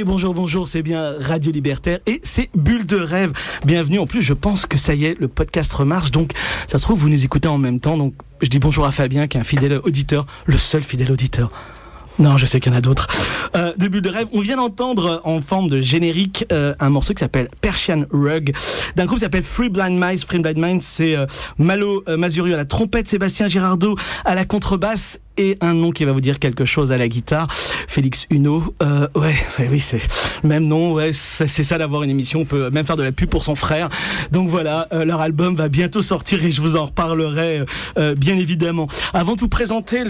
bonjour, c'est bien Radio Libertaire et c'est Bulle de Rêve. Bienvenue, en plus je pense que ça y est, le podcast remarche, donc ça se trouve vous nous écoutez en même temps, donc je dis bonjour à Fabien qui est un fidèle auditeur, le seul fidèle auditeur. Non, je sais qu'il y en a d'autres. De Bulle de Rêve, on vient d'entendre en forme de générique un morceau qui s'appelle Persian Rug, d'un groupe qui s'appelle Three Blind Mice. Three Blind Mice, c'est Malo Mazurio à la trompette, Sébastien Girardot à la contrebasse et un nom qui va vous dire quelque chose à la guitare, Félix Huneau. Oui, c'est le même nom. Ouais, c'est ça d'avoir une émission. On peut même faire de la pub pour son frère. Donc voilà, leur album va bientôt sortir et je vous en reparlerai bien évidemment. Avant de vous présenter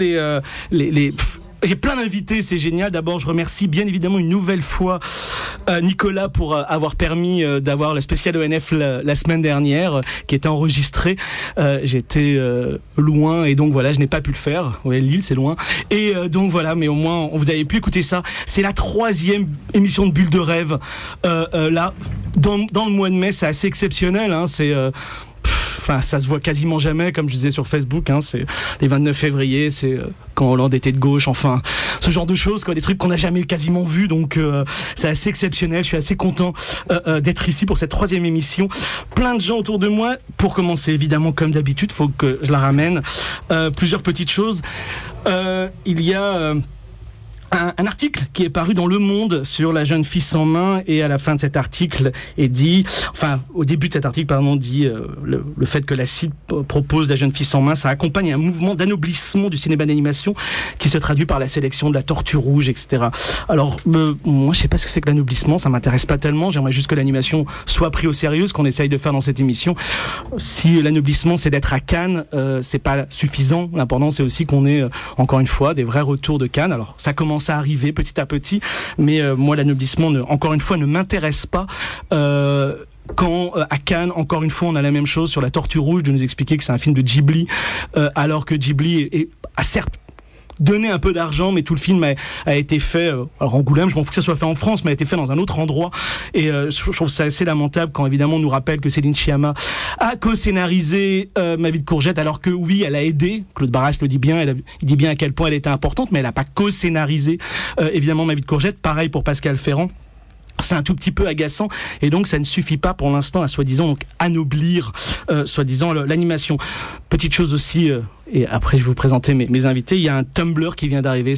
j'ai plein d'invités, c'est génial. D'abord, je remercie bien évidemment une nouvelle fois Nicolas pour avoir permis d'avoir le spécial ONF la semaine dernière, qui était enregistré. J'étais loin et donc voilà, je n'ai pas pu le faire. Ouais, Lille, c'est loin. Et donc voilà, mais au moins, vous avez pu écouter ça. C'est la 3e émission de Bulle de Rêve. Là, dans le mois de mai, c'est assez exceptionnel. Hein, Enfin, ça se voit quasiment jamais, comme je disais sur Facebook, hein, c'est les 29 février, c'est quand Hollande était de gauche, enfin, ce genre de choses, quoi, des trucs qu'on n'a jamais quasiment vus, donc c'est assez exceptionnel, je suis assez content d'être ici pour cette 3e émission. Plein de gens autour de moi, pour commencer évidemment comme d'habitude, faut que je la ramène, plusieurs petites choses. Il y a... Un article qui est paru dans Le Monde sur la jeune fille sans main, et à la fin de cet article au début de cet article, dit le fait que la CID propose la jeune fille sans main, ça accompagne un mouvement d'anoblissement du cinéma d'animation qui se traduit par la sélection de la tortue rouge, etc. Alors, moi, je sais pas ce que c'est que l'anoblissement, ça m'intéresse pas tellement, j'aimerais juste que l'animation soit prise au sérieux, ce qu'on essaye de faire dans cette émission. Si l'anoblissement, c'est d'être à Cannes, c'est pas suffisant, l'important, c'est aussi qu'on ait, encore une fois, des vrais retours de Cannes. Alors, ça commence à arriver petit à petit, mais moi l'anoblissement encore une fois ne m'intéresse pas. Quand à Cannes, encore une fois, on a la même chose sur la Tortue Rouge, de nous expliquer que c'est un film de Ghibli, alors que Ghibli a certes donné un peu d'argent, mais tout le film a été fait, alors Angoulême, je m'en fous que ça soit fait en France, mais a été fait dans un autre endroit, et je trouve ça assez lamentable quand évidemment on nous rappelle que Céline Sciamma a co-scénarisé Ma vie de courgette, alors que oui, elle a aidé, Claude Barras le dit bien, il dit bien à quel point elle était importante, mais elle n'a pas co-scénarisé évidemment Ma vie de courgette, pareil pour Pascal Ferrand. C'est un tout petit peu agaçant, et donc ça ne suffit pas pour l'instant à soi-disant donc anoblir soi-disant l'animation. Petite chose aussi, et après je vais vous présenter mes invités, il y a un Tumblr qui vient d'arriver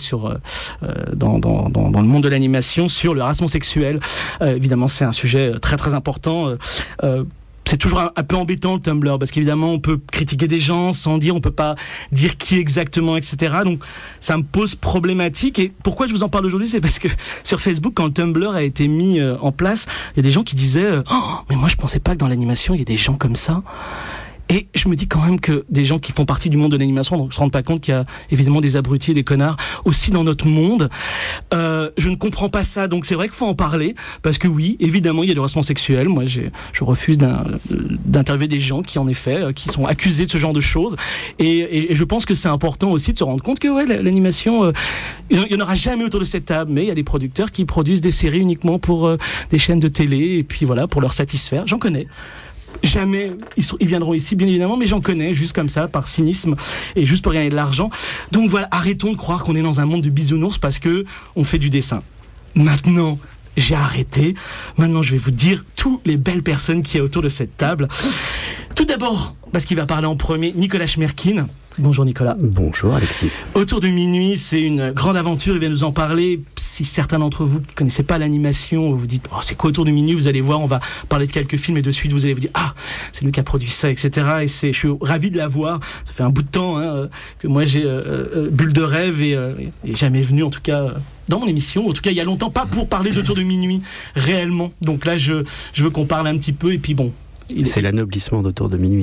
dans le monde de l'animation sur le harcèlement sexuel. Évidemment, c'est un sujet très très important. C'est toujours un peu embêtant le Tumblr, parce qu'évidemment on peut critiquer des gens sans dire, on peut pas dire qui exactement, etc. Donc ça me pose problématique. Et pourquoi je vous en parle aujourd'hui, c'est parce que sur Facebook, quand le Tumblr a été mis en place, il y a des gens qui disaient mais moi je pensais pas que dans l'animation il y a des gens comme ça. Et je me dis quand même que des gens qui font partie du monde de l'animation ne se rendent pas compte qu'il y a évidemment des abrutis et des connards aussi dans notre monde. Je ne comprends pas ça, donc c'est vrai qu'il faut en parler, parce que oui, évidemment, il y a le harcèlement sexuel. Moi, je refuse d'interviewer des gens qui, en effet, qui sont accusés de ce genre de choses. Et je pense que c'est important aussi de se rendre compte que ouais, l'animation, il n'y en aura jamais autour de cette table, mais il y a des producteurs qui produisent des séries uniquement pour des chaînes de télé, et puis voilà, pour leur satisfaire. J'en connais. Jamais ils viendront ici, bien évidemment, mais j'en connais, juste comme ça, par cynisme et juste pour gagner de l'argent. Donc voilà, arrêtons de croire qu'on est dans un monde de bisounours parce que on fait du dessin. Maintenant, j'ai arrêté. Maintenant, je vais vous dire toutes les belles personnes qu'il y a autour de cette table. Tout d'abord, parce qu'il va parler en premier, Nicolas Schmerkin. Bonjour Nicolas. Bonjour Alexis. Autour de minuit, c'est une grande aventure, il vient nous en parler. Si certains d'entre vous ne connaissez pas l'animation, vous dites c'est quoi Autour de minuit, vous allez voir, on va parler de quelques films et de suite vous allez vous dire c'est lui qui a produit ça, etc. Et je suis ravi de la voir. Ça fait un bout de temps que moi j'ai Bulle de Rêve et jamais venu en tout cas dans mon émission, en tout cas il y a longtemps, pas pour parler d'Autour de minuit réellement. Donc là je veux qu'on parle un petit peu et puis bon. C'est l'anoblissement d'Autour de minuit.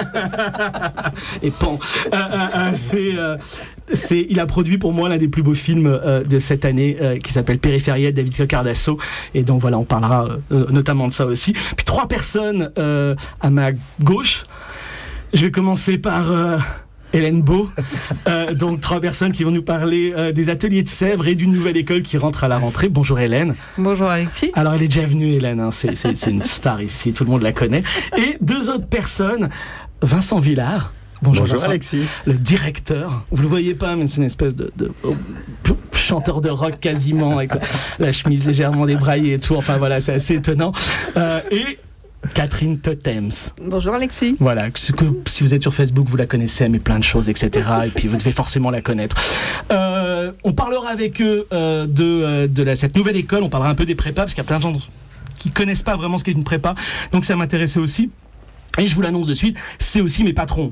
Et pan. Il a produit pour moi l'un des plus beaux films de cette année qui s'appelle Périphériel, David Cocardasso. Et donc voilà, on parlera notamment de ça aussi. Puis 3 personnes à ma gauche. Je vais commencer par Hélène Beau. Donc 3 personnes qui vont nous parler des ateliers de Sèvres et d'une nouvelle école qui rentre à la rentrée. Bonjour Hélène. Bonjour Alexis. Alors elle est déjà venue Hélène, hein. C'est une star ici, tout le monde la connaît. Et 2 autres personnes, Vincent Villard. Bonjour Alexis. Le directeur. Vous le voyez pas, mais c'est une espèce de chanteur de rock quasiment, avec la chemise légèrement débraillée et tout. Enfin voilà, c'est assez étonnant. Et Catherine Totems. Bonjour Alexis. Voilà, si vous êtes sur Facebook, vous la connaissez, elle met plein de choses, etc. Et puis vous devez forcément la connaître. On parlera avec eux de cette nouvelle école, on parlera un peu des prépas, parce qu'il y a plein de gens qui connaissent pas vraiment ce qu'est une prépa, donc ça m'intéressait aussi. Et je vous l'annonce de suite, c'est aussi mes patrons.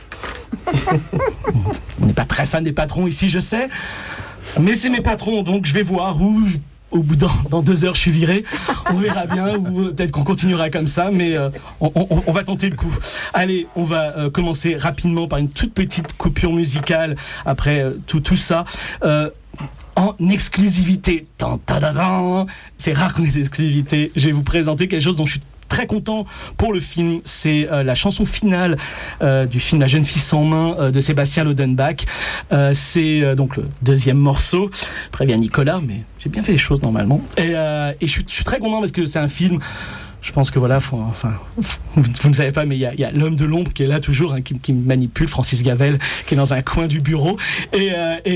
On n'est pas très fan des patrons ici, je sais, mais c'est mes patrons, donc je vais voir où... Au bout dans 2 heures, je suis viré. On verra bien, ou peut-être qu'on continuera comme ça, mais on va tenter le coup. Allez, on va commencer rapidement par une toute petite coupure musicale après tout ça. En exclusivité. C'est rare qu'on ait des exclusivités. Je vais vous présenter quelque chose dont je suis très content pour le film. C'est la chanson finale du film La jeune fille sans main de Sébastien Lodenbach. C'est donc le 2e morceau. Je préviens Nicolas, mais j'ai bien fait les choses normalement. Et je suis très content parce que c'est un film. Je pense que voilà, vous ne savez pas, mais il y a l'homme de l'ombre qui est là toujours, hein, qui manipule, Francis Gavel, qui est dans un coin du bureau. Et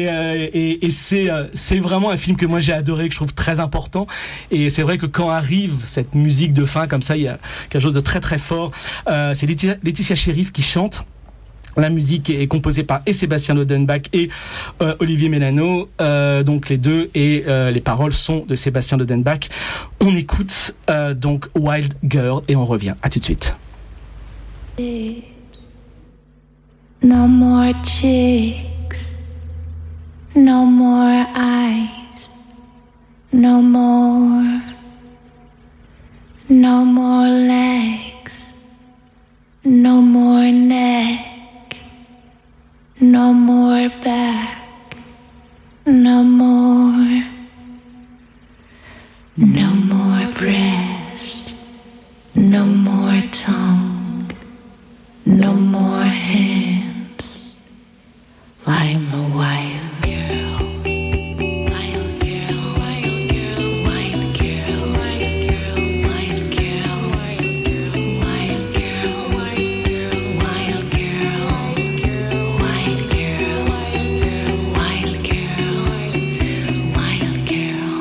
c'est vraiment un film que moi j'ai adoré, que je trouve très important. Et c'est vrai que quand arrive cette musique de fin comme ça, il y a quelque chose de très très fort. C'est Laetitia Sheriff qui chante. La musique est composée par Sébastien Lodenbach et Olivier Mélano, donc les deux, et les paroles sont de Sébastien Lodenbach. On écoute donc Wild Girl et on revient. À tout de suite. No more cheeks, no more eyes, no more legs, no more neck. No more back, no more breast, no more tongue, no more hands. I'm a wild girl, wild girl, wild girl, wild girl, wild girl, wild girl, wild girl, wild girl, wild girl, wild girl, wild girl, wild girl, wild girl.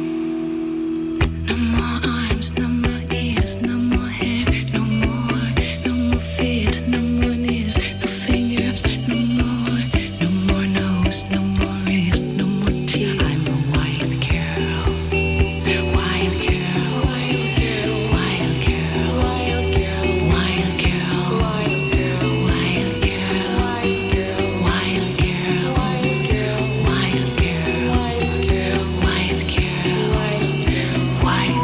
No more arms, no more ears, no more hair, no more feet, no more knees, no fingers, no more nose, no more wrist, no more teeth. I'm a wild girl, wild girl, wild girl, wild girl, wild girl, wild girl, wild girl, wild girl, wild girl, wild girl, wild girl, wild girl, wild girl, wild girl, wild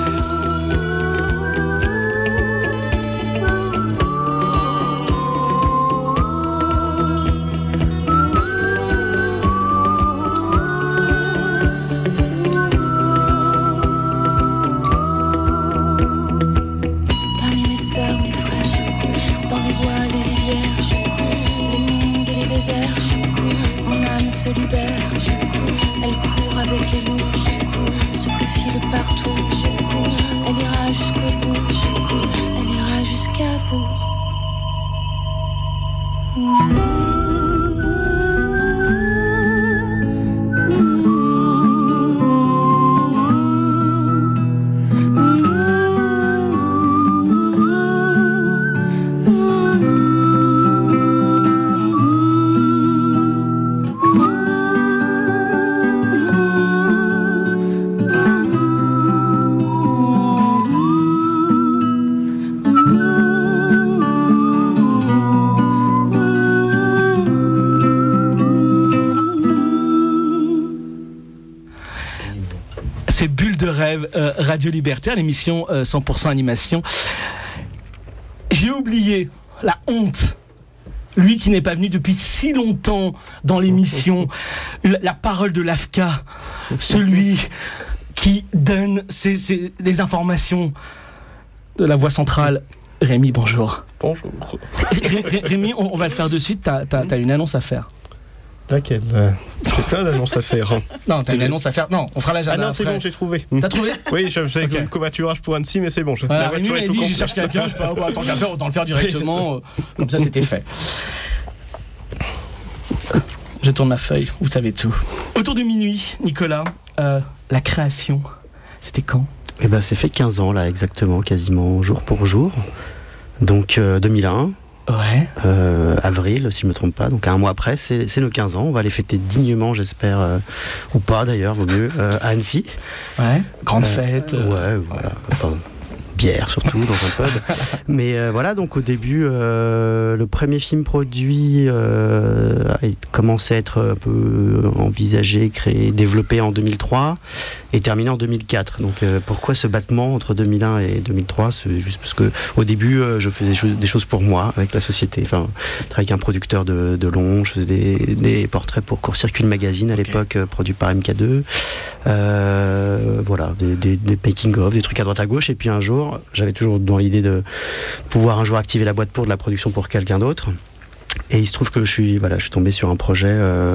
Parmi mes sœurs, mes frères, je cours. Dans les bois, les rivières, je cours. Les monts et les déserts, je cours. Mon âme se libère, je cours. Elle court avec les loups, je cours. Se faufile partout, je cours. Elle ira jusqu'au bout, je cours. Elle ira jusqu'à vous. C'est Bulle de rêve, Radio Libertaire, l'émission 100% animation. J'ai oublié la honte. Lui qui n'est pas venu depuis si longtemps dans l'émission, la parole de l'AFCA, celui qui donne des informations de la voix centrale. Rémi, bonjour. Bonjour. Rémi, on va le faire de suite, t'as une annonce à faire. Laquelle J'ai plein d'annonces à faire. Non, t'as une annonce à faire. Non, on fera l'agenda. Ah non, c'est après. bon, j'ai trouvé. T'as trouvé? Oui, je faisais Okay. le covoiturage pour Annecy, mais c'est bon. Voilà, la Rémi voiture m'a est tout dit, complète. je cherche quelqu'un, je peux pas, tant qu'à faire, autant le faire directement. Comme ça, c'était fait. Je tourne ma feuille, vous savez tout. Autour de minuit, Nicolas, la création, c'était quand ? Eh ben, c'est fait 15 ans, là, exactement, quasiment jour pour jour. Donc, 2001. Ouais. Avril, si je me trompe pas. Donc, un mois après, c'est nos 15 ans. On va les fêter dignement, j'espère, ou pas d'ailleurs, vaut mieux, à Annecy. Ouais. Grande fête. Ouais, voilà. Enfin, bière surtout dans un pub. Mais voilà, donc au début, le premier film produit a commencé à être un peu envisagé, créé, développé en 2003 et terminé en 2004. Donc pourquoi ce battement entre 2001 et 2003 ? C'est juste parce que au début, je faisais des choses pour moi avec la société. Enfin, je travaillais avec un producteur de long, je faisais des portraits pour Court Circuit Magazine à l'époque, produit par MK2. Voilà, des making-of, des trucs à droite à gauche. Et puis un jour, j'avais toujours dans l'idée de pouvoir un jour activer la boîte pour de la production pour quelqu'un d'autre. Et il se trouve que je suis tombé sur un projet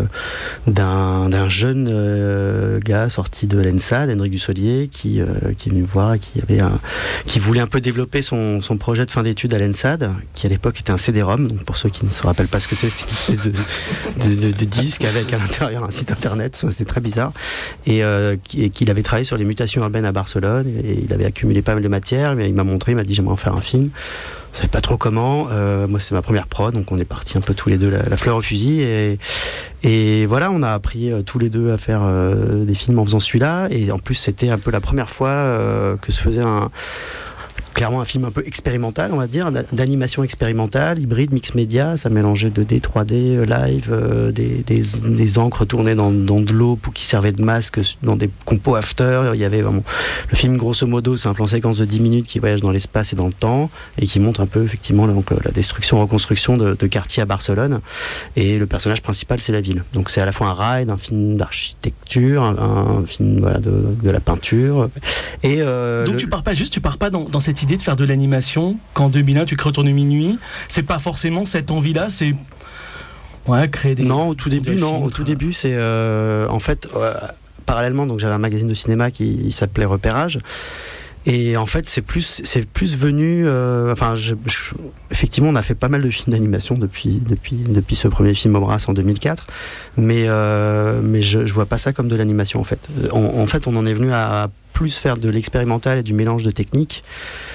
d'un jeune gars sorti de l'ENSAD, Henrik Dussolier, qui est venu me voir et qui voulait un peu développer son projet de fin d'études à l'ENSAD, qui à l'époque était un CD-ROM. Donc pour ceux qui ne se rappellent pas ce que c'est une espèce de disque avec à l'intérieur un site internet. C'était très bizarre. Et qu'il avait travaillé sur les mutations urbaines à Barcelone. Et il avait accumulé pas mal de matière. Mais il m'a montré, il m'a dit j'aimerais en faire un film. Je savais pas trop comment. Moi, c'est ma première prod, donc on est partis un peu tous les deux la fleur au fusil. Et voilà, on a appris tous les deux à faire des films en faisant celui-là. Et en plus, c'était un peu la première fois que se faisait clairement un film un peu expérimental, on va dire, d'animation expérimentale, hybride, mix média. Ça mélangeait 2D, 3D, live, des encres tournées dans de l'eau qui servaient de masque dans des compos after. Il y avait vraiment le film, grosso modo, c'est un plan séquence de 10 minutes qui voyage dans l'espace et dans le temps et qui montre un peu effectivement la destruction, reconstruction de quartiers à Barcelone. Et le personnage principal, c'est la ville. Donc c'est à la fois un ride, un film d'architecture, un film de la peinture. Et donc tu pars pas dans cette idée de faire de l'animation qu'en 2001 tu crées Autour de minuit. C'est pas forcément cette envie-là, c'est créer des. Non, au tout début, films, au tout début, c'est en fait parallèlement. Donc j'avais un magazine de cinéma qui s'appelait Repérage. Et en fait, c'est plus venu. Effectivement, on a fait pas mal de films d'animation depuis ce premier film Obras en 2004. Mais je vois pas ça comme de l'animation en fait. En fait, on en est venu à plus faire de l'expérimental et du mélange de techniques.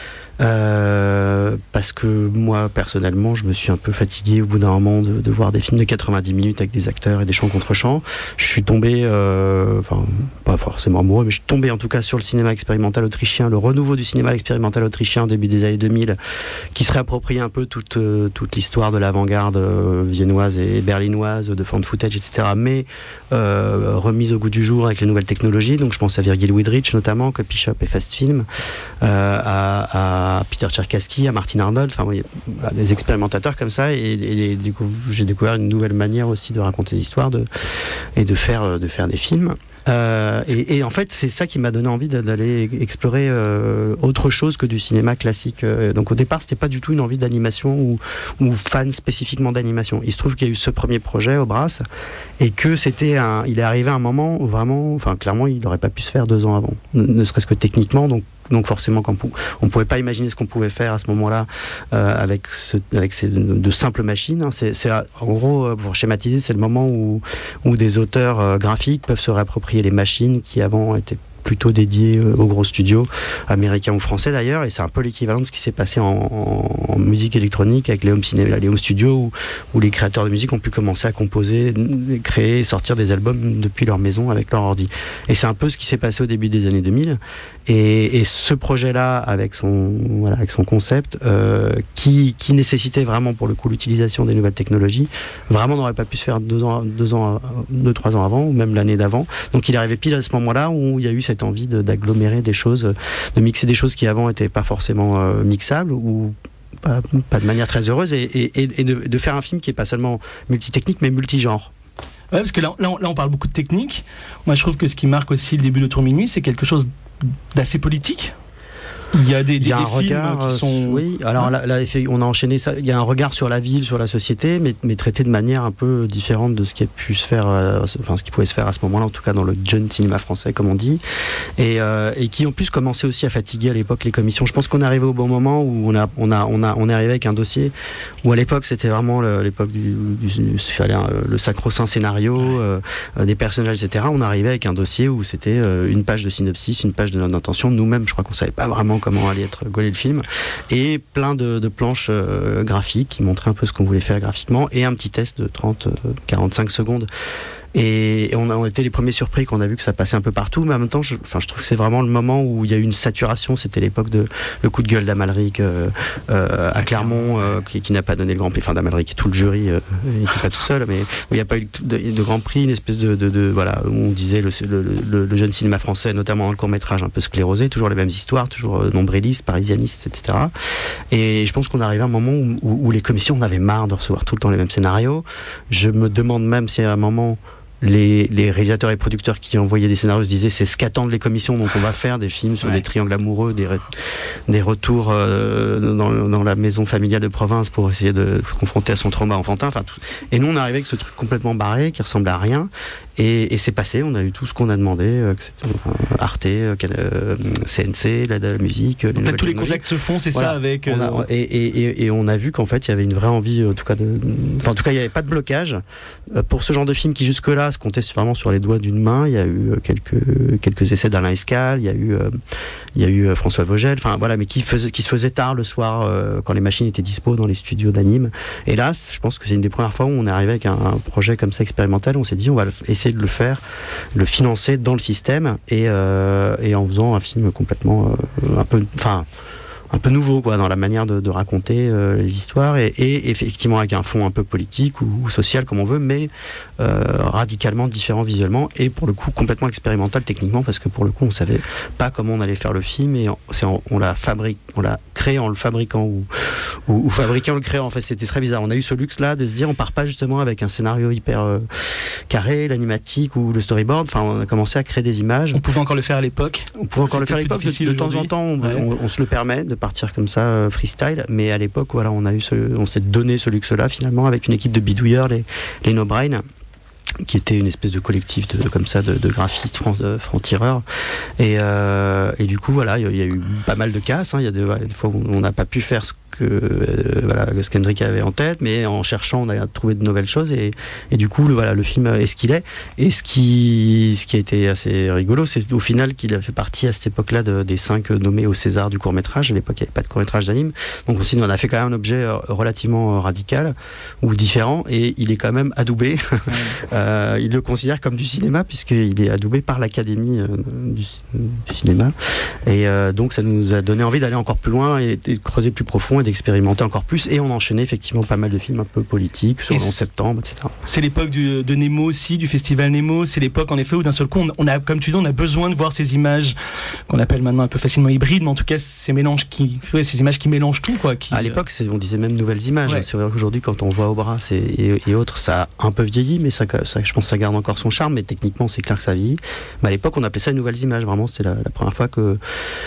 Parce que moi personnellement je me suis un peu fatigué au bout d'un moment de voir des films de 90 minutes avec des acteurs et des chants contre chants. Je suis tombé pas forcément amoureux, mais je suis tombé en tout cas sur le cinéma expérimental autrichien, le renouveau du cinéma expérimental autrichien début des années 2000, qui se réapproprie un peu toute l'histoire de l'avant-garde viennoise et berlinoise de found footage, etc., mais remise au goût du jour avec les nouvelles technologies. Donc je pense à Virgil Woodrich notamment, Copy Shop et Fast Film, à Peter Cherkassky, à Martin Arnold, des expérimentateurs comme ça, et j'ai découvert une nouvelle manière aussi de raconter l'histoire et de faire des films. Et en fait, c'est ça qui m'a donné envie d'aller explorer autre chose que du cinéma classique. Donc au départ, c'était pas du tout une envie d'animation ou fan spécifiquement d'animation. Il se trouve qu'il y a eu ce premier projet au Brass et que il est arrivé à un moment où vraiment, clairement, il n'aurait pas pu se faire 2 ans avant, ne serait-ce que techniquement. Donc forcément, on pouvait pas imaginer ce qu'on pouvait faire à ce moment-là avec de simples machines. C'est en gros, pour schématiser, c'est le moment où des auteurs graphiques peuvent se réapproprier les machines qui avant étaient plutôt dédiées aux gros studios américains ou français d'ailleurs, et c'est un peu l'équivalent de ce qui s'est passé en musique électronique avec les home studios où les créateurs de musique ont pu commencer à composer, créer, sortir des albums depuis leur maison avec leur ordi. Et c'est un peu ce qui s'est passé au début des années 2000. Et ce projet-là, avec son concept, qui nécessitait vraiment pour le coup l'utilisation des nouvelles technologies, vraiment n'aurait pas pu se faire 2-3 ans avant, ou même l'année d'avant. Donc il est arrivé pile à ce moment-là où il y a eu cette envie d'agglomérer des choses, de mixer des choses qui avant n'étaient pas forcément mixables ou pas de manière très heureuse, et de faire un film qui est pas seulement multitechnique mais multigenre. Ouais, parce que là on parle beaucoup de technique. Moi je trouve que ce qui marque aussi le début de Autour de minuit, c'est quelque chose d'assez politique. Il y a des Il y a un films regard, qui sont... oui. Alors là, on a enchaîné ça. Il y a un regard sur la ville, sur la société, mais traité de manière un peu différente de ce qui a pu se faire, ce qui pouvait se faire à ce moment-là, en tout cas dans le jeune cinéma français, comme on dit, et qui en plus commençait aussi à fatiguer à l'époque les commissions. Je pense qu'on est arrivé au bon moment où on est arrivé avec un dossier où à l'époque c'était vraiment l'époque le sacro-saint scénario, des personnages, etc. On arrivait avec un dossier où c'était une page de synopsis, une page de note d'intention. Nous-mêmes, je crois qu'on savait pas vraiment comment allait être gaulé le film, et plein de planches graphiques qui montraient un peu ce qu'on voulait faire graphiquement, et un petit test de 30-45 secondes. Et on a été les premiers surpris quand on a vu que ça passait un peu partout, mais en même temps, je trouve que c'est vraiment le moment où il y a eu une saturation. C'était l'époque de le coup de gueule d'Amalric à Clermont, qui n'a pas donné le Grand Prix. Enfin, d'Amalric, tout le jury n'était pas tout seul, mais il n'y a pas eu de Grand Prix, une espèce de voilà, où on disait le jeune cinéma français, notamment dans le court-métrage, un peu sclérosé, toujours les mêmes histoires, toujours nombrilistes, parisianistes, etc. Et je pense qu'on arrivait à un moment où les commissions en avaient marre de recevoir tout le temps les mêmes scénarios. Je me demande même si à un moment les réalisateurs et producteurs qui envoyaient des scénarios se disaient c'est ce qu'attendent les commissions, donc on va faire des films sur des triangles amoureux, des retours dans la maison familiale de province pour essayer de se confronter à son trauma enfantin, et nous on arrivait avec ce truc complètement barré qui ressemblait à rien, et c'est passé, on a eu tout ce qu'on a demandé, que c'était Arte, CNC, la musique, donc là tous les contacts se font, c'est voilà. Ça avec et on a vu qu'en fait il y avait une vraie envie, en tout cas il n'y avait pas de blocage pour ce genre de film qui jusque-là se comptait vraiment sur les doigts d'une main. Il y a eu quelques essais d'Alain Escal, il y a eu François Vogel, enfin voilà, mais qui se faisait tard le soir quand les machines étaient dispo dans les studios d'Anime. Et là, je pense que c'est une des premières fois où on est arrivé avec un projet comme ça expérimental. On s'est dit on va essayer de le financer dans le système, et en faisant un film complètement un peu nouveau, quoi, dans la manière de raconter les histoires, et effectivement avec un fond un peu politique ou social comme on veut, mais radicalement différent visuellement, et pour le coup complètement expérimental techniquement, parce que pour le coup on savait pas comment on allait faire le film, et on l'a créé en le fabriquant ou fabriquant le créant. En fait, c'était très bizarre. On a eu ce luxe là de se dire on part pas justement avec un scénario hyper carré, l'animatique ou le storyboard. Enfin, on a commencé à créer des images. On pouvait encore le faire à l'époque. De temps en temps on se le permet de partir comme ça freestyle, mais à l'époque voilà, on s'est donné ce luxe là finalement avec une équipe de bidouilleurs, les No Brain, qui était une espèce de collectif de graphistes francs-tireurs, et du coup voilà, il y a eu pas mal de casses, hein. Il y a des fois où on n'a pas pu faire ce qu'Hendrick avait en tête, mais en cherchant on a trouvé de nouvelles choses, et du coup le film est ce qu'il est. Et ce qui a été assez rigolo, c'est au final qu'il a fait partie à cette époque-là des 5 nommés au César du court-métrage. À l'époque il n'y avait pas de court-métrage d'anime, donc aussi on a fait quand même un objet relativement radical ou différent, et il est quand même adoubé. Il le considère comme du cinéma puisqu'il est adoubé par l'Académie du cinéma, et donc ça nous a donné envie d'aller encore plus loin et de creuser plus profond et d'expérimenter encore plus, et on enchaînait effectivement pas mal de films un peu politiques sur le 11 septembre, etc. C'est l'époque de Nemo aussi, du festival Nemo. C'est l'époque en effet où d'un seul coup on a, comme tu dis, on a besoin de voir ces images qu'on appelle maintenant un peu facilement hybrides, mais en tout cas ces images qui mélangent tout, quoi. À l'époque on disait même nouvelles images. Ouais. C'est vrai qu'aujourd'hui quand on voit Obras et autres, ça a un peu vieilli, mais ça je pense que ça garde encore son charme, mais techniquement c'est clair que ça vieillit. Mais à l'époque on appelait ça nouvelles images, vraiment c'était la première fois que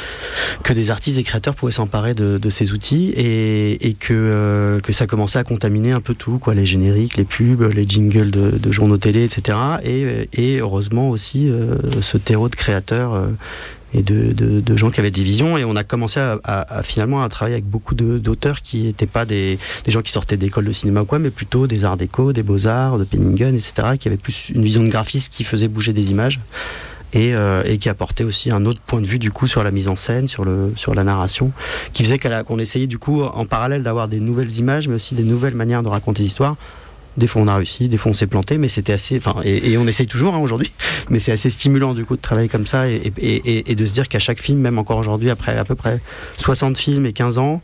des artistes et créateurs pouvaient s'emparer de ces outils, et que ça commençait à contaminer un peu tout, quoi, les génériques, les pubs, les jingles de journaux télé, etc. Et heureusement aussi ce terreau de créateurs et de gens qui avaient des visions, et on a commencé à finalement à travailler avec beaucoup d'auteurs qui n'étaient pas des gens qui sortaient d'école de cinéma ou quoi, mais plutôt des arts déco, des beaux-arts, de Penningen, etc., qui avaient plus une vision de graphiste qui faisait bouger des images, et qui apportait aussi un autre point de vue du coup sur la mise en scène, sur la narration, qui faisait qu'on essayait du coup en parallèle d'avoir des nouvelles images, mais aussi des nouvelles manières de raconter l'histoire. Des fois on a réussi, des fois on s'est planté, mais c'était assez, et on essaye toujours aujourd'hui, mais c'est assez stimulant du coup de travailler comme ça, et de se dire qu'à chaque film, même encore aujourd'hui, après à peu près 60 films et 15 ans,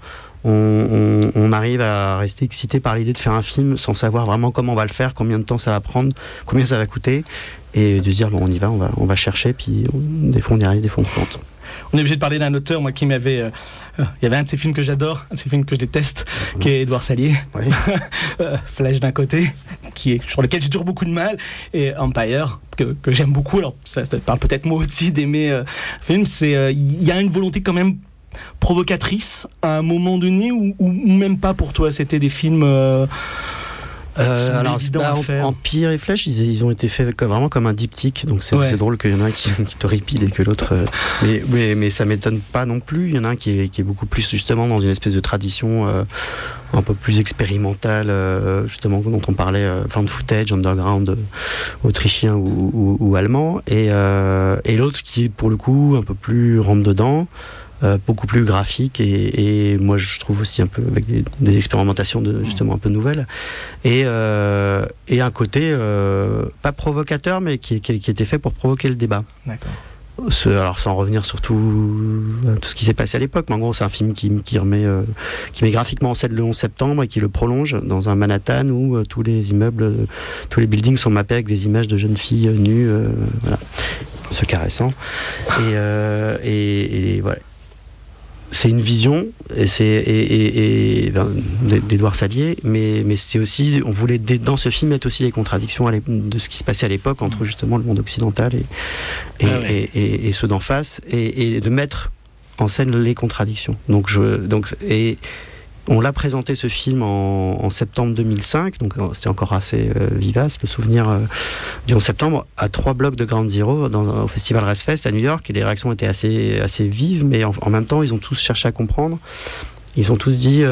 on arrive à rester excité par l'idée de faire un film sans savoir vraiment comment on va le faire, combien de temps ça va prendre, combien ça va coûter, et de se dire bon, on y va, on va chercher, puis des fois on y arrive, des fois on se plante. On est obligé de parler d'un auteur, moi, qui m'avait... il y avait un de ces films que j'adore, un de ces films que je déteste, qui est Édouard Salier. Oui. Flash d'un côté, sur lequel j'ai toujours beaucoup de mal, et Empire, que j'aime beaucoup. Alors, ça te parle peut-être moi aussi d'aimer film. Il y a une volonté quand même provocatrices à un moment donné ou même pas pour toi? C'était des films alors évidents à faire. Empire et Flèche, ils ont été faits vraiment comme un diptyque, donc c'est drôle qu'il y en a un qui t'horripile et que l'autre mais ça m'étonne pas non plus. Il y en a un qui est beaucoup plus justement dans une espèce de tradition un peu plus expérimentale, justement dont on parlait, found footage, underground autrichien ou allemand, et l'autre qui est pour le coup un peu plus rentre dedans, beaucoup plus graphique et moi je trouve aussi un peu avec des expérimentations justement un peu nouvelles et un côté pas provocateur mais qui était fait pour provoquer le débat. D'accord. Alors sans revenir sur tout ce qui s'est passé à l'époque, mais en gros c'est un film qui met graphiquement en scène le 11 septembre et qui le prolonge dans un Manhattan où tous les immeubles, tous les buildings sont mappés avec des images de jeunes filles nues, voilà, se caressant et voilà. C'est une vision d'Édouard Salier, mais c'était aussi, on voulait dans ce film mettre aussi les contradictions de ce qui se passait à l'époque entre justement le monde occidental et ceux d'en face, et de mettre en scène les contradictions. Donc on l'a présenté ce film en septembre 2005, donc c'était encore assez vivace, le souvenir du 11 septembre, à 3 blocs de Ground Zero au Festival Resfest à New York, et les réactions étaient assez vives, mais en même temps ils ont tous cherché à comprendre. Ils ont tous dit,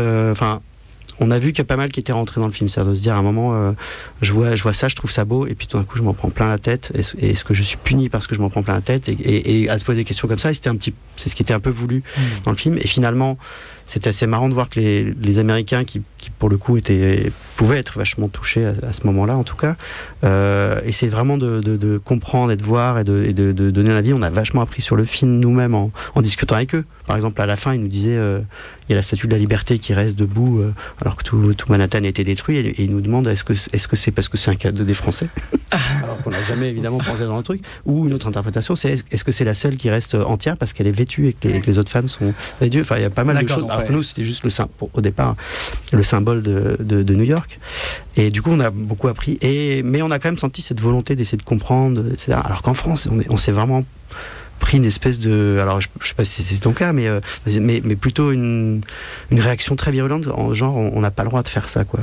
on a vu qu'il y a pas mal qui étaient rentrés dans le film, ça doit se dire à un moment, je vois ça, je trouve ça beau, et puis tout d'un coup je m'en prends plein la tête, est-ce que je suis puni parce que je m'en prends plein la tête, et à se poser des questions comme ça, et c'est ce qui était un peu voulu dans le film, et finalement c'était assez marrant de voir que les Américains qui pour le coup pouvaient être vachement touchés à ce moment-là en tout cas, essayer vraiment de comprendre et de voir et de donner un avis. On a vachement appris sur le film nous-mêmes en discutant avec eux. Par exemple, à la fin, ils nous disaient il y a la Statue de la Liberté qui reste debout alors que tout Manhattan a été détruit, et ils nous demandent est-ce que c'est parce que c'est un cadeau des Français alors qu'on n'a jamais évidemment pensé dans le truc, ou une autre interprétation c'est est-ce que c'est la seule qui reste entière parce qu'elle est vêtue et que les autres femmes sont vêtues. Enfin, il y a pas mal de choses. Alors que nous, c'était juste au départ le symbole de New York, et du coup on a beaucoup appris, mais on a quand même senti cette volonté d'essayer de comprendre, etc. Alors qu'en France on s'est vraiment pris une espèce de, alors je sais pas si c'est ton cas, mais plutôt une réaction très virulente, en genre on n'a pas le droit de faire ça, quoi.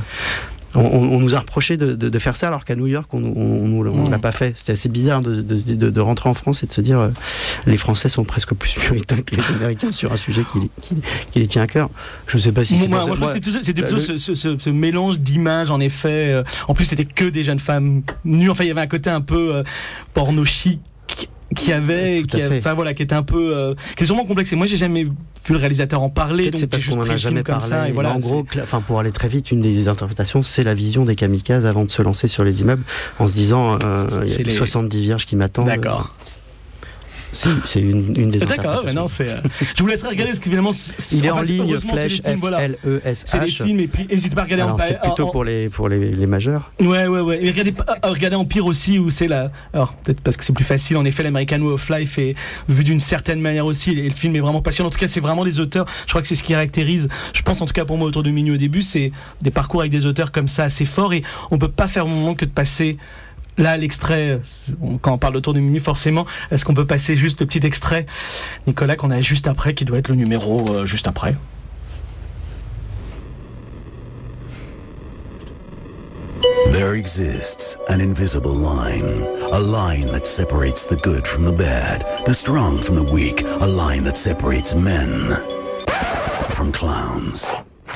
On nous a reproché de faire ça, alors qu'à New York on l'a pas fait. C'était assez bizarre de rentrer en France et de se dire les Français sont presque plus puritains que les Américains sur un sujet qui les tient à cœur. Je sais pas si c'est moi je crois que c'était plutôt ce mélange d'images, en effet. En plus c'était que des jeunes femmes nues, enfin il y avait un côté un peu porno chic qui était un peu qui est sûrement complexe, et moi j'ai jamais vu le réalisateur en parler. Peut-être donc c'est parce qu'on en a jamais parlé, ça, et voilà, en gros, pour aller très vite, une des interprétations c'est la vision des kamikazes avant de se lancer sur les immeubles, en se disant il y a 70 vierges qui m'attendent. D'accord. C'est une des interprétations. D'accord, non, je vous laisserai regarder, parce qu'évidemment il est en ligne, Flèche, F-L-E-S-H. C'est des films, et puis n'hésitez pas à regarder. Alors, c'est plutôt pour les majeurs. Ouais. Et regardez Empire aussi, où c'est là. Alors peut-être parce que c'est plus facile. En effet, l'American Way of Life est vu d'une certaine manière aussi. Et le film est vraiment passionnant. En tout cas, c'est vraiment les auteurs. Je crois que c'est ce qui caractérise. Je pense en tout cas pour moi autour de Minuit au début, c'est des parcours avec des auteurs comme ça assez forts, et on peut pas faire moment que de passer. Là, l'extrait, quand on parle autour de minuit, forcément, est-ce qu'on peut passer juste le petit extrait, Nicolas, qu'on a juste après, qui doit être le numéro juste après? There exists an invisible line, a line that separates the good from the bad, the strong from the weak, a line that separates men from clowns.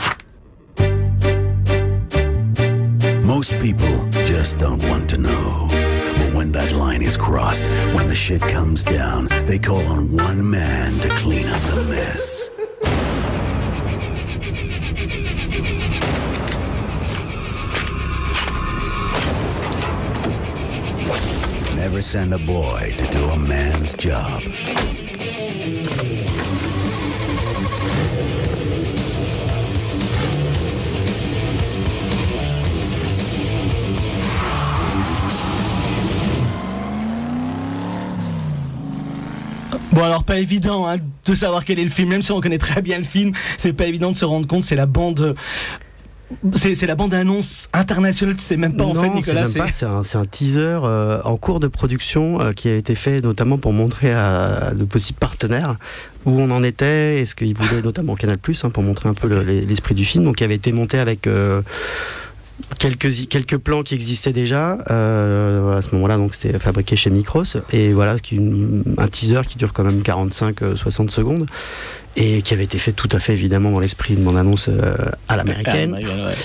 Most people just don't want to know. But when that line is crossed, when the shit comes down, they call on one man to clean up the mess. Never send a boy to do a man's job. Bon, alors pas évident de savoir quel est le film, même si on connaît très bien le film, c'est pas évident de se rendre compte. C'est la bande C'est la bande-annonce internationale, tu sais même pas en fait, Nicolas. C'est un teaser en cours de production qui a été fait notamment pour montrer à de possibles partenaires où on en était, et ce qu'ils voulaient notamment Canal+, pour montrer un peu l'esprit du film, donc qui avait été monté avec quelques plans qui existaient déjà à ce moment-là, donc c'était fabriqué chez Micros, et voilà, un teaser qui dure quand même 45-60 secondes, et qui avait été fait tout à fait évidemment dans l'esprit d'une bande-annonce à l'américaine,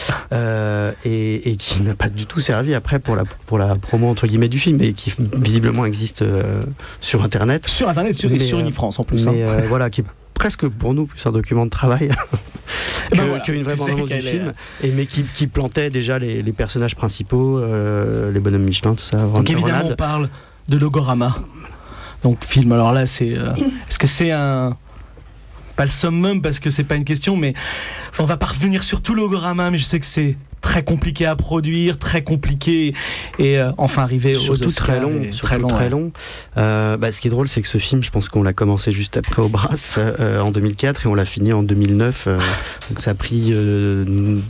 et qui n'a pas du tout servi après pour la promo entre guillemets du film, et qui visiblement existe sur internet et sur Unifrance en plus, voilà, qui est presque pour nous plus un document de travail qu'une vraie bande-annonce du film, mais qui plantait déjà les personnages principaux, les bonhommes Michelin, tout ça. Donc évidemment on parle de Logorama, donc film. Alors là c'est est-ce que c'est pas le summum, parce que c'est pas une question, mais on va pas revenir sur tout Logorama, mais je sais que c'est très compliqué à produire, très compliqué, et enfin arriver aux Oscars, très long. Ce qui est drôle, c'est que ce film, je pense qu'on l'a commencé juste après au Brass en 2004, et on l'a fini en 2009, donc ça a pris de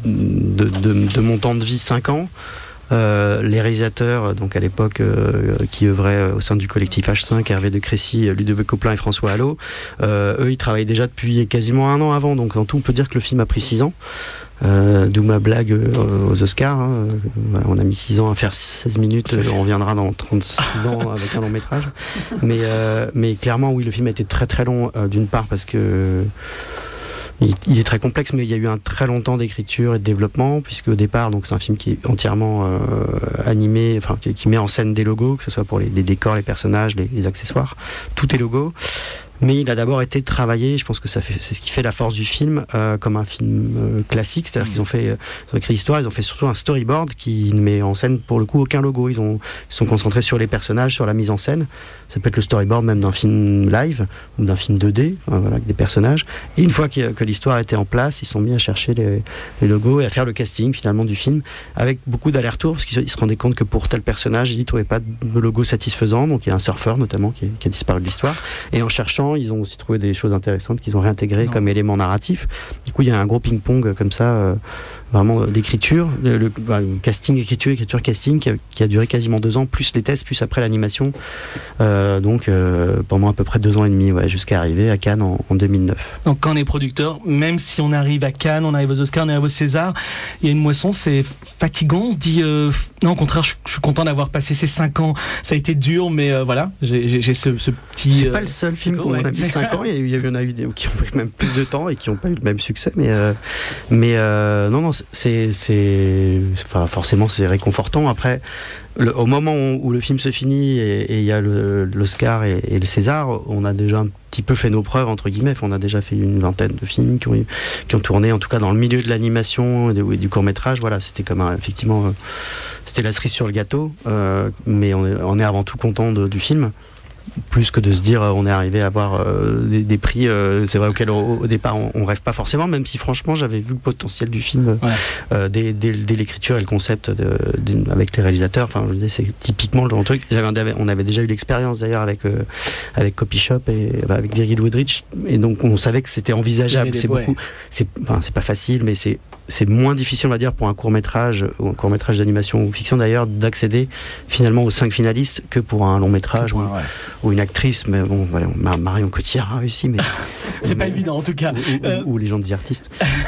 mon temps de vie 5 ans. Les réalisateurs, donc à l'époque, qui œuvraient au sein du collectif H5, Hervé de Crécy, Ludovic Coplin et François Allot, eux, ils travaillaient déjà depuis quasiment 1 an avant, donc en tout, on peut dire que le film a pris 6 ans. D'où ma blague aux Oscars. Voilà, on a mis 6 ans à faire 16 minutes, on reviendra dans 36 ans avec un long métrage. Mais clairement, oui, le film a été très très long, d'une part parce que il est très complexe, mais il y a eu un très long temps d'écriture et de développement, puisque au départ, donc c'est un film qui est entièrement animé, enfin qui met en scène des logos, que ce soit pour les décors, les personnages, les accessoires, tout est logo. Mais il a d'abord été travaillé, je pense que c'est ce qui fait la force du film, comme un film classique, c'est-à-dire qu'ils ont écrit l'histoire, ils ont fait surtout un storyboard qui ne met en scène pour le coup aucun logo. Ils sont concentrés sur les personnages, sur la mise en scène. Ça peut être le storyboard même d'un film live ou d'un film 2D, voilà, avec des personnages. Et une fois que l'histoire était en place, ils sont mis à chercher les logos et à faire le casting finalement du film, avec beaucoup d'allers-retours, parce qu'ils se rendaient compte que pour tel personnage, ils ne trouvaient pas de logo satisfaisant. Donc il y a un surfeur notamment qui a disparu de l'histoire. Et en cherchant, ils ont aussi trouvé des choses intéressantes qu'ils ont réintégrées comme éléments narratifs. Du coup, il y a un gros ping-pong comme ça, vraiment d'écriture, le casting, écriture, casting, qui a duré quasiment 2 ans, plus les tests, plus après l'animation. Donc pendant à peu près 2 ans et demi, jusqu'à arriver à Cannes en 2009. Donc quand on est producteur, même si on arrive à Cannes, on arrive aux Oscars, on arrive au César, il y a une moisson, c'est fatigant, on se dit non, au contraire, je suis content d'avoir passé ces 5 ans, ça a été dur, mais voilà, j'ai ce petit... C'est pas le seul film qu'on a mis 5 ans, il y en a eu des qui ont pris même plus de temps et qui n'ont pas eu le même succès, mais non, enfin, forcément c'est réconfortant. Après, au moment où le film se finit et il y a l'Oscar et le César, on a déjà un petit peu fait nos preuves entre guillemets. On a déjà fait une vingtaine de films qui ont tourné, en tout cas dans le milieu de l'animation et du court métrage. Voilà, c'était comme effectivement, c'était la cerise sur le gâteau, mais on est avant tout content du film. Plus que de se dire on est arrivé à avoir des prix, c'est vrai, auxquels au départ on rêve pas forcément, même si franchement j'avais vu le potentiel du film dès l'écriture et le concept avec les réalisateurs. Enfin, c'est typiquement le genre de truc. On avait déjà eu l'expérience d'ailleurs avec Copy Shop et avec Virgil Woodrich, et donc on savait que c'était envisageable. C'est pas facile, mais c'est moins difficile, on va dire, pour un court-métrage ou un court-métrage d'animation ou fiction d'ailleurs, d'accéder finalement aux 5 finalistes que pour un long-métrage ou une actrice. Mais bon, voilà, Marion Cotillard a réussi, mais c'est pas évident en tout cas. Ou les gens des artistes.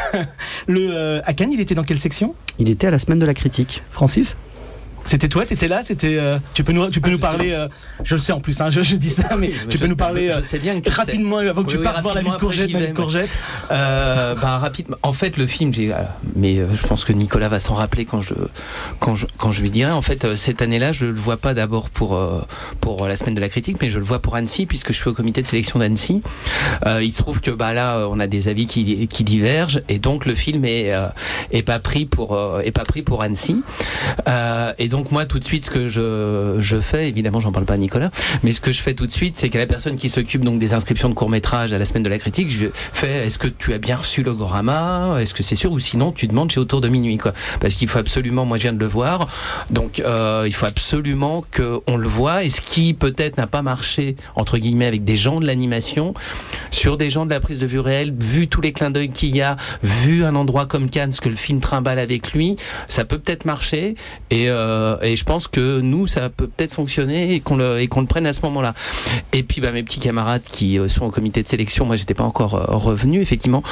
À Cannes, il était dans quelle section ? Il était à la semaine de la critique. Francis ? C'était toi, t'étais là, tu peux nous parler, je le sais en plus, hein, je dis ça, mais tu peux nous parler rapidement avant que tu partes voir La Vie de Courgette. Rapidement. En fait, le film, mais je pense que Nicolas va s'en rappeler quand je lui dirai. En fait, cette année-là, je le vois pas d'abord pour la semaine de la critique, mais je le vois pour Annecy, puisque je suis au comité de sélection d'Annecy. Il se trouve que là, on a des avis qui divergent, et donc le film est pas pris pour Annecy. Et donc moi tout de suite ce que je fais, évidemment j'en parle pas à Nicolas, mais ce que je fais tout de suite, c'est que la personne qui s'occupe donc des inscriptions de court-métrage à la semaine de la critique, je fais est-ce que tu as bien reçu Logorama, est-ce que c'est sûr, ou sinon tu demandes chez Autour de minuit, quoi. Parce qu'il faut absolument, moi je viens de le voir, donc il faut absolument qu'on le voit, et ce qui peut-être n'a pas marché entre guillemets avec des gens de l'animation, sur des gens de la prise de vue réelle, vu tous les clins d'œil qu'il y a, vu un endroit comme Cannes, ce que le film trimballe avec lui, ça peut peut-être marcher, et je pense que nous ça peut peut-être fonctionner, et qu'on le prenne à ce moment-là. Et puis mes petits camarades qui sont au comité de sélection, moi j'étais pas encore revenu, effectivement,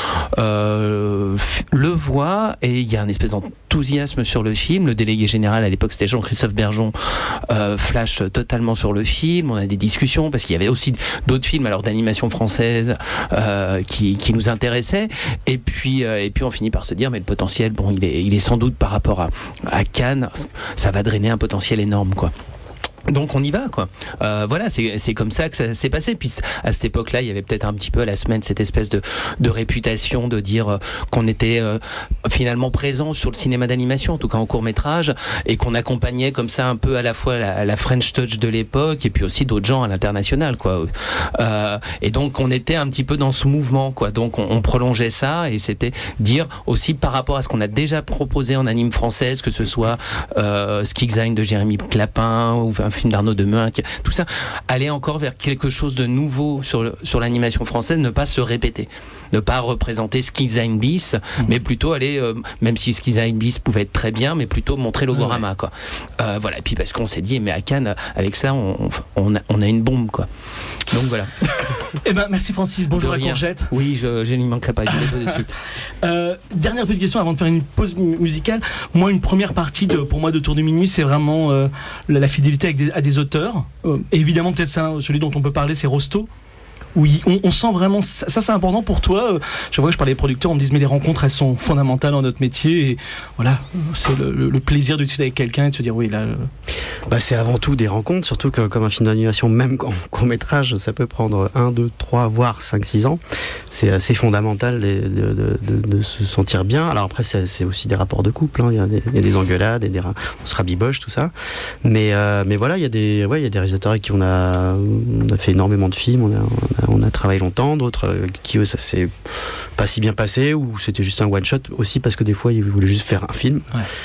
le voient, et il y a un espèce d'enthousiasme sur le film. Le délégué général à l'époque c'était Jean-Christophe Bergeon, flash totalement sur le film. On a des discussions parce qu'il y avait aussi d'autres films alors d'animation française qui nous intéressaient, et puis on finit par se dire mais le potentiel, bon, il est sans doute par rapport à Cannes, ça va drainer un potentiel énorme, quoi. Donc on y va, quoi. Voilà, c'est comme ça que ça s'est passé. Puis à cette époque-là, il y avait peut-être un petit peu à la semaine cette espèce de réputation de dire qu'on était finalement présent sur le cinéma d'animation, en tout cas en court-métrage, et qu'on accompagnait comme ça un peu à la fois la French Touch de l'époque, et puis aussi d'autres gens à l'international, quoi. Et donc on était un petit peu dans ce mouvement, quoi. Donc on prolongeait ça, et c'était dire aussi par rapport à ce qu'on a déjà proposé en anime française, que ce soit Skigzine de Jérémy Clapin ou un film d'Arnaud Demeunck, tout ça, aller encore vers quelque chose de nouveau sur l'animation française, ne pas se répéter, ne pas représenter Skigzine bis, mais plutôt aller, même si Skigzine bis pouvait être très bien, mais plutôt montrer Logorama, quoi. Voilà, et puis parce qu'on s'est dit, mais à Cannes, avec ça, on a une bombe, quoi. Donc voilà. Eh ben, merci Francis, bonjour à Courgette. Oui, je n'y manquerai pas, je vais de suite. Dernière petite question avant de faire une pause musicale. Moi, une première partie pour moi de Tour de minuit, c'est vraiment la fidélité à des auteurs. Évidemment, peut-être celui dont on peut parler, c'est Rosto. Oui, on sent vraiment, ça c'est important pour toi. Je vois que je parlais des producteurs, on me dit mais les rencontres elles sont fondamentales dans notre métier, et voilà, c'est le plaisir de discuter avec quelqu'un et de se dire oui là. C'est avant tout des rencontres, surtout que comme un film d'animation, même en court-métrage, ça peut prendre 1, 2, 3, voire 5, 6 ans. C'est assez fondamental de se sentir bien. Alors après c'est aussi des rapports de couple, hein. Il y a des engueulades, on se rabiboche, tout ça. Mais voilà, il y a des réalisateurs avec qui on a fait énormément de films, on a travaillé longtemps, d'autres qui eux ça s'est pas si bien passé, ou c'était juste un one shot aussi parce que des fois ils voulaient juste faire un film,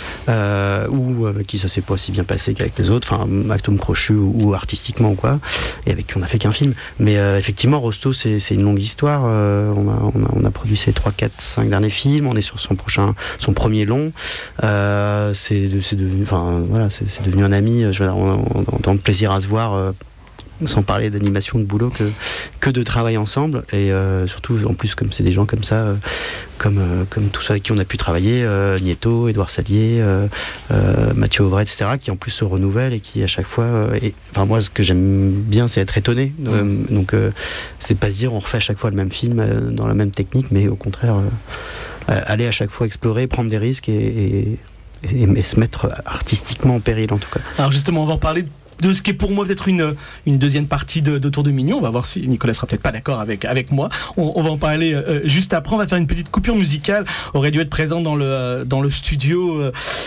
ou avec qui ça s'est pas si bien passé qu'avec les autres, enfin Actum Crochu ou artistiquement ou quoi, et avec qui on a fait qu'un film. Mais effectivement Rosto c'est une longue histoire. On a produit ses 3, 4, 5 derniers films, on est sur son premier long. C'est devenu un ami. On a tant de plaisir à se voir. Sans parler d'animation, de boulot, que de travail ensemble, et surtout en plus comme c'est des gens comme ça, comme tous ceux avec qui on a pu travailler, Nieto, Édouard Salier, Mathieu Auvray, etc., qui en plus se renouvellent et qui à chaque fois, moi ce que j'aime bien c'est être étonné, donc c'est pas se dire on refait à chaque fois le même film dans la même technique, mais au contraire aller à chaque fois explorer, prendre des risques et se mettre artistiquement en péril en tout cas. Alors justement on va en parler de ce qui est pour moi peut-être une deuxième partie de Tour de Mignon. On va voir si Nicolas sera peut-être pas d'accord avec moi. On va en parler juste après. On va faire une petite coupure musicale. Aurait dû être présent dans le studio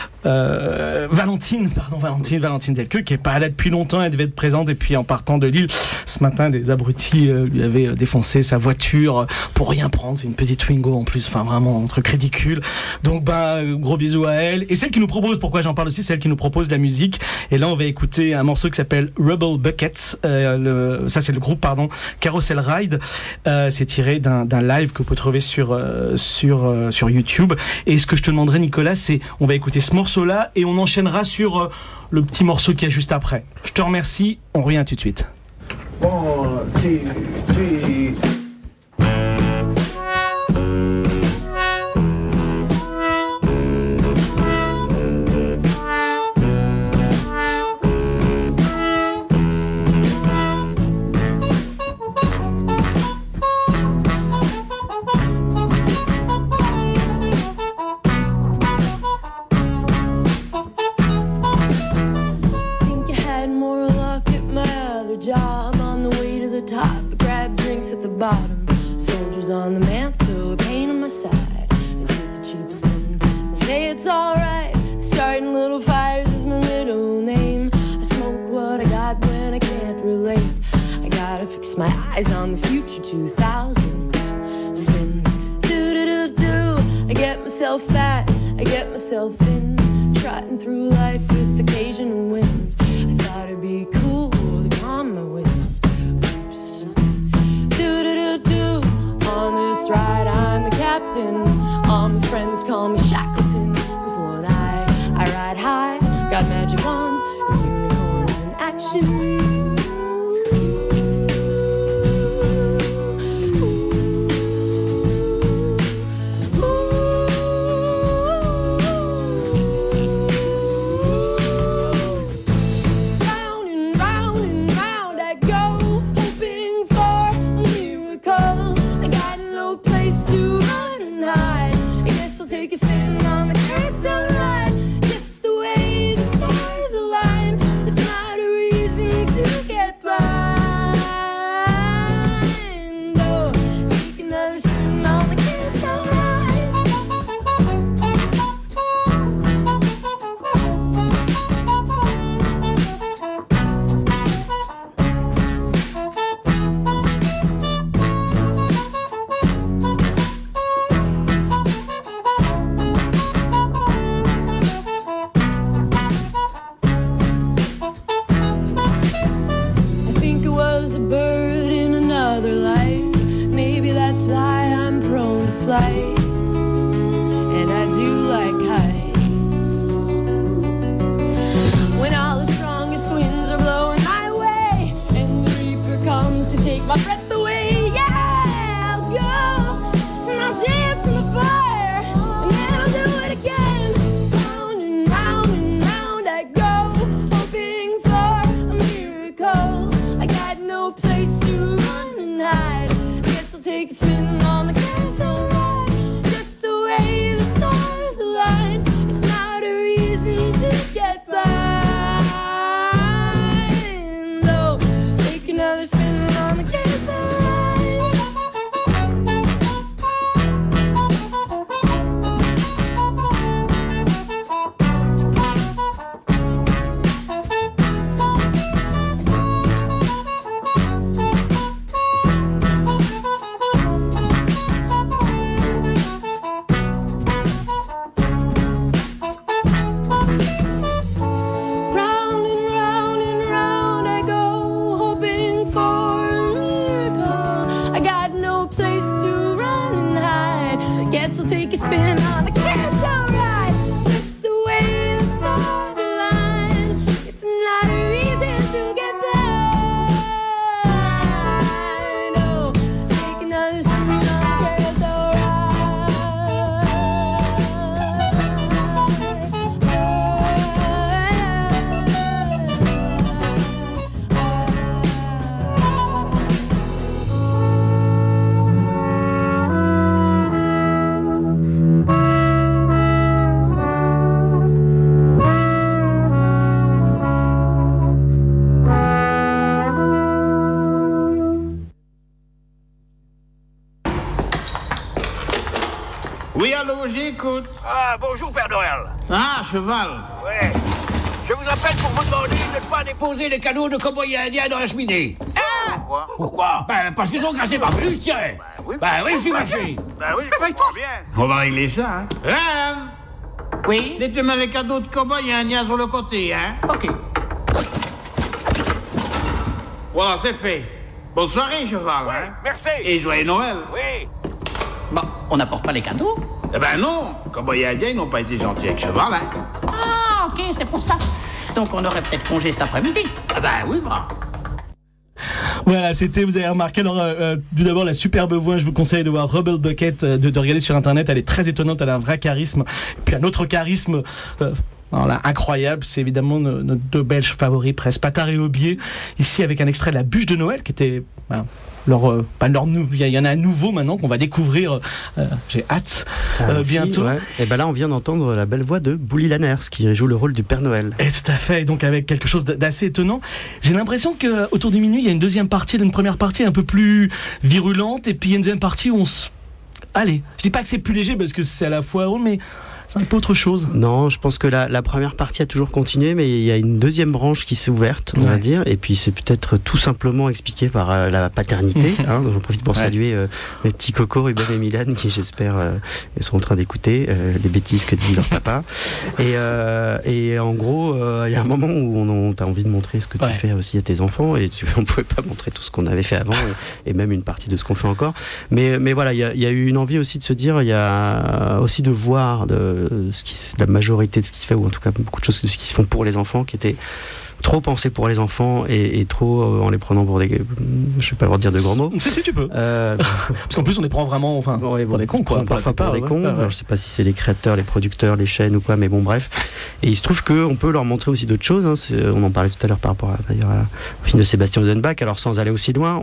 Valentine Delqueux, qui est pas là depuis longtemps. Elle devait être présente, et puis en partant de Lille ce matin, des abrutis lui avaient défoncé sa voiture pour rien prendre. C'est une petite Twingo en plus, enfin vraiment un truc ridicule. Donc gros bisous à elle. Et celle qui nous propose, pourquoi j'en parle aussi, c'est elle qui nous propose de la musique. Et là on va écouter un morceau qui s'appelle Rebel Buckets. Ça c'est le groupe Carousel Ride. C'est tiré d'un live que vous pouvez trouver sur YouTube. Et ce que je te demanderais Nicolas, c'est on va écouter ce morceau-là et on enchaînera sur le petit morceau qui est juste après. Je te remercie, on revient tout de suite. 1, 2, 3. Bottom, soldiers on the mantle, pain on my side. I take a cheap spin, say it's alright. Starting little fires is my little relate. I gotta fix my eyes on the future 2000s. Spins, do-do-do-do. I get myself fat, I get myself thin. Trotting through life with occasional wins. I thought it'd be cool to calm my wits. Oops. Do-do-do-do. On this ride I'm the captain. All my friends call me Shackleton. With one eye I ride high. Got magic wands and unicorns in action. Take a spin on the carousel ride, just the way the stars align. It's not a reason to get blind. Oh, take another spin on the carousel flight, and I do like heights. When all the strongest winds are blowing my way, and the reaper comes to take my breath away, yeah, I'll go, and I'll dance in the fire, and then I'll do it again. Round and round and round I go, hoping for a miracle. I got no place to run and hide. Guess I'll take a spin on the carousel ride, just the way the stars align. It's not a reason to get blind. Oh, take another spin on the carousel take a spin on the carousel ride, just the way the stars align. It's not a reason to get blind. Oh, take another spin on the carousel Oui, allô, j'écoute. Ah, bonjour, Père Noël. Ah, cheval. Ouais. Je vous appelle pour vous demander de ne pas déposer les cadeaux de cow-boys indiens dans la cheminée. Ah! Pourquoi? Ben, parce qu'ils ont cassé ma peluche, tiens. Ben oui, je suis fâché. Ben oui, je paye trop bien. On va régler ça, hein. Oui? Mettez-moi les cadeaux de cow-boy indiens sur le côté, hein. Ok. Voilà, c'est fait. Bonne soirée, cheval, hein. Merci. Et joyeux Noël. Oui. Bon, on n'apporte pas les cadeaux? Eh ben non, cow-boy indiens, ils n'ont pas été gentils avec cheval, hein. Ah, ok, c'est pour ça. Donc on aurait peut-être congé cet après-midi. Ah ben oui, va. Voilà, c'était, vous avez remarqué, alors, tout d'abord la superbe voix, je vous conseille de voir Rebel Bucket, de regarder sur internet, elle est très étonnante, elle a un vrai charisme, et puis un autre charisme, alors là, incroyable, c'est évidemment nos deux Belges favoris, Presse Patard et Aubier, ici avec un extrait de La Bûche de Noël, qui était il y en a un nouveau maintenant qu'on va découvrir, j'ai hâte, bientôt. Ouais. Et ben là, on vient d'entendre la belle voix de Bouli Lanners, qui joue le rôle du Père Noël. Et tout à fait, donc avec quelque chose d'assez étonnant. J'ai l'impression qu'autour du minuit, il y a une deuxième partie, une première partie un peu plus virulente, et puis il y a une deuxième partie où allez, je dis pas que c'est plus léger parce que c'est à la fois drôle, mais c'est un peu autre chose. Non, je pense que la première partie a toujours continué, mais il y a une deuxième branche qui s'est ouverte, on va dire, et puis c'est peut-être tout simplement expliqué par la paternité. Donc j'en profite pour saluer mes petits cocos, Ruben et Milan, qui j'espère sont en train d'écouter les bêtises que dit leur papa. Et en gros, il y a un moment où t'as envie de montrer ce que tu fais aussi à tes enfants, et on pouvait pas montrer tout ce qu'on avait fait avant, et même une partie de ce qu'on fait encore. Mais voilà, il y a eu une envie aussi de se dire, il y a aussi de voir la majorité de ce qui se fait, ou en tout cas beaucoup de choses de ce qui se font pour les enfants, qui étaient trop pensées pour les enfants et trop en les prenant pour des, je vais pas leur dire de gros mots. Si tu peux. Parce qu'en plus on les prend vraiment, pour des cons, quoi. Parfois pour des cons. Alors, je sais pas si c'est les créateurs, les producteurs, les chaînes ou quoi, mais bon, bref. Et il se trouve qu'on peut leur montrer aussi d'autres choses. On en parlait tout à l'heure par rapport d'ailleurs au film de Sébastien Odenbach. Alors sans aller aussi loin,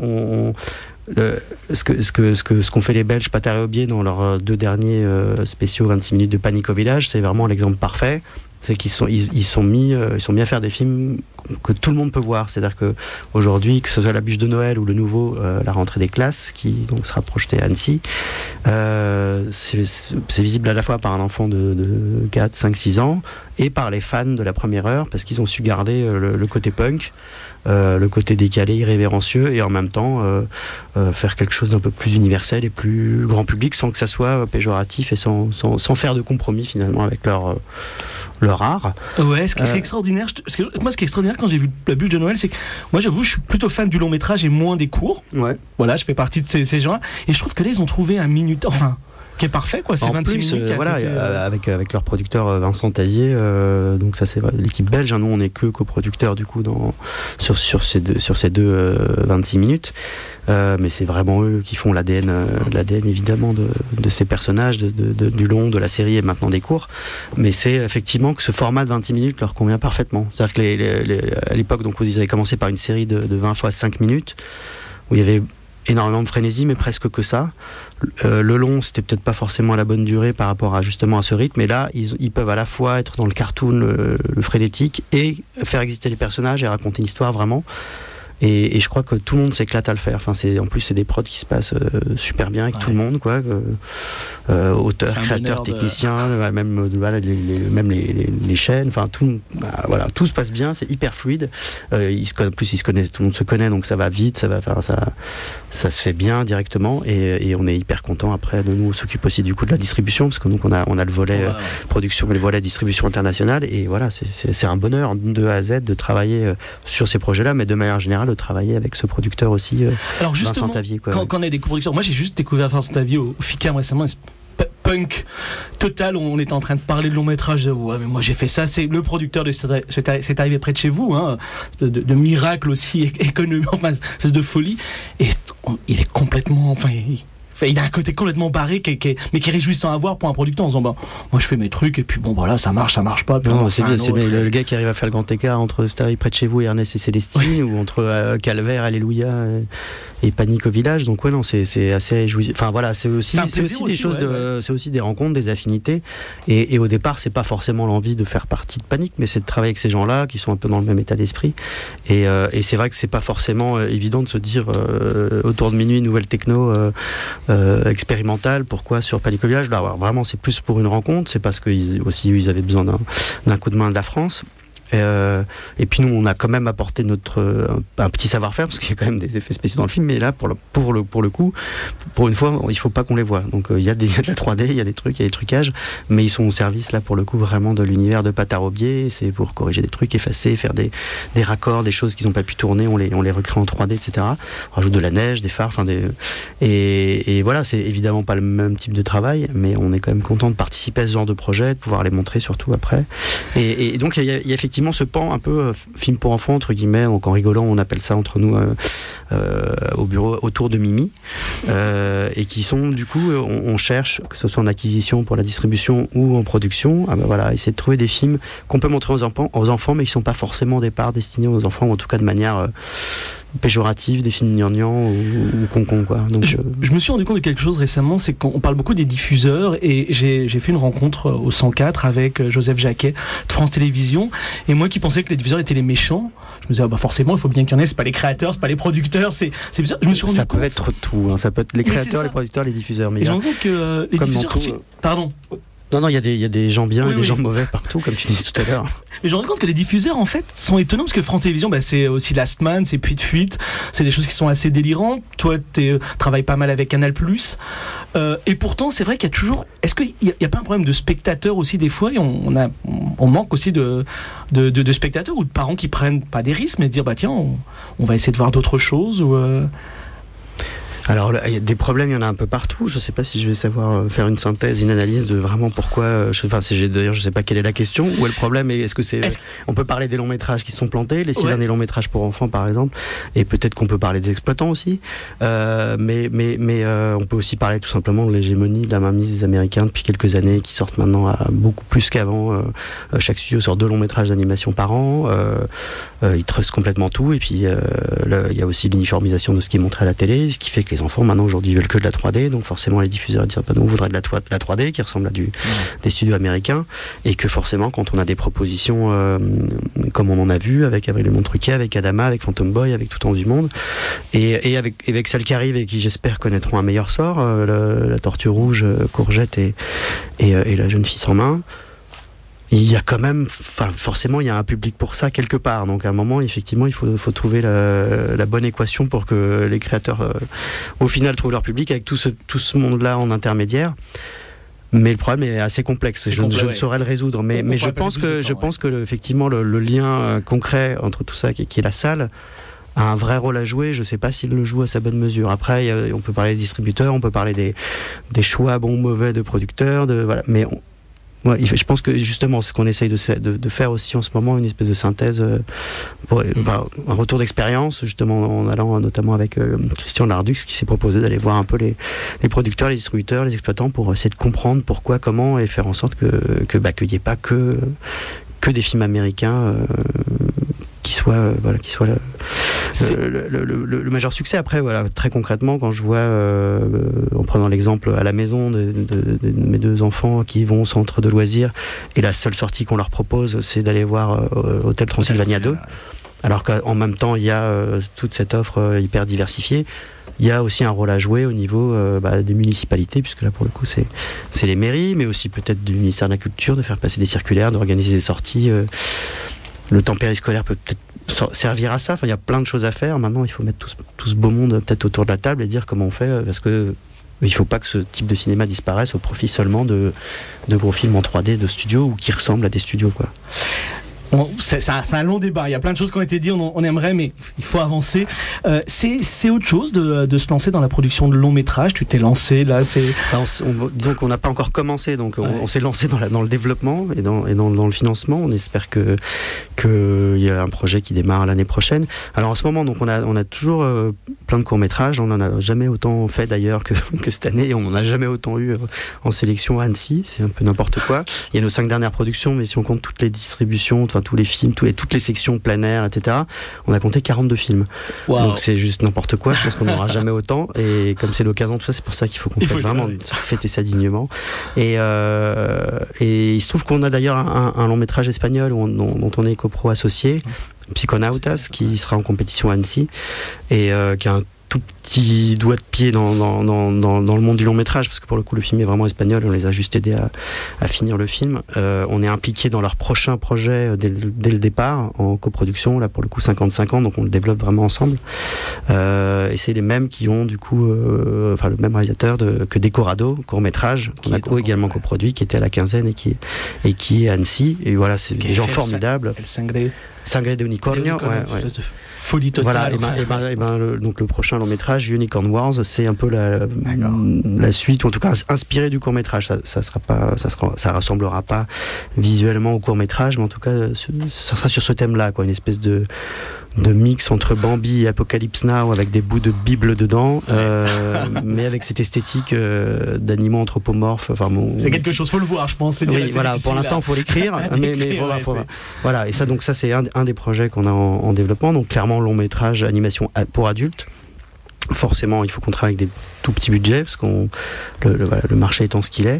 ce qu'ont fait les Belges Pattari et Aubier dans leurs 2 derniers spéciaux 26 minutes de Panique au village, c'est vraiment l'exemple parfait. C'est qu'ils sont mis à faire des films que tout le monde peut voir. C'est-à-dire que aujourd'hui, que ce soit La Bûche de Noël ou le nouveau La Rentrée des classes, qui donc sera projeté à Annecy, c'est visible à la fois par un enfant de 4, 5, 6 ans et par les fans de la première heure, parce qu'ils ont su garder le côté punk, le côté décalé, irrévérencieux, et en même temps faire quelque chose d'un peu plus universel et plus grand public, sans que ça soit péjoratif et sans faire de compromis finalement avec leur art. Ouais, ce qui est extraordinaire, moi ce qui est extraordinaire quand j'ai vu La Bûche de Noël, c'est que moi j'avoue je suis plutôt fan du long métrage et moins des courts. Ouais. Voilà, je fais partie de ces gens-là, et je trouve que là ils ont trouvé un minute, qui est parfait, quoi. C'est 26 minutes. Avec leur producteur Vincent Taillier, donc ça c'est l'équipe belge. Nous on est que coproducteurs du coup sur ces deux 26 minutes. Mais c'est vraiment eux qui font l'ADN évidemment de ces personnages, du long, de la série et maintenant des courts. Mais c'est effectivement que ce format de 26 minutes leur convient parfaitement. C'est-à-dire que à l'époque, donc, vous avez commencé par une série de 20 fois 5 minutes, où il y avait énormément de frénésie, mais presque que ça. Le long, c'était peut-être pas forcément à la bonne durée par rapport justement à ce rythme, mais là, ils peuvent à la fois être dans le cartoon, le frénétique, et faire exister les personnages et raconter une histoire vraiment. Et je crois que tout le monde s'éclate à le faire. En plus, c'est des prods qui se passent super bien avec tout le monde, quoi. Auteurs, créateurs, techniciens, même les chaînes. Tout se passe bien. C'est hyper fluide. Tout le monde se connaît, donc ça va vite. Ça se fait bien directement. Et on est hyper content. Après, de nous, on s'occupe aussi du coup de la distribution, parce que donc on a le volet production et le volet distribution internationale. Et voilà, c'est un bonheur de A à Z de travailler sur ces projets-là, mais de manière générale de travailler avec ce producteur aussi. Alors justement, Vincent Tavier, quand on est des coproducteurs, moi j'ai juste découvert Vincent Tavier au FICAM récemment, punk total, on était en train de parler de long métrage, ouais mais moi j'ai fait ça, c'est le producteur de C'est arrivé près de chez vous, espèce de miracle aussi économique, espèce de folie, et il est complètement, il a un côté complètement barré, mais qui est réjouissant à voir pour un producteur en disant moi je fais mes trucs et puis bon voilà, ça marche pas. Non, c'est bien, le gars qui arrive à faire le grand écart entre C'est arrivé près de chez vous et Ernest et Célestine, ou entre Calvaire, Alléluia et Panique au village. Donc ouais, non, c'est assez réjouissant. C'est aussi des choses c'est aussi des rencontres, des affinités, et au départ c'est pas forcément l'envie de faire partie de Panique, mais c'est de travailler avec ces gens-là qui sont un peu dans le même état d'esprit, et c'est vrai que c'est pas forcément évident de se dire autour de minuit nouvelle techno expérimentale, pourquoi sur Panique au village. Vraiment c'est plus pour une rencontre, c'est parce qu'ils avaient besoin d'un coup de main de la France. Et puis nous on a quand même apporté un petit savoir-faire, parce qu'il y a quand même des effets spéciaux dans le film, mais là pour le coup, pour une fois il faut pas qu'on les voit, donc il y a de la 3D, il y a des trucs, il y a des trucages, mais ils sont au service là pour le coup vraiment de l'univers de Pattari et Aubier. C'est pour corriger des trucs, effacer, faire des raccords, des choses qu'ils n'ont pas pu tourner, on les recrée en 3D, etc. On rajoute de la neige, des phares, et voilà, c'est évidemment pas le même type de travail, mais on est quand même content de participer à ce genre de projet, de pouvoir les montrer surtout après, et donc il y a effectivement ce pan un peu film pour enfants entre guillemets, donc en rigolant on appelle ça entre nous au bureau autour de Mimi, et qui sont du coup on cherche, que ce soit en acquisition pour la distribution ou en production, essayer de trouver des films qu'on peut montrer aux enfants, mais qui sont pas forcément au départ destinés aux enfants, ou en tout cas de manière péjorative, des films gnangnans ou concon, quoi. Donc, je me suis rendu compte de quelque chose récemment, c'est qu'on parle beaucoup des diffuseurs, et j'ai fait une rencontre au 104 avec Joseph Jacquet de France Télévisions, et moi qui pensais que les diffuseurs étaient les méchants, je me disais forcément il faut bien qu'il y en ait, c'est pas les créateurs, c'est pas les producteurs, c'est bizarre. Je me suis rendu compte, ça peut être tout, ça peut être les créateurs, les producteurs, les diffuseurs, mais je me rends compte que les diffuseurs Non, il y a des gens bien et des gens mauvais partout, comme tu disais tout à l'heure. Mais je me rends compte que les diffuseurs, en fait, sont étonnants parce que France Télévisions, c'est aussi Last Man, c'est Puits de Fuite, c'est des choses qui sont assez délirantes. Toi, tu travailles pas mal avec Canal+. Et pourtant, c'est vrai qu'il y a toujours... Est-ce qu'il n'y a pas un problème de spectateurs aussi des fois, et on manque aussi de spectateurs ou de parents qui prennent pas des risques, mais se dire, tiens, on va essayer de voir d'autres choses ou... Alors, il y a des problèmes, il y en a un peu partout. Je sais pas si je vais savoir faire une synthèse, une analyse de vraiment pourquoi. D'ailleurs, je sais pas quelle est la question. Où est le problème et on peut parler des longs métrages qui se sont plantés, les 6 derniers longs métrages pour enfants, par exemple, et peut-être qu'on peut parler des exploitants aussi. Mais on peut aussi parler tout simplement de l'hégémonie, de la mainmise des Américains depuis quelques années, qui sortent maintenant à beaucoup plus qu'avant. Chaque studio sort 2 longs métrages d'animation par an. Ils trustent complètement tout. Et puis, il y a aussi l'uniformisation de ce qui est montré à la télé, ce qui fait que les enfants maintenant aujourd'hui veulent que de la 3D, donc forcément les diffuseurs disent nous on voudrait de la 3D qui ressemble à des studios américains, et que forcément quand on a des propositions comme on en a vu avec Avril Le Montruquier, avec Adama, avec Phantom Boy, avec Tout en du monde, et avec celles qui arrivent et qui j'espère connaîtront un meilleur sort, la Tortue Rouge, Courgette et La Jeune Fille sans main. Il y a quand même, forcément, il y a un public pour ça quelque part. Donc, à un moment, effectivement, il faut trouver la bonne équation pour que les créateurs, au final, trouvent leur public avec tout ce monde-là en intermédiaire. Mais le problème est assez complexe. Je ne saurais le résoudre. Mais je pense que effectivement, le lien concret entre tout ça, qui est la salle, a un vrai rôle à jouer. Je ne sais pas s'il le joue à sa bonne mesure. Après, on peut parler des distributeurs, on peut parler des choix bons ou mauvais de producteurs, voilà. Mais je pense que justement c'est ce qu'on essaye de faire aussi en ce moment, une espèce de synthèse pour un retour d'expérience, justement en allant notamment avec Christian Lardux qui s'est proposé d'aller voir un peu les producteurs, les distributeurs, les exploitants pour essayer de comprendre pourquoi, comment, et faire en sorte qu'il n'y ait pas que des films américains qui soient le majeur succès. Après, très concrètement, quand je vois, en prenant l'exemple à la maison de mes 2 enfants qui vont au centre de loisirs, et la seule sortie qu'on leur propose, c'est d'aller voir Hôtel Transylvania 2, alors qu'en même temps, il y a toute cette offre hyper diversifiée. Il y a aussi un rôle à jouer au niveau des municipalités, puisque là, pour le coup, c'est les mairies, mais aussi peut-être du ministère de la Culture, de faire passer des circulaires, d'organiser des sorties. Le temps périscolaire peut peut-être servir à ça. Il y a plein de choses à faire. Maintenant, il faut mettre tout ce beau monde peut-être autour de la table et dire comment on fait, parce que il ne faut pas que ce type de cinéma disparaisse au profit seulement de gros films en 3D de studios ou qui ressemblent à des studios, quoi. C'est un long débat, il y a plein de choses qui ont été dites, on aimerait, mais il faut avancer. C'est autre chose de se lancer dans la production de longs métrages. Tu t'es lancé là, disons qu'on n'a pas encore commencé, donc on s'est lancé dans le développement et dans le financement. On espère qu'il y a un projet qui démarre l'année prochaine. Alors en ce moment, donc on a toujours plein de courts métrages. On n'en a jamais autant fait d'ailleurs que cette année. On n'en a jamais autant eu en sélection à Annecy. C'est un peu n'importe quoi. Il y a nos 5 dernières productions, mais si on compte toutes les distributions, tous les films, toutes les sections plein air, etc. On a compté 42 films. Wow. Donc c'est juste n'importe quoi. Je pense qu'on n'aura jamais autant. Et comme c'est l'occasion, tout ça, c'est pour ça qu'il faut qu'on fasse vraiment fêter ça dignement. Et il se trouve qu'on a d'ailleurs un long métrage espagnol dont on est copro associé, Psychonautas, qui sera en compétition à Annecy et qui a un tout petit doigt de pied dans le monde du long métrage, parce que pour le coup le film est vraiment espagnol, on les a juste aidés à finir le film. On est impliqué dans leur prochain projet dès le départ, en coproduction, là pour le coup 50-50, donc on le développe vraiment ensemble. Et c'est les mêmes qui ont du coup le même réalisateur que Decorado, court métrage, qu'on a également coproduit, qui était à la Quinzaine et qui est à Annecy. Et voilà, c'est des gens formidables. Sangre de Unicornio, folie totale. Voilà, donc le prochain long métrage, Unicorn Wars, c'est un peu la suite, ou en tout cas inspiré du court métrage. Ça ressemblera pas visuellement au court métrage, mais en tout cas, ça sera sur ce thème-là, quoi, une espèce de mix entre Bambi et Apocalypse Now avec des bouts de Bible dedans, mais avec cette esthétique d'animaux anthropomorphes. C'est quelque chose, faut le voir, je pense. Pour l'instant, faut l'écrire, voilà. Et ça, c'est un des projets qu'on a en développement. Donc clairement, long métrage animation pour adultes. Forcément, il faut qu'on travaille avec des tout petits budgets parce le marché étant ce qu'il est.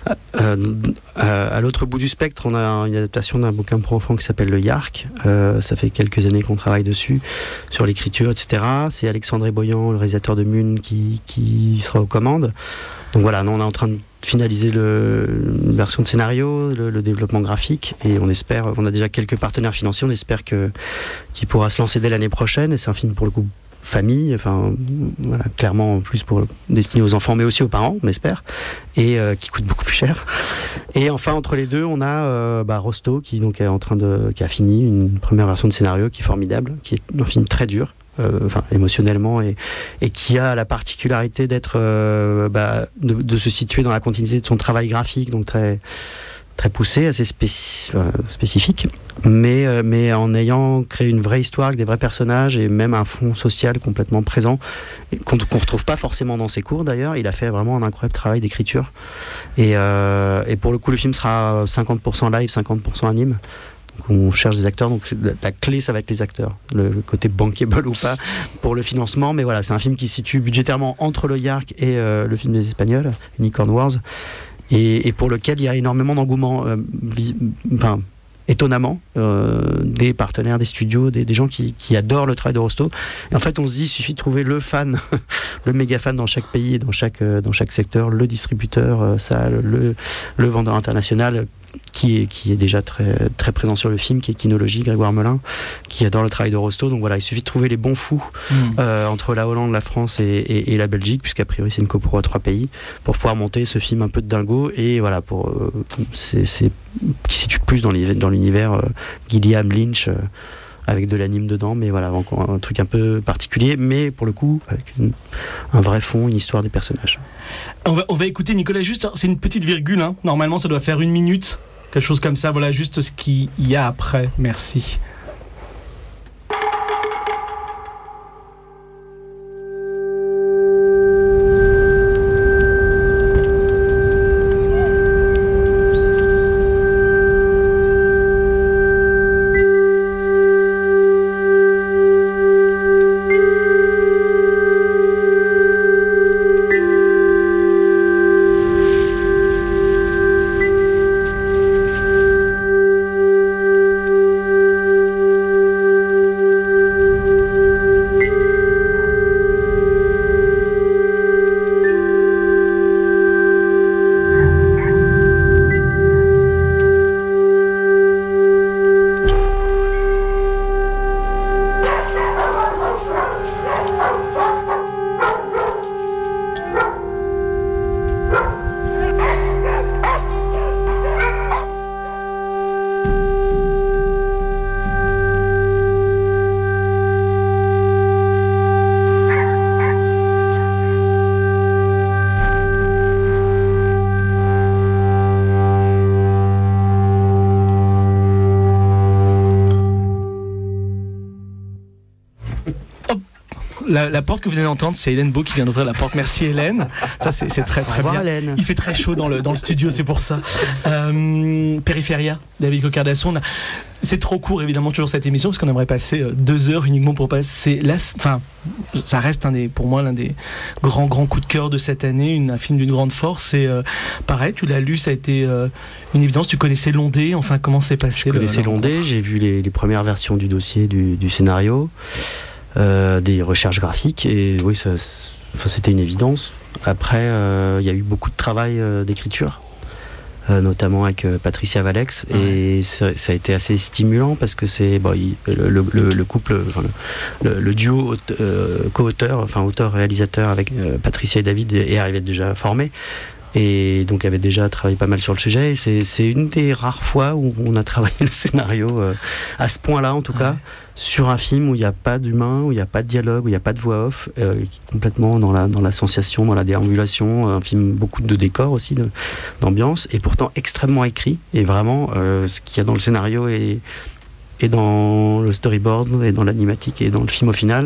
À l'autre bout du spectre, on a une adaptation d'un bouquin pour enfants qui s'appelle Le Yark. Ça fait quelques années qu'on travaille dessus, sur l'écriture, etc. C'est Alexandre Boyan, le réalisateur de Mune, qui sera aux commandes. Donc voilà, nous on est en train de finaliser une version de scénario, le développement graphique, et on a déjà quelques partenaires financiers, on espère qu'il pourra se lancer dès l'année prochaine. Et c'est un film pour le coup famille, enfin voilà, clairement en plus destiné aux enfants mais aussi aux parents, on espère, et qui coûte beaucoup plus cher. Et enfin entre les deux, on a Rosto qui donc qui a fini une première version de scénario qui est formidable, qui est un film très dur. Émotionnellement et qui a la particularité d'être de se situer dans la continuité de son travail graphique, donc très très poussé, assez spécifique, mais en ayant créé une vraie histoire avec des vrais personnages et même un fond social complètement présent qu'on retrouve pas forcément dans ses cours d'ailleurs. Il a fait vraiment un incroyable travail d'écriture et pour le coup le film sera 50% live, 50% anime. Donc on cherche des acteurs, donc la clé ça va être les acteurs, le côté bankable ou pas pour le financement, mais voilà, c'est un film qui se situe budgétairement entre le Yark et le film des Espagnols, Unicorn Wars, et pour lequel il y a énormément d'engouement, étonnamment, des partenaires, des studios, des gens qui adorent le travail de Rosto. Et en fait on se dit, il suffit de trouver le fan, le méga fan dans chaque pays, dans chaque secteur, le distributeur, le vendeur international qui est déjà très, très présent sur le film, qui est Kinologie, Grégoire Melin, qui adore le travail de Rosto. Donc voilà, il suffit de trouver les bons fous entre la Hollande, la France et la Belgique, puisqu'a priori c'est une copro à 3 pays, pour pouvoir monter ce film un peu de dingo. Et voilà, qui se situe plus dans l'univers Gilliam Lynch, avec de l'anime dedans, mais voilà, encore un truc un peu particulier, mais pour le coup avec un vrai fond, une histoire des personnages. On va écouter Nicolas, juste, c'est une petite virgule, hein. Normalement ça doit faire 1 minute, quelque chose comme ça, voilà, juste ce qu'il y a après. Merci. La porte que vous venez d'entendre, c'est Hélène Beau qui vient d'ouvrir la porte. Merci Hélène. Ça c'est très très bien. Hélène. Il fait très chaud dans le studio, c'est pour ça. Périphéria, David Cocardasson. C'est trop court évidemment toujours cette émission parce qu'on aimerait passer 2 heures uniquement pour passer ça reste pour moi l'un des grands coups de cœur de cette année, un film d'une grande force. Et pareil, tu l'as lu, ça a été une évidence. Tu connaissais Londé, enfin comment s'est passé? Je connaissais Londé, j'ai vu les premières versions du dossier, du scénario, des recherches graphiques, et oui, c'était une évidence. Après, il y a eu beaucoup de travail d'écriture, notamment avec Patricia Valex, et ça a été assez stimulant parce que c'est le couple, le duo co-auteur, auteur-réalisateur avec Patricia et David est arrivé déjà formé. Et donc avait déjà travaillé pas mal sur le sujet, et c'est une des rares fois où on a travaillé le scénario à ce point-là en tout cas, sur un film où il n'y a pas d'humain, où il n'y a pas de dialogue, où il n'y a pas de voix off, complètement dans la sensation, dans la déambulation, un film beaucoup de décors aussi, d'ambiance, et pourtant extrêmement écrit, et vraiment ce qu'il y a dans le scénario et dans le storyboard, et dans l'animatique, et dans le film au final,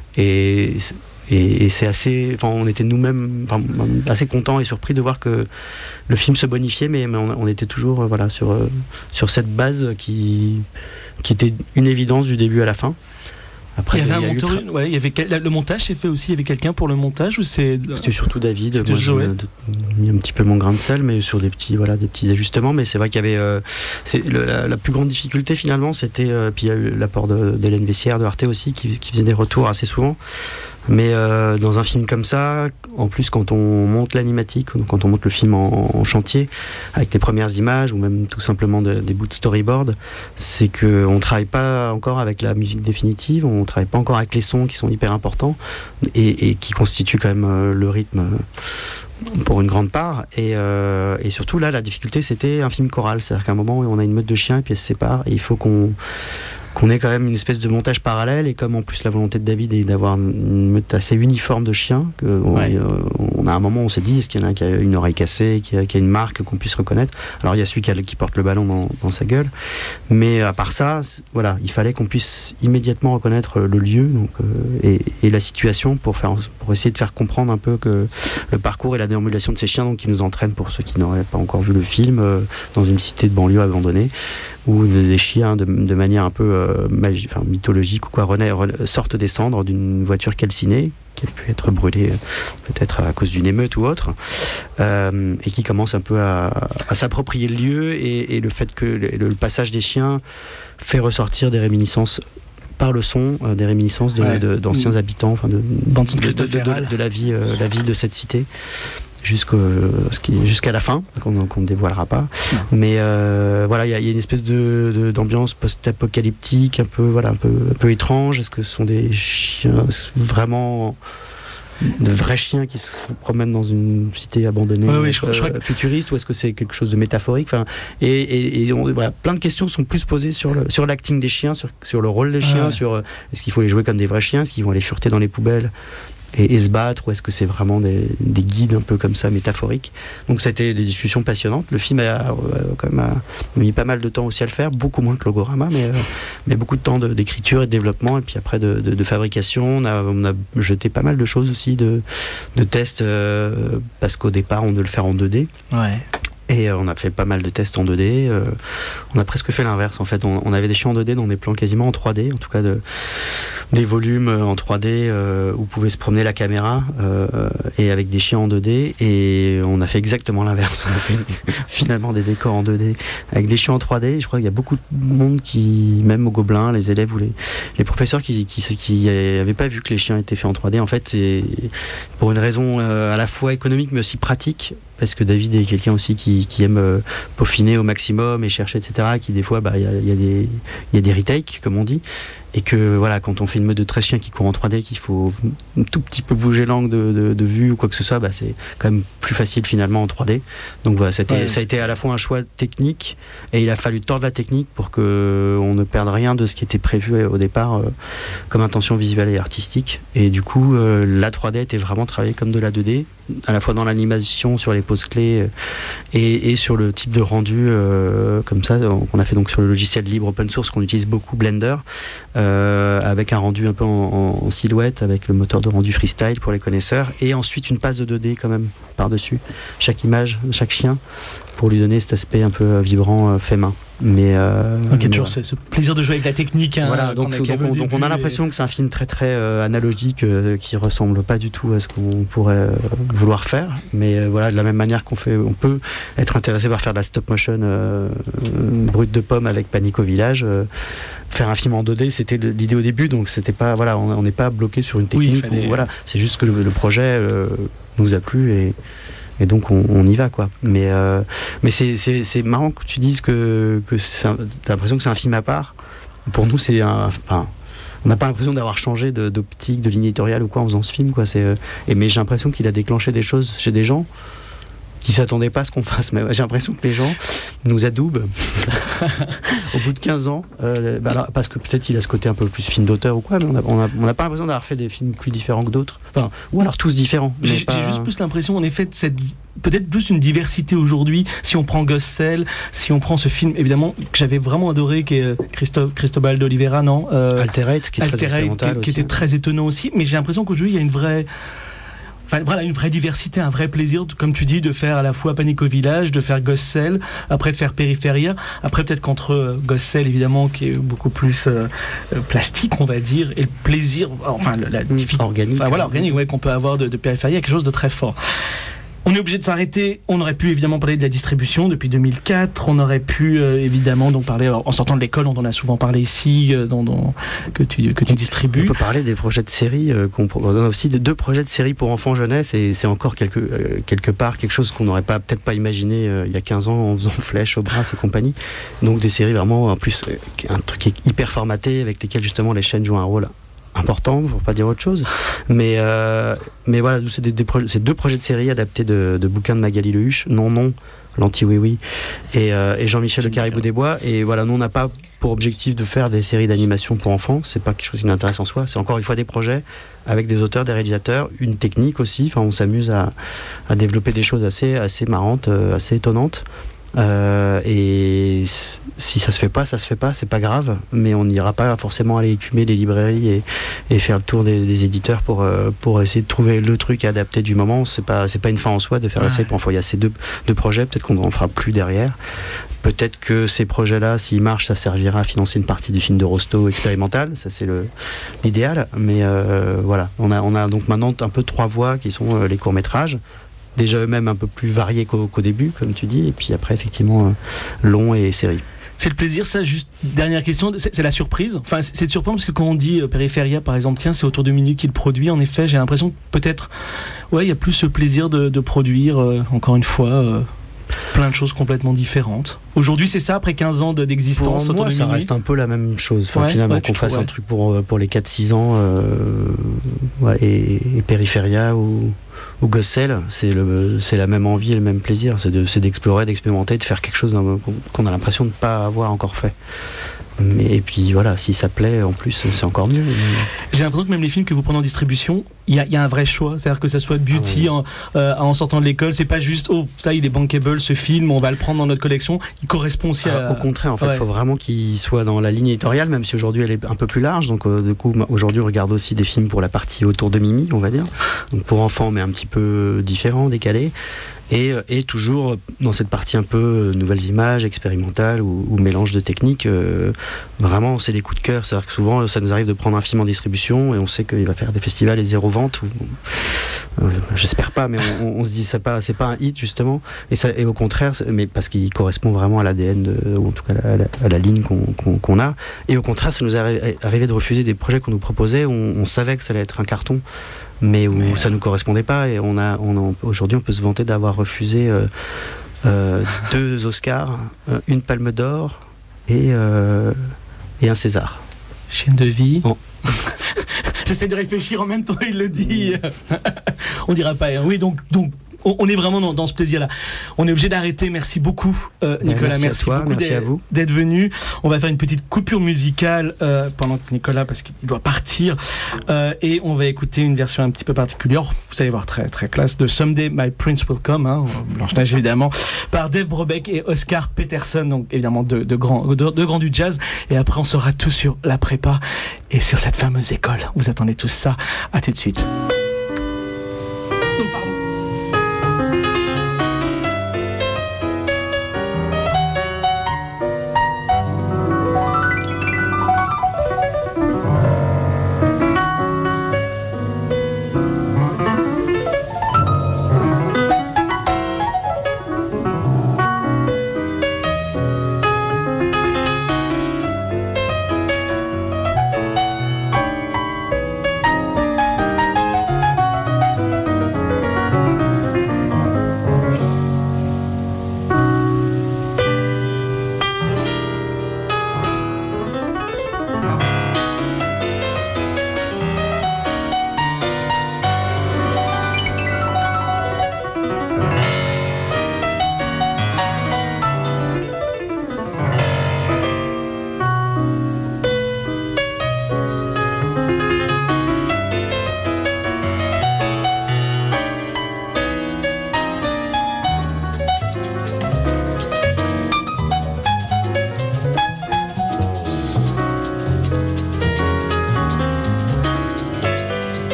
et c'est assez, on était nous-mêmes assez contents et surpris de voir que le film se bonifiait, mais on était toujours sur cette base qui était une évidence du début à la fin. Après, il y avait un eu monteur, ouais, il y avait le montage s'est fait aussi, il y avait quelqu'un pour le montage ou c'était surtout David. C'était Moi, Joël. j'ai mis un petit peu mon grain de sel, mais sur des petits ajustements. Mais c'est vrai qu'il y avait la plus grande difficulté finalement, c'était puis il y a eu l'apport d'Hélène Bessières de Arte aussi qui faisait des retours assez souvent. Mais dans un film comme ça, en plus quand on monte l'animatique, quand on monte le film en chantier, avec les premières images ou même tout simplement des bouts de storyboard, c'est qu'on travaille pas encore avec la musique définitive, on travaille pas encore avec les sons qui sont hyper importants et qui constituent quand même le rythme pour une grande part. Et surtout là, la difficulté c'était un film choral, c'est-à-dire qu'à un moment on a une meute de chiens et puis elle se sépare et il faut qu'on ait quand même une espèce de montage parallèle, et comme en plus la volonté de David est d'avoir une meute assez uniforme de chiens, on a un moment où on s'est dit, est-ce qu'il y en a un qui a une oreille cassée, qui a une marque qu'on puisse reconnaître. Alors il y a celui qui porte le ballon dans sa gueule, mais à part ça, voilà, il fallait qu'on puisse immédiatement reconnaître le lieu donc, et la situation pour essayer de faire comprendre un peu que le parcours et la déambulation de ces chiens, donc qui nous entraînent, pour ceux qui n'auraient pas encore vu le film, dans une cité de banlieue abandonnée, où des chiens de manière un peu mythologique ou quoi sortent des cendres d'une voiture calcinée qui a pu être brûlée peut-être à cause d'une émeute ou autre, et qui commence un peu à s'approprier le lieu, et le fait que le passage des chiens fait ressortir des réminiscences par le son, des réminiscences d'anciens habitants, enfin de la vie de cette cité. Jusqu'à la fin, qu'on ne dévoilera pas. Mais voilà, il y a une espèce d'ambiance post-apocalyptique, un peu étrange. Est-ce que ce sont des chiens vraiment, de vrais chiens qui se promènent dans une cité abandonnée, je crois que... futuriste, ou est-ce que c'est quelque chose de métaphorique? Enfin, voilà, plein de questions sont plus posées sur l'acting des chiens, sur le rôle des chiens, sur est-ce qu'il faut les jouer comme des vrais chiens, est-ce qu'ils vont aller fureter dans les poubelles et se battre, ou est-ce que c'est vraiment des guides un peu comme ça métaphoriques. Donc c'était des discussions passionnantes. Le film a quand même mis pas mal de temps aussi à le faire, beaucoup moins que Logorama, mais beaucoup de temps d'écriture et de développement, et puis après de fabrication. On a jeté pas mal de choses aussi, de tests, parce qu'au départ on devait le faire en 2D. Ouais. Et on a fait pas mal de tests en 2D. On a presque fait l'inverse en fait. On avait des chiens en 2D dans des plans quasiment en 3D, en tout cas des volumes en 3D où pouvait se promener la caméra, et avec des chiens en 2D. Et on a fait exactement l'inverse. On a fait finalement des décors en 2D avec des chiens en 3D. Je crois qu'il y a beaucoup de monde qui, même au Gobelin, les élèves ou les professeurs qui n'avaient pas vu que les chiens étaient faits en 3D. En fait, c'est pour une raison à la fois économique mais aussi pratique, parce que David est quelqu'un aussi qui aime peaufiner au maximum et chercher, etc., qui des fois, il y a des retakes, comme on dit, et que voilà, quand on fait une meute de 13 chiens qui courent en 3D, qu'il faut un tout petit peu bouger l'angle de vue ou quoi que ce soit, c'est quand même plus facile finalement en 3D. Donc voilà, ça a été à la fois un choix technique, et il a fallu tordre la technique pour qu'on ne perde rien de ce qui était prévu au départ comme intention visuelle et artistique. Et du coup, la 3D était vraiment travaillée comme de la 2D, à la fois dans l'animation, sur les poses clés, et sur le type de rendu comme ça. On a fait donc sur le logiciel libre open source qu'on utilise beaucoup, Blender, avec un rendu un peu en silhouette, avec le moteur de rendu freestyle pour les connaisseurs, et ensuite une passe de 2D quand même par-dessus chaque image, chaque chien, pour lui donner cet aspect un peu vibrant fait main. Mais toujours ce plaisir de jouer avec la technique. Voilà, donc on a l'impression que c'est un film très très analogique, qui ressemble pas du tout à ce qu'on pourrait vouloir faire. Mais voilà, de la même manière on peut être intéressé par faire de la stop motion brute de pomme avec Panique au village. Faire un film en 2D, c'était l'idée au début, donc c'était pas, voilà, on n'est pas bloqué sur une technique. Voilà, c'est juste que le projet nous a plu, et donc on y va, quoi. Mais c'est marrant que tu dises que t'as l'impression que c'est un film à part. Pour nous, on n'a pas l'impression d'avoir changé d'optique, de ligne éditoriale ou quoi en faisant ce film, quoi. Mais j'ai l'impression qu'il a déclenché des choses chez des gens qui s'attendaient pas à ce qu'on fasse. Mais j'ai l'impression que les gens nous adoubent au bout de 15 ans, alors, parce que peut-être il a ce côté un peu plus film d'auteur ou quoi, mais on n'a pas l'impression d'avoir fait des films plus différents que d'autres, ou alors tous différents. J'ai juste plus l'impression en effet de peut-être plus une diversité aujourd'hui. Si on prend Gossel, si on prend ce film évidemment que j'avais vraiment adoré, qui est Cristobal d'Oliveira, Alterate, qui est très expérimental, qui était très étonnant aussi. Mais j'ai l'impression qu'aujourd'hui il y a une vraie... Enfin, voilà, une vraie diversité, un vrai plaisir, comme tu dis, de faire à la fois Panic au village, de faire Ghost Cell, après de faire Périphéria, après peut-être qu'entre Ghost Cell, évidemment, qui est beaucoup plus plastique, on va dire, et le plaisir, enfin la difficulté organique, enfin, voilà, organique, ouais, qu'on peut avoir de Périphéria, quelque chose de très fort. On est obligé de s'arrêter. On aurait pu évidemment parler de la distribution depuis 2004. On aurait pu évidemment donc parler en sortant de l'école, dont on a souvent parlé ici, que tu distribues. On peut parler des projets de série. On a aussi 2 projets de série pour enfants jeunesse, et c'est encore quelque part quelque chose qu'on n'aurait peut-être pas imaginé il y a 15 ans en faisant Flèche, Obras et compagnie. Donc des séries vraiment en plus un truc qui est hyper formaté, avec lesquels justement les chaînes jouent un rôle important, pour pas dire autre chose, mais voilà, c'est 2 projets de série adaptés de bouquins de Magali Lehuche, Non, l'anti-oui-oui, et Jean-Michel Le Caribou des Bois. Et voilà, nous on n'a pas pour objectif de faire des séries d'animation pour enfants, c'est pas quelque chose qui nous intéresse en soi, c'est encore une fois des projets avec des auteurs, des réalisateurs, une technique aussi, enfin on s'amuse à développer des choses assez marrantes, assez étonnantes. Et si ça se fait pas, c'est pas grave, mais on n'ira pas forcément aller écumer les librairies et faire le tour des éditeurs pour essayer de trouver le truc adapté du moment. C'est pas une fin en soi de faire la série pour enfants. Il y a ces deux projets, peut-être qu'on n'en fera plus derrière. Peut-être que ces projets-là, s'ils marchent, ça servira à financer une partie du film de Rosto expérimental. Ça, c'est l'idéal. Mais voilà, on a donc maintenant un peu 3 voies qui sont les courts-métrages. Déjà eux-mêmes un peu plus variés qu'au début, comme tu dis, et puis après, effectivement, long et série. C'est le plaisir, ça, juste dernière question, c'est la surprise. Enfin, c'est surprenant parce que quand on dit Périphéria, par exemple, tiens, c'est autour de minuit qu'il produit, en effet, j'ai l'impression que peut-être, il y a plus ce plaisir de produire, encore une fois, plein de choses complètement différentes. Aujourd'hui, c'est ça, après 15 ans d'existence. Pour moi, ça reste un peu la même chose. Enfin, finalement, qu'on fasse un truc pour les 4-6 ans, et Périphéria ou Ghost Cell, c'est la même envie et le même plaisir. C'est d'explorer, d'expérimenter, de faire quelque chose qu'on a l'impression de ne pas avoir encore fait. Et puis voilà, si ça plaît, en plus, c'est encore mieux. J'ai l'impression que même les films que vous prenez en distribution, il y a un vrai choix. C'est-à-dire que ça soit Beauty en sortant de l'école, c'est pas juste ça il est bankable ce film, on va le prendre dans notre collection. Il correspond aussi à. Au contraire, en fait, il faut vraiment qu'il soit dans la ligne éditoriale, même si aujourd'hui elle est un peu plus large. Donc du coup, aujourd'hui, on regarde aussi des films pour la partie autour de Mimi, on va dire. Donc pour enfants, mais un petit peu différent, décalé. Et toujours dans cette partie un peu nouvelles images, expérimentales ou mélange de techniques, vraiment c'est des coups de cœur. C'est-à-dire que souvent ça nous arrive de prendre un film en distribution et on sait qu'il va faire des festivals et 0 vente. J'espère pas, mais on se dit c'est pas un hit justement. Et au contraire, mais parce qu'il correspond vraiment à l'ADN, ou en tout cas à la ligne qu'on a. Et au contraire, ça nous est arrivé de refuser des projets qu'on nous proposait où on savait que ça allait être un carton, mais où ça nous correspondait pas. Et aujourd'hui, on peut se vanter d'avoir refusé 2 Oscars, une Palme d'Or et un César. Chienne de vie. Oh. J'essaie de réfléchir en même temps, il le dit. On dira pas. Oui, donc on est vraiment dans ce plaisir-là. On est obligé d'arrêter. Merci beaucoup, Nicolas. Merci à toi, beaucoup merci à vous d'être venu. On va faire une petite coupure musicale pendant que Nicolas, parce qu'il doit partir, et on va écouter une version un petit peu particulière. Vous allez voir, très très classe, de Someday My Prince Will Come, Blanche-Neige évidemment, par Dave Brubeck et Oscar Peterson, donc évidemment de grands du jazz. Et après, on saura tout sur la prépa et sur cette fameuse école. Vous attendez tous ça. À tout de suite.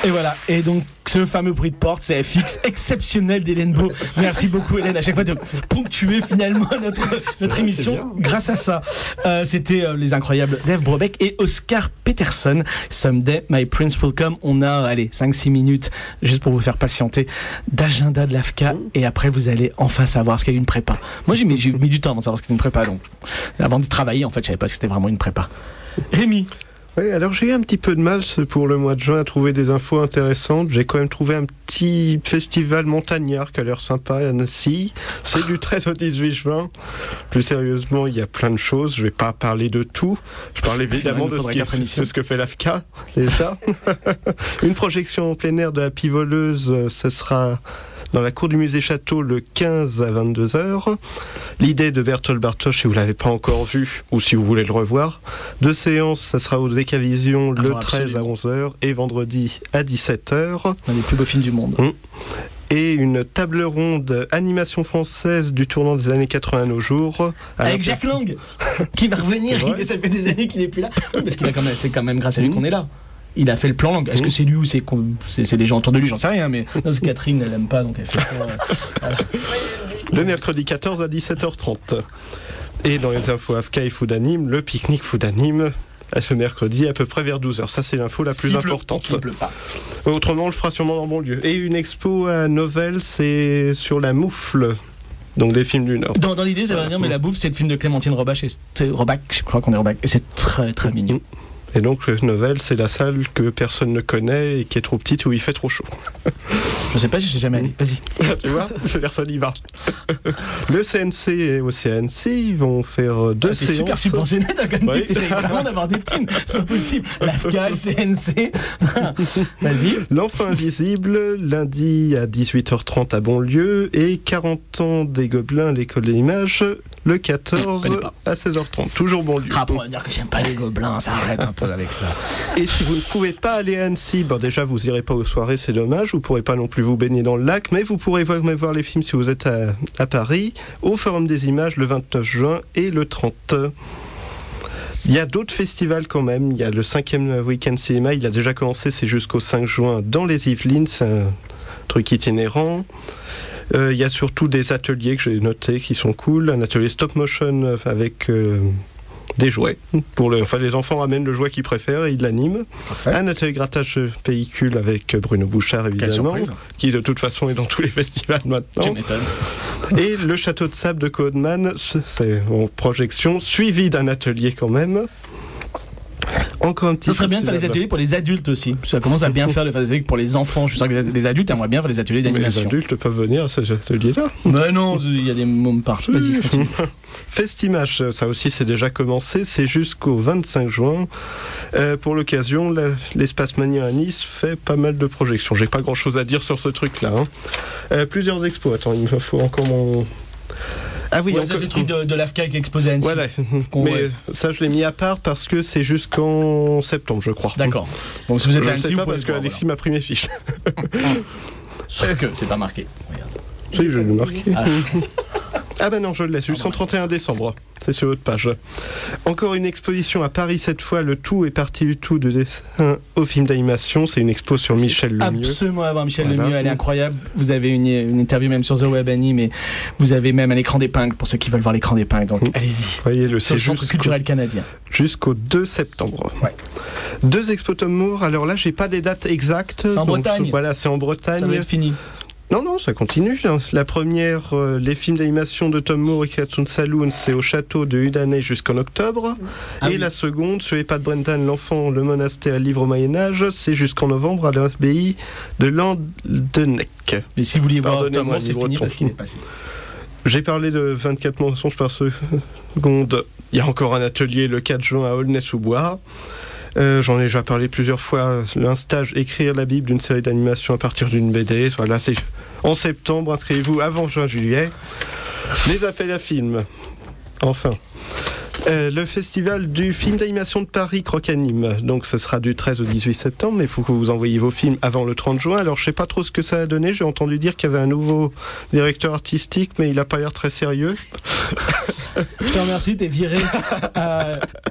Et voilà. Et donc, ce fameux bruit de porte, c'est FX exceptionnel d'Hélène Beau. Merci beaucoup, Hélène, à chaque fois de ponctuer finalement notre émission grâce à ça. C'était les incroyables Dave Brubeck et Oscar Peterson. Someday, My Prince Will Come. On a, 5-6 minutes juste pour vous faire patienter d'agenda de l'AFCA. Et après, vous allez enfin savoir ce qu'est une prépa. Moi, j'ai mis du temps avant de savoir ce qu'est une prépa. Donc, avant de travailler, en fait, je savais pas que c'était vraiment une prépa. Rémi. Oui, alors j'ai eu un petit peu de mal pour le mois de juin à trouver des infos intéressantes. J'ai quand même trouvé un petit festival montagnard qui a l'air sympa à Annecy. C'est du 13 au 18 juin. Plus sérieusement, il y a plein de choses. Je vais pas parler de tout. Je parle évidemment de ce que fait l'AFCA, déjà. Une projection en plein air de Happy Voleuse, ce sera dans la cour du musée Château le 15 à 22h. L'idée de Bertolt Bartosz, si vous ne l'avez pas encore vu ou si vous voulez le revoir. 2 séances, ça sera au Décavision le 13 à 11h et vendredi à 17h. Un des plus beaux films du monde. Et une table ronde animation française du tournant des années 80 à nos jours. Avec Jacques Lang, qui va revenir. Ça fait des années qu'il n'est plus là. Parce qu'il c'est quand même grâce à lui qu'on est là. Il a fait le plan Lang. Est-ce que c'est lui ou c'est des gens autour de lui? J'en sais rien, mais non, Catherine, elle aime pas, donc elle fait ça. Voilà. Le mercredi 14 à 17h30. Et dans les infos AFCA et Food Anime, le pique-nique Food Anime à ce mercredi à peu près vers 12h. Ça, c'est l'info la plus importante. S'il pleut pas. Autrement, on le fera sûrement dans Bonlieu. Et une expo à Novelle, c'est sur la moufle. Donc des films du Nord. Dans l'idée, ça va dire, mais la bouffe, c'est le film de Clémentine Robach, je crois qu'on est Robach, et c'est très très mignon. Et donc, le Novelle, c'est la salle que personne ne connaît et qui est trop petite où il fait trop chaud. Je sais pas, je suis jamais allé. Vas-y. Tu vois, personne y va. Le CNC et au CNC, ils vont faire 2 séances. C'est super subventionné, t'as quand même dit que t'essayes vraiment d'avoir des thunes. C'est pas possible. L'AFCA, le CNC. Vas-y. L'Enfant Invisible, lundi à 18h30 à Bonlieu. Et 40 ans des Gobelins à l'École de l'Image, le 14 à 16h30. Toujours Bonlieu. Ah, pour me dire que j'aime pas les Gobelins, ça arrête un peu avec ça. Et si vous ne pouvez pas aller à Annecy, déjà vous irez pas aux soirées, c'est dommage. Vous pourrez pas non plus vous baigner dans le lac, mais vous pourrez voir les films si vous êtes à Paris, au Forum des Images le 29 juin et le 30. Il y a d'autres festivals quand même. Il y a le 5e Week-end Cinéma, il a déjà commencé, c'est jusqu'au 5 juin dans les Yvelines, c'est un truc itinérant. Il y a surtout des ateliers que j'ai notés qui sont cool. Un atelier stop motion avec des jouets. Les enfants ramènent le jouet qu'ils préfèrent et ils l'animent. Un atelier grattage véhicule avec Bruno Bouchard, évidemment, qui de toute façon est dans tous les festivals maintenant. Et le château de sable de Codeman, c'est en projection, suivi d'un atelier quand même. Encore un petit. Ça serait bien de faire des ateliers pour les adultes aussi. Ça commence à bien faire de faire des ateliers pour les enfants. Je suis sûr que les adultes aimeraient bien faire des ateliers d'animation. Les adultes peuvent venir à ces ateliers-là. Mais non, il y a des mômes partout. Vas-y, continue. Festimage, ça aussi c'est déjà commencé, c'est jusqu'au 25 juin. Pour l'occasion, l'espace Mania à Nice fait pas mal de projections. J'ai pas grand-chose à dire sur ce truc-là. Plusieurs expos. Attends, il me faut encore mon... Ah oui, c'est le truc de l'AFCA qui est exposé à Annecy. Voilà, mais ça je l'ai mis à part parce que c'est jusqu'en septembre, je crois. D'accord. Donc si vous êtes à Annecy, je sais pas parce que Alexis m'a pris mes fiches. Sauf que c'est pas marqué. Regarde. Si, je l'ai marqué. Ah ben non, je le laisse jusqu'en 31 décembre. C'est sur votre page. Encore une exposition à Paris cette fois. Le tout est parti du tout de dessin au film d'animation. C'est une expo sur Michel Lemieux. Absolument à voir Michel Lemieux, elle est incroyable. Vous avez une interview même sur The Web Annie, mais vous avez même un écran d'épingle pour ceux qui veulent voir l'écran d'épingle. Donc allez-y. Voyez-le, c'est le Centre culturel canadien. Jusqu'au 2 septembre. Ouais. 2 expos Tom Moore. Alors là, j'ai pas des dates exactes. C'est en Bretagne. Voilà, c'est en Bretagne. Ça va être fini. Non, ça continue. La première, les films d'animation de Tom Moore et Cartoon Saloon, c'est au château de Hudanay jusqu'en octobre. La seconde, sur les pas de Brendan, l'enfant, le monastère, livre au Moyen-Âge, c'est jusqu'en novembre à l'abbaye de Landenec. Mais si vous vouliez voir Tom Moore, c'est fini parce qu'il est passé. J'ai parlé de 24 mensonges par seconde. Il y a encore un atelier le 4 juin à Aulnay-sous-Bois. J'en ai déjà parlé plusieurs fois. Un stage écrire la Bible d'une série d'animation à partir d'une BD. Voilà, c'est en septembre. Inscrivez-vous avant juin-juillet. Les appels à films. Enfin. Le festival du film d'animation de Paris, Croc-Anime. Donc ce sera du 13 au 18 septembre, mais il faut que vous envoyiez vos films avant le 30 juin. Alors je sais pas trop ce que ça a donné. J'ai entendu dire qu'il y avait un nouveau directeur artistique, mais il a pas l'air très sérieux. Je te remercie, t'es viré.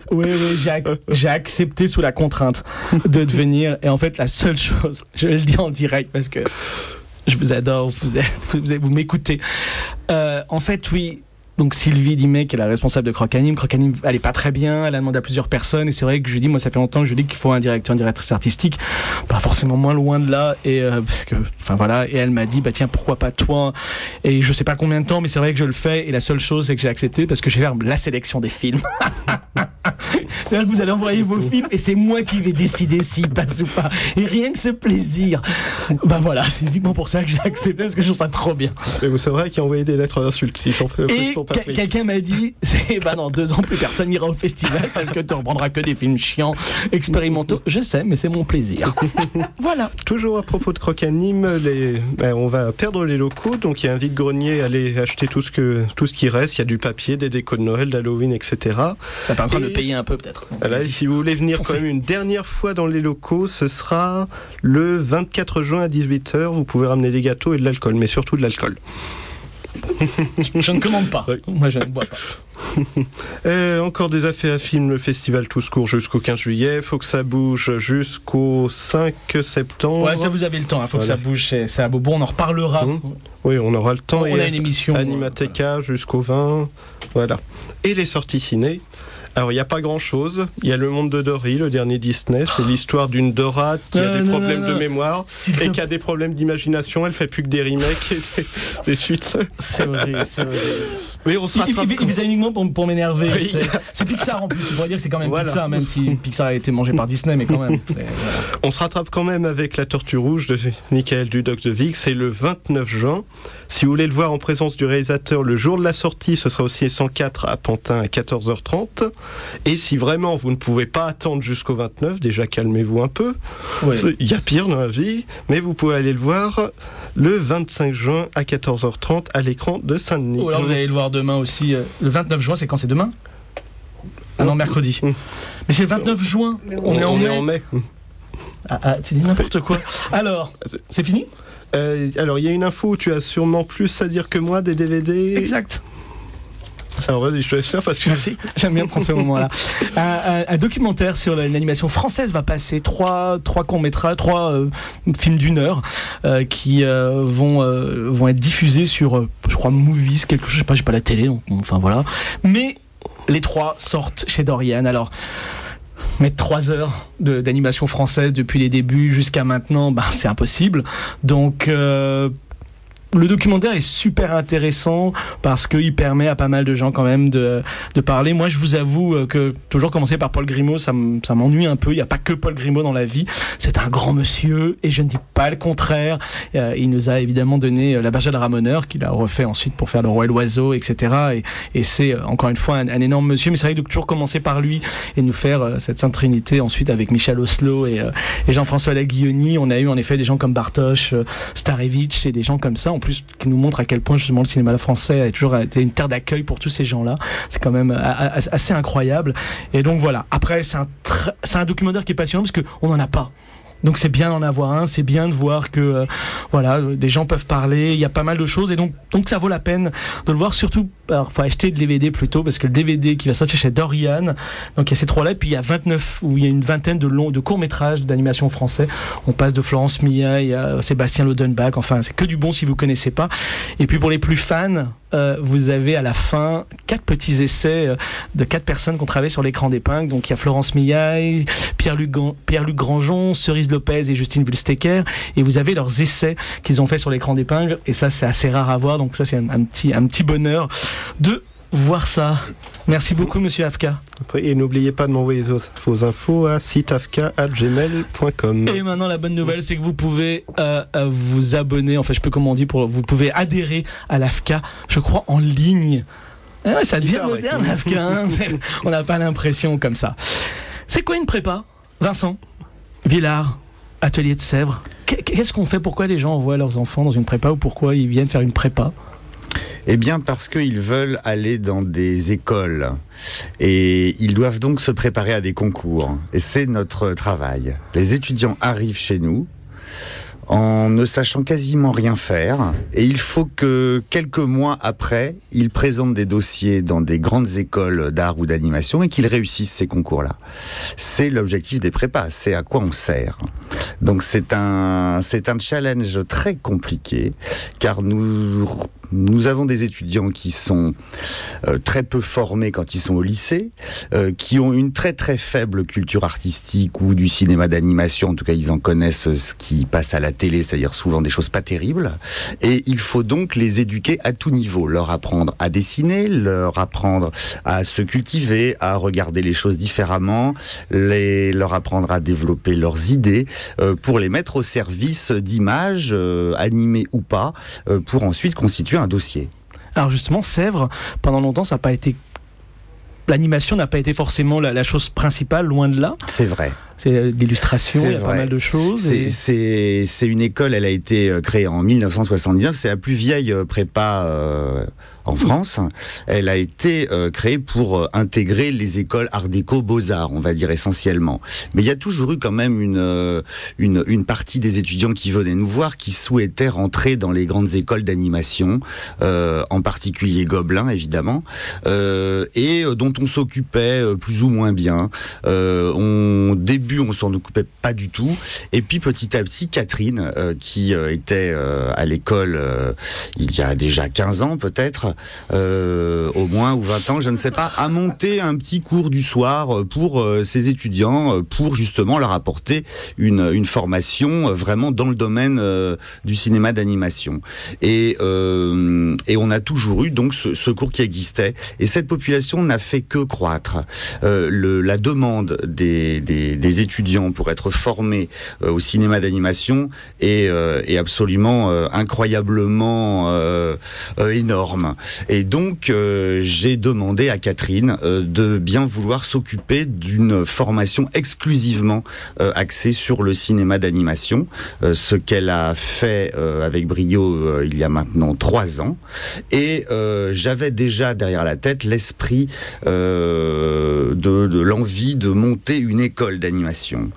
Oui, j'ai accepté sous la contrainte de devenir. Et en fait, la seule chose, je le dis en direct parce que je vous adore, vous m'écoutez. En fait, oui. Donc Sylvie Dimet, qui est la responsable de Croc-Anime, elle est pas très bien, elle a demandé à plusieurs personnes, et c'est vrai que je lui dis, moi ça fait longtemps que je lui dis qu'il faut un directeur, une directrice artistique, pas forcément moins loin de là, et parce que, enfin voilà, et elle m'a dit, bah tiens, pourquoi pas toi, et je sais pas combien de temps, mais c'est vrai que je le fais, et la seule chose c'est que j'ai accepté parce que je vais faire la sélection des films. C'est-à-dire que vous allez envoyer vos films, et c'est moi qui vais décider s'ils passent ou pas, et rien que ce plaisir, bah voilà, c'est uniquement pour ça que j'ai accepté, parce que je trouve ça trop bien. Et vous saurez qui a envoyé des lettres d'insultes, s'ils sont faits pour quelqu'un m'a dit, dans 2 ans, plus personne n'ira au festival parce que tu ne reprendras que des films chiants, expérimentaux. Je sais, mais c'est mon plaisir. Voilà. Toujours à propos de Croc-Anime, on va perdre les locaux, donc il y a un vide-grenier, allez acheter tout ce qui reste. Il y a du papier, des décos de Noël, d'Halloween, etc. Ça permettra de payer un peu peut-être. Voilà, et si vous voulez venir quand même une dernière fois dans les locaux, ce sera le 24 juin à 18h. Vous pouvez ramener des gâteaux et de l'alcool, mais surtout de l'alcool. Je ne commande pas. Oui. Moi, je ne bois pas. Encore des affaires à film, le festival Tous court jusqu'au 15 juillet. Faut que ça bouge jusqu'au 5 septembre. Ouais, ça vous avez le temps. Faut que ça bouge. C'est à Beaubourg. On en reparlera. Oui, on aura le temps. On a une émission. Animateca jusqu'au 20. Voilà. Et les sorties ciné. Alors, il n'y a pas grand-chose. Il y a Le Monde de Dory, le dernier Disney. C'est l'histoire d'une Dora qui a des problèmes de mémoire et qui a des problèmes d'imagination. Elle fait plus que des remakes et des suites. C'est horrible. Mais on se rattrape. Il faisait uniquement pour m'énerver. Oui. C'est Pixar en plus. Tu pourrais dire que c'est quand même Pixar, même si Pixar a été mangé par Disney, mais quand même. Voilà. On se rattrape quand même avec La Tortue Rouge de Michael Dudok de Vic. C'est le 29 juin. Si vous voulez le voir en présence du réalisateur le jour de la sortie, ce sera au Ciné 104 à Pantin à 14h30. Et si vraiment vous ne pouvez pas attendre jusqu'au 29, déjà calmez-vous un peu. Ouais. Il y a pire dans la vie, mais vous pouvez aller le voir le 25 juin à 14h30 à l'écran de Saint-Denis. Ou alors vous allez le voir demain aussi. Le 29 juin, c'est quand? C'est demain? Ah non, mercredi. Mais c'est le 29 juin. On est en mai. Tu dis n'importe quoi. Alors, c'est fini? Alors, il y a une info où tu as sûrement plus à dire que moi, des DVD. Exact. Alors vas-y, je te laisse faire parce que... Merci, j'aime bien prendre ce moment-là. Un documentaire sur l'animation française va passer, 3 courts-métrages, 3 films d'1 heure qui vont être diffusés sur, je crois, Movies, quelque chose, je sais pas, j'ai pas la télé, donc enfin voilà. Mais les 3 sortent chez Dorian. Alors, mettre 3 heures d'animation française depuis les débuts jusqu'à maintenant, c'est impossible. Donc... le documentaire est super intéressant parce qu'il permet à pas mal de gens quand même de parler. Moi, je vous avoue que toujours commencer par Paul Grimaud, ça m'ennuie un peu. Il n'y a pas que Paul Grimaud dans la vie. C'est un grand monsieur et je ne dis pas le contraire. Il nous a évidemment donné La Bergère de Ramoneur, qu'il a refait ensuite pour faire Le Roi et l'Oiseau, etc. Et c'est encore une fois un énorme monsieur. Mais c'est vrai que de toujours commencer par lui et nous faire cette Sainte Trinité ensuite avec Michel Oslo et Jean-François Laguilloni. On a eu en effet des gens comme Bartosz, Starevich et des gens comme ça. En plus, qui nous montre à quel point justement le cinéma français a toujours été une terre d'accueil pour tous ces gens-là. C'est quand même assez incroyable. Et donc voilà. Après, c'est un documentaire qui est passionnant parce qu'on n'en a pas. Donc c'est bien d'en avoir un, c'est bien de voir que des gens peuvent parler, il y a pas mal de choses et donc ça vaut la peine de le voir. Surtout, alors faut acheter le DVD plutôt parce que le DVD qui va sortir chez Dorian, donc il y a ces 3 là, et puis il y a 29 ou il y a une vingtaine de courts-métrages d'animation français. On passe de Florence Millaille à Sébastien Lodenbach, enfin c'est que du bon si vous connaissez pas. Et puis pour les plus fans, vous avez à la fin 4 petits essais de 4 personnes qui ont travaillé sur l'écran d'épingle. Donc il y a Florence Millaille, Pierre-Luc Grangeon, Cerise Lopez et Justine Wulstecker, et vous avez leurs essais qu'ils ont fait sur l'écran d'épingle, et ça c'est assez rare à voir, donc ça c'est un petit bonheur de voir ça. Merci beaucoup monsieur Afka. Et n'oubliez pas de m'envoyer vos infos à siteafka@gmail.com. Et maintenant la bonne nouvelle, c'est que vous pouvez vous abonner, enfin je peux comment on dit, vous pouvez adhérer à l'Afka, je crois en ligne. Ouais, ça devient moderne l'Afka, hein. On n'a pas l'impression comme ça. C'est quoi une prépa, Vincent Villard, Atelier de Sèvres? Qu'est-ce qu'on fait? Pourquoi les gens envoient leurs enfants dans une prépa, ou pourquoi ils viennent faire une prépa? Eh bien, parce qu'ils veulent aller dans des écoles et ils doivent donc se préparer à des concours. Et c'est notre travail. Les étudiants arrivent chez nous. en ne sachant quasiment rien faire, et il faut que quelques mois après, il présente des dossiers dans des grandes écoles d'art ou d'animation et qu'il réussisse ces concours-là. C'est l'objectif des prépas, c'est à quoi on sert. Donc c'est un challenge très compliqué, car nous avons des étudiants qui sont très peu formés quand ils sont au lycée, qui ont une très très faible culture artistique ou du cinéma d'animation, en tout cas ils en connaissent ce qui passe à la télé, c'est-à-dire souvent des choses pas terribles, et il faut donc les éduquer à tout niveau, leur apprendre à dessiner, leur apprendre à se cultiver, à regarder les choses différemment, leur apprendre à développer leurs idées, pour les mettre au service d'images, animées ou pas, pour ensuite constituer un dossier. Alors justement, Sèvres, pendant longtemps, ça n'a pas été... L'animation n'a pas été forcément la chose principale, loin de là. C'est vrai. C'est l'illustration, il y a pas mal de choses. C'est une école, elle a été créée en 1979, c'est la plus vieille prépa en France. Elle a été créée pour intégrer les écoles Art déco, Beaux-Arts, on va dire essentiellement. Mais il y a toujours eu quand même une partie des étudiants qui venaient nous voir, qui souhaitaient rentrer dans les grandes écoles d'animation, en particulier Gobelin évidemment, et dont on s'occupait plus ou moins bien. Au début, on s'en occupait pas du tout, et puis petit à petit, Catherine, qui était à l'école il y a déjà 15 ans peut-être, au moins, ou 20 ans, je ne sais pas, a monté un petit cours du soir pour ses étudiants, pour justement leur apporter une formation vraiment dans le domaine du cinéma d'animation. Et on a toujours eu donc ce cours qui existait, et cette population n'a fait que croître. La demande des étudiants pour être formés au cinéma d'animation est absolument incroyablement énorme. Et donc, j'ai demandé à Catherine de bien vouloir s'occuper d'une formation exclusivement axée sur le cinéma d'animation, ce qu'elle a fait avec brio il y a maintenant 3 ans. Et j'avais déjà derrière la tête l'esprit de l'envie de monter une école d'animation.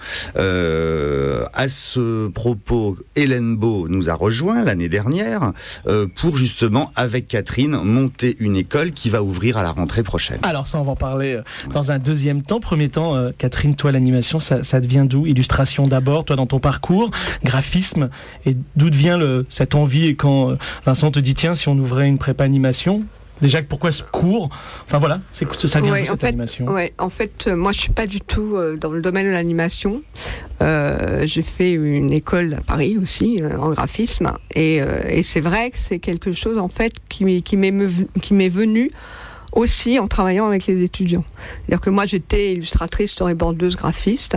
À ce propos, Hélène Beau nous a rejoint l'année dernière pour justement, avec Catherine, monter une école qui va ouvrir à la rentrée prochaine. Alors ça, on va en parler dans un deuxième temps. Premier temps, Catherine, toi, l'animation, ça devient d'où? Illustration d'abord, toi, dans ton parcours, graphisme, et d'où vient cette envie, et quand Vincent te dit, tiens, si on ouvrait une prépa animation? Déjà, pourquoi ce cours? Enfin voilà, ça vient de cette animation. Ouais, en fait, moi je suis pas du tout dans le domaine de l'animation. J'ai fait une école à Paris aussi en graphisme, et c'est vrai que c'est quelque chose en fait qui m'est venu aussi en travaillant avec les étudiants. C'est-à-dire que moi j'étais illustratrice, storyboardeuse, graphiste.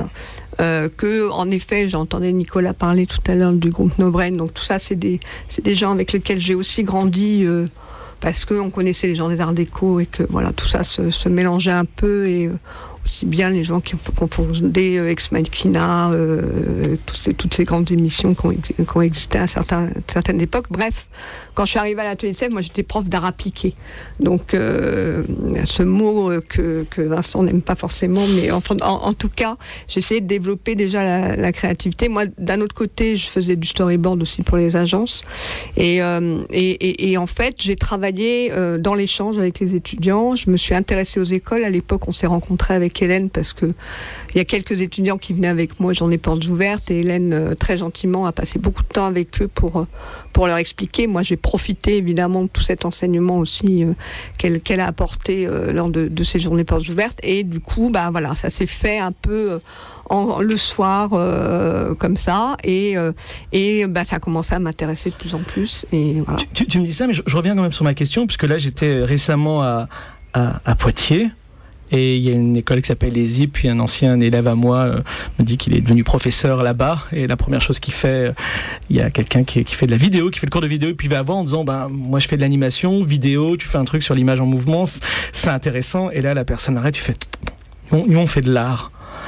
En effet, j'entendais Nicolas parler tout à l'heure du groupe No Brain. Donc tout ça, c'est des gens avec lesquels j'ai aussi grandi. Parce qu'on connaissait les gens des Arts déco, et que voilà, tout ça se mélangeait un peu, et aussi bien les gens qui ont fondé Ex Machina, toutes ces grandes émissions qui ont existé à certaines époques. Bref, quand je suis arrivée à l'atelier de Sèvres, moi j'étais prof d'art appliqué. Donc ce mot que Vincent n'aime pas forcément, mais en tout cas, j'essayais de développer déjà la créativité. Moi, d'un autre côté, je faisais du storyboard aussi pour les agences. Et en fait, j'ai travaillé dans l'échange avec les étudiants. Je me suis intéressée aux écoles. À l'époque, on s'est rencontrés avec Hélène, parce que il y a quelques étudiants qui venaient avec moi, Journées portes ouvertes, et Hélène très gentiment a passé beaucoup de temps avec eux pour leur expliquer. Moi, j'ai profité évidemment de tout cet enseignement aussi qu'elle a apporté lors de ces Journées portes ouvertes, et du coup, voilà, ça s'est fait un peu le soir comme ça, et ça a commencé à m'intéresser de plus en plus. Et voilà. Tu me dis ça, mais je reviens quand même sur ma question, puisque là j'étais récemment à Poitiers. Et il y a une école qui s'appelle les ZIP, puis un ancien élève à moi me dit qu'il est devenu professeur là-bas, et la première chose qu'il fait, il y a quelqu'un qui fait de la vidéo, qui fait le cours de vidéo, et puis il va voir en disant, moi je fais de l'animation, vidéo, tu fais un truc sur l'image en mouvement, c'est intéressant, et là la personne arrête, tu fais, nous on fait de l'art.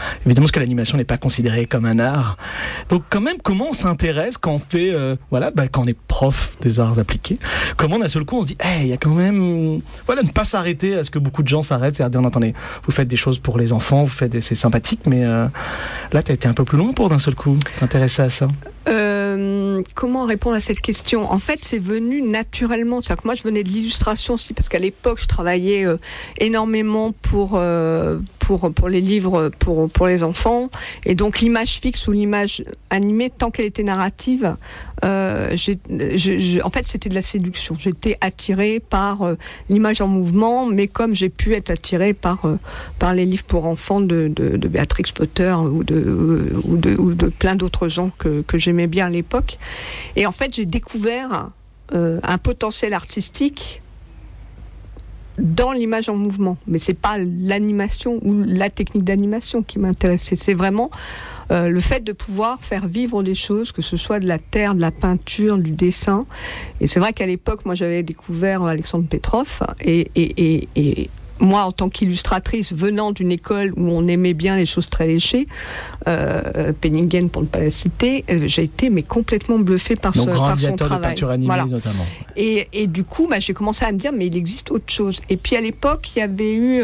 évidemment, parce que l'animation n'est pas considérée comme un art. Donc, quand même, comment on s'intéresse quand on fait, quand on est prof des arts appliqués, comment d'un seul coup on se dit, il y a quand même, ne pas s'arrêter à ce que beaucoup de gens s'arrêtent, c'est-à-dire, non, attendez, vous faites des choses pour les enfants, c'est sympathique, mais là, t'as été un peu plus loin pour d'un seul coup t'intéresser à ça. Comment répondre à cette question ? En fait, c'est venu naturellement. C'est-à-dire que moi, je venais de l'illustration aussi, parce qu'à l'époque, je travaillais énormément pour les livres pour les enfants. Et donc, l'image fixe ou l'image animée, tant qu'elle était narrative, en fait, c'était de la séduction. J'étais attirée par l'image en mouvement, mais comme j'ai pu être attirée par les livres pour enfants de Béatrix Potter ou de plein d'autres gens que j'aimais bien à l'époque. Et en fait, j'ai découvert un potentiel artistique dans l'image en mouvement. Mais c'est pas l'animation ou la technique d'animation qui m'intéressait. C'est vraiment le fait de pouvoir faire vivre des choses, que ce soit de la terre, de la peinture, du dessin. Et c'est vrai qu'à l'époque, moi, j'avais découvert Alexandre Petrov et moi, en tant qu'illustratrice, venant d'une école où on aimait bien les choses très léchées, Penningen pour ne pas la citer, j'ai été complètement bluffée par son travail. Donc, grand de peinture animée, notamment. Et du coup, j'ai commencé à me dire, mais il existe autre chose. Et puis à l'époque, il y avait eu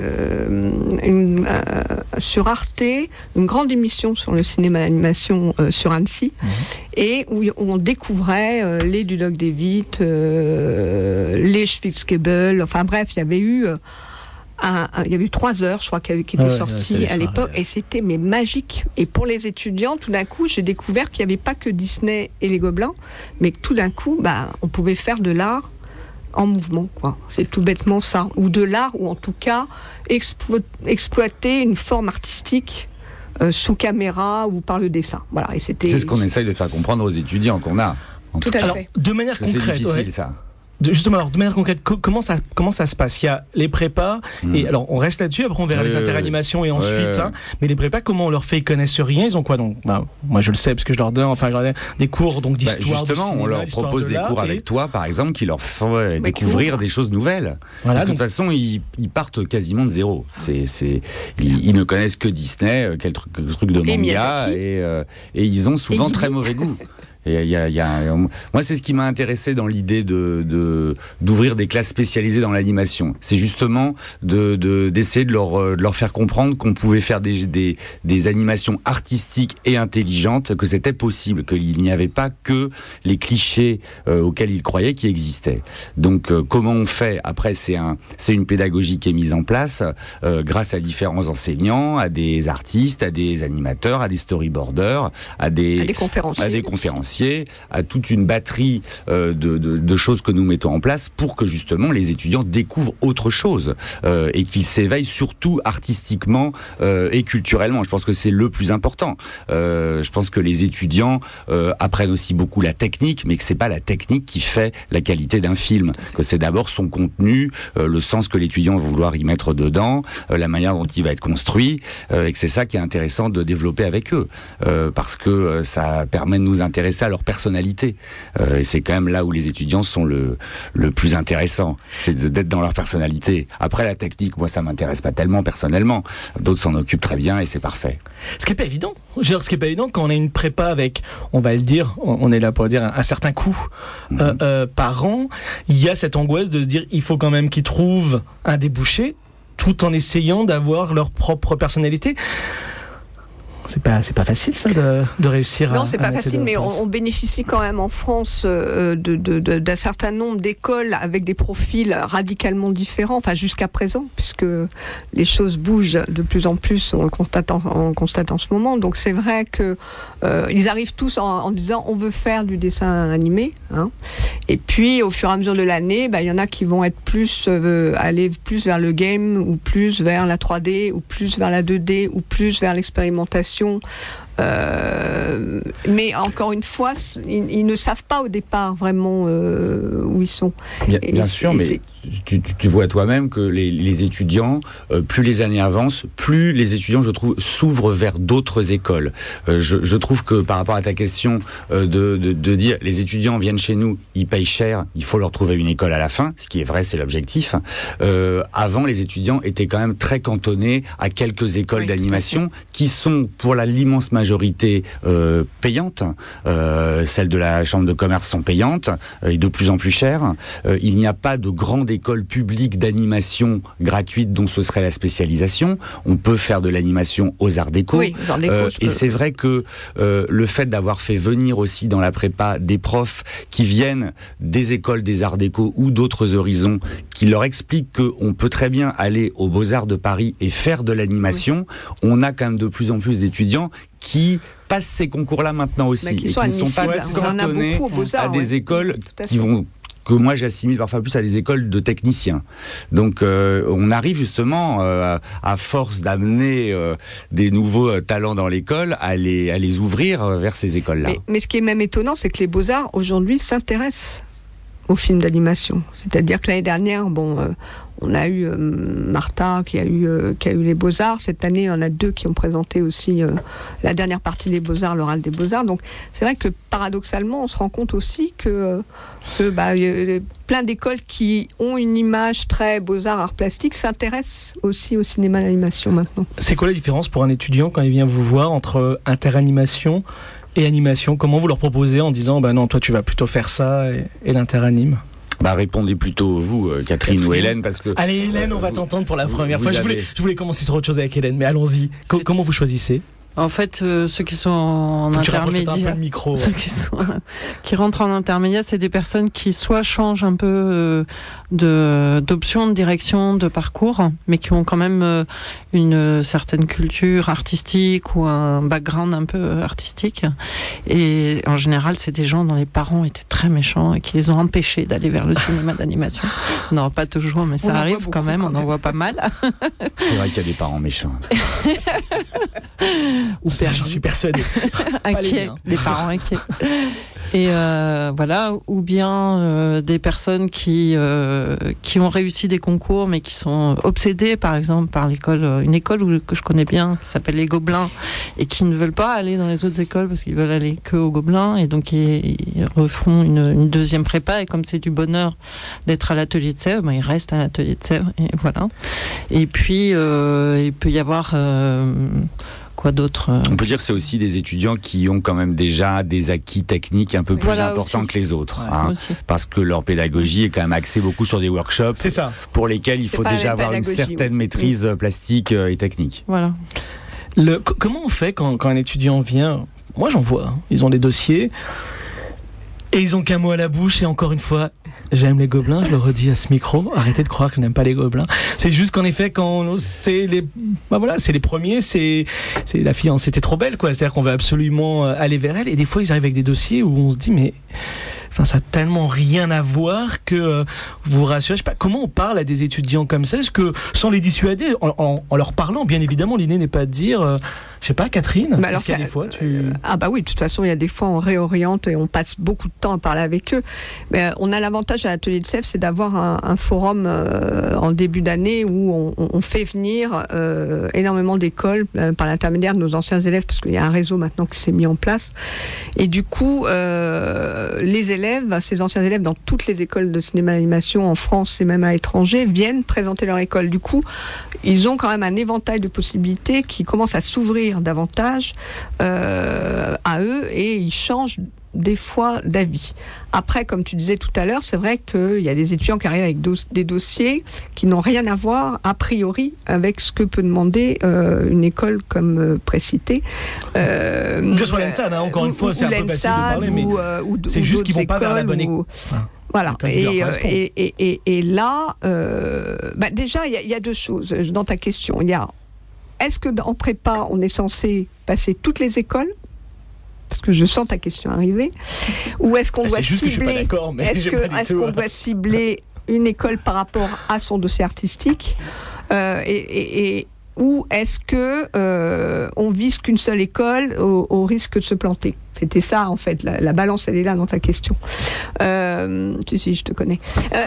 sur Arte une grande émission sur le cinéma d'animation sur Annecy, et où on découvrait les Dudok David, les Schwitzgebel, enfin bref, il y avait eu 3 heures, je crois, qui étaient sorties à l'époque, et c'était magique. Et pour les étudiants, tout d'un coup, j'ai découvert qu'il n'y avait pas que Disney et les Gobelins, mais que tout d'un coup, on pouvait faire de l'art en mouvement, quoi. C'est tout bêtement ça. Ou de l'art, ou en tout cas, exploiter une forme artistique sous caméra ou par le dessin. Voilà. Et c'est ce qu'on essaye de faire comprendre aux étudiants qu'on a. Tout à fait. De manière concrète, c'est difficile, ça. Justement, alors, de manière concrète, comment ça se passe ? Il y a les prépas, et alors on reste là-dessus, après on verra les interanimations et ensuite, mais les prépas, comment on leur fait ? Ils connaissent rien, ils ont quoi donc ? Moi je le sais, parce que je leur donne des cours donc, d'histoire justement, du cinéma, on leur propose des cours avec toi, par exemple, qui leur font découvrir des choses nouvelles. Voilà, parce que de toute façon, ils partent quasiment de zéro. Ils ne connaissent que Disney, quel truc de manga, et ils ont souvent très mauvais goût. Et moi, c'est ce qui m'a intéressé dans l'idée d'ouvrir des classes spécialisées dans l'animation. C'est justement d'essayer de leur faire comprendre qu'on pouvait faire des animations artistiques et intelligentes, que c'était possible, qu'il n'y avait pas que les clichés auxquels ils croyaient qui existaient. Donc, comment on fait ? Après, c'est une pédagogie qui est mise en place grâce à différents enseignants, à des artistes, à des animateurs, à des storyboarders, à des conférenciers, à toute une batterie de choses que nous mettons en place pour que justement les étudiants découvrent autre chose et qu'ils s'éveillent surtout artistiquement et culturellement. Je pense que c'est le plus important. Je pense que les étudiants apprennent aussi beaucoup la technique, mais que c'est pas la technique qui fait la qualité d'un film, que c'est d'abord son contenu, le sens que l'étudiant va vouloir y mettre dedans, la manière dont il va être construit, et que c'est ça qui est intéressant de développer avec eux, parce que ça permet de nous intéresser à leur personnalité. Et c'est quand même là où les étudiants sont le plus intéressant, c'est d'être dans leur personnalité. Après, la technique, moi, ça m'intéresse pas tellement personnellement. D'autres s'en occupent très bien et c'est parfait. Ce qui est pas évident. Ce qui est pas évident quand on a une prépa avec, on va le dire, on est là pour dire un certain coût par an. Il y a cette angoisse de se dire, il faut quand même qu'ils trouvent un débouché, tout en essayant d'avoir leur propre personnalité. C'est pas facile ça de réussir. Non, c'est pas facile, mais on bénéficie quand même en France d'un certain nombre d'écoles avec des profils radicalement différents, enfin jusqu'à présent, puisque les choses bougent de plus en plus, on le constate en ce moment. Donc c'est vrai que ils arrivent tous en disant on veut faire du dessin animé, hein. Et puis au fur et à mesure de l'année, il y en a qui vont être aller plus vers le game, ou plus vers la 3D, ou plus vers la 2D, ou plus vers l'expérimentation. Mais encore une fois, ils ne savent pas au départ vraiment où ils sont. Bien sûr, mais tu vois toi-même que les étudiants, plus les années avancent, plus les étudiants, je trouve, s'ouvrent vers d'autres écoles. Je trouve que par rapport à ta question de dire les étudiants viennent chez nous, ils payent cher, il faut leur trouver une école à la fin, ce qui est vrai, c'est l'objectif. Avant, les étudiants étaient quand même très cantonnés à quelques écoles d'animation qui sont pour l'immense majorité payantes. Celles de la Chambre de commerce sont payantes et de plus en plus chères. Il n'y a pas de grande école publique d'animation gratuite dont ce serait la spécialisation. On peut faire de l'animation aux Arts Déco. Oui, aux Arts Déco, et c'est vrai que le fait d'avoir fait venir aussi dans la prépa des profs qui viennent des écoles des Arts Déco ou d'autres horizons, qui leur expliquent qu'on peut très bien aller aux Beaux-Arts de Paris et faire de l'animation, on a quand même de plus en plus d'étudiants qui passent ces concours-là maintenant aussi, et qui ne sont pas cantonnés à des écoles que moi j'assimile parfois plus à des écoles de techniciens. Donc on arrive justement à force d'amener des nouveaux talents dans l'école à les ouvrir vers ces écoles-là. Mais ce qui est même étonnant, c'est que les Beaux-Arts aujourd'hui s'intéressent aux films d'animation. C'est-à-dire que l'année dernière, on a eu Martha qui a eu les Beaux-Arts. Cette année, on a 2 qui ont présenté aussi la dernière partie des Beaux-Arts, l'oral des Beaux-Arts. Donc c'est vrai que paradoxalement, on se rend compte aussi que y a plein d'écoles qui ont une image très Beaux-Arts, arts plastiques, s'intéressent aussi au cinéma d'animation maintenant. C'est quoi la différence pour un étudiant quand il vient vous voir entre interanimation et animation? Comment vous leur proposez en disant non, toi tu vas plutôt faire ça et l'interanime? Répondez plutôt vous, Catherine ou Hélène, parce que... Allez Hélène, on va t'entendre pour la première fois. Je voulais commencer sur autre chose avec Hélène, mais allons-y. Comment vous choisissez? En fait, ceux qui sont en intermédiaire, qui rentrent en intermédiaire, c'est des personnes qui soit changent un peu d'option, de direction, de parcours, mais qui ont quand même une certaine culture artistique ou un background un peu artistique. Et en général, c'est des gens dont les parents étaient très méchants et qui les ont empêchés d'aller vers le cinéma d'animation. Non, pas toujours, mais ça arrive quand même, on en voit pas mal. C'est vrai qu'il y a des parents méchants. Ou ça, j'en suis persuadé. Inquiets, des parents inquiets. Et voilà, ou bien des personnes qui ont réussi des concours mais qui sont obsédées, par exemple, par une école que je connais bien, qui s'appelle les Gobelins, et qui ne veulent pas aller dans les autres écoles parce qu'ils veulent aller que aux Gobelins, et donc ils refont une deuxième prépa, et comme c'est du bonheur d'être à l'atelier de Sèvres, ils restent à l'atelier de Sèvres, et voilà. Et puis il peut y avoir quoi d'autre On peut dire que c'est aussi des étudiants qui ont quand même déjà des acquis techniques un peu plus importants aussi que les autres, parce que leur pédagogie est quand même axée beaucoup sur des workshops, pour lesquels il faut déjà avoir une certaine maîtrise plastique et technique. Voilà. Comment on fait quand un étudiant vient? Moi j'en vois, ils ont des dossiers et ils ont qu'un mot à la bouche, et encore une fois, j'aime les Gobelins, je le redis à ce micro, arrêtez de croire que je n'aime pas les Gobelins. C'est juste qu'en effet, quand c'est les premiers, c'est la fille, c'était trop belle, quoi. C'est-à-dire qu'on veut absolument aller vers elle, et des fois ils arrivent avec des dossiers où on se dit, mais ça a tellement rien à voir que vous vous rassurez. Je sais pas, comment on parle à des étudiants comme ça? Est-ce que, sans les dissuader, en leur parlant, bien évidemment, l'idée n'est pas de dire, je sais pas, Catherine, alors qu'il y a des fois oui, de toute façon, il y a des fois on réoriente et on passe beaucoup de temps à parler avec eux. Mais on a l'avantage à l'atelier de Sèvres, c'est d'avoir un forum en début d'année où on fait venir énormément d'écoles par l'intermédiaire de nos anciens élèves, parce qu'il y a un réseau maintenant qui s'est mis en place. Et du coup, les élèves, ces anciens élèves dans toutes les écoles de cinéma d'animation en France et même à l'étranger, viennent présenter leur école. Du coup, ils ont quand même un éventail de possibilités qui commence à s'ouvrir davantage à eux, et ils changent des fois d'avis. Après, comme tu disais tout à l'heure, c'est vrai qu'il y a des étudiants qui arrivent avec des dossiers qui n'ont rien à voir, a priori, avec ce que peut demander une école comme précitée. Que ce soit l'ENSAD, encore une fois, c'est un peu facile de parler, mais c'est juste qu'ils ne vont pas vers la bonne école. Voilà. Et là, déjà, il y a deux choses dans ta question. Il y a, est-ce qu'en prépa, on est censé passer toutes les écoles? Parce que je sens ta question arriver. Ou est-ce qu'on doit cibler, doit cibler une école par rapport à son dossier artistique? Et ou est-ce que on vise qu'une seule école au risque de se planter? C'était ça, en fait. La balance, elle est là dans ta question. Si, je te connais.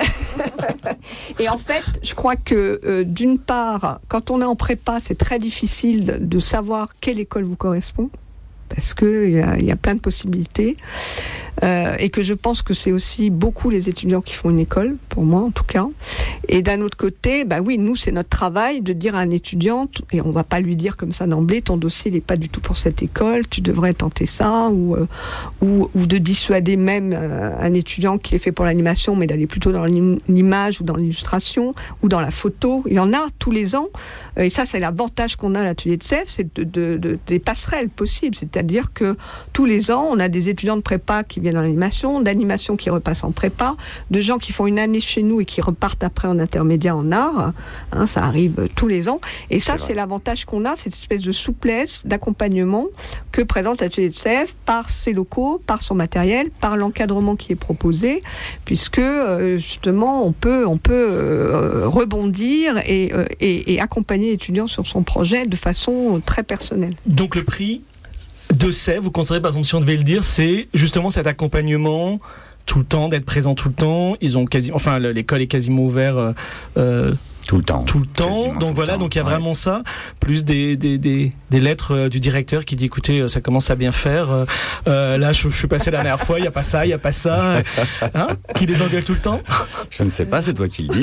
Et en fait, je crois que, d'une part, quand on est en prépa, c'est très difficile de savoir quelle école vous correspond, parce qu'il y a plein de possibilités. Et que je pense que c'est aussi beaucoup les étudiants qui font une école, pour moi en tout cas. Et d'un autre côté, oui, nous, c'est notre travail de dire à un étudiant, et on va pas lui dire comme ça d'emblée, ton dossier n'est pas du tout pour cette école, tu devrais tenter ça, ou de dissuader même un étudiant qui est fait pour l'animation, mais d'aller plutôt dans l'image ou dans l'illustration, ou dans la photo. Il y en a tous les ans, et ça, c'est l'avantage qu'on a à l'atelier de CEF, c'est des passerelles possibles, c'est-à-dire que tous les ans, on a des étudiants de prépa qui viennent dans l'animation, d'animation qui repassent en prépa, de gens qui font une année chez nous et qui repartent après en intermédiaire en art. Ça arrive tous les ans. Et ça, c'est l'avantage qu'on a, cette espèce de souplesse, d'accompagnement que présente l'atelier de CEF par ses locaux, par son matériel, par l'encadrement qui est proposé, puisque justement, on peut rebondir et accompagner l'étudiant sur son projet de façon très personnelle. Donc le prix de CEF, vous considérez, par exemple, si on devait le dire, c'est justement cet accompagnement tout le temps, d'être présent tout le temps. Ils ont l'école est quasiment ouverte tout le temps. Donc voilà, donc il y a vraiment ça, plus des lettres du directeur qui dit écoutez, ça commence à bien faire. Là, je suis passé la dernière fois, il y a pas ça. Qui les engueule tout le temps. Je ne sais pas, c'est toi qui le dis.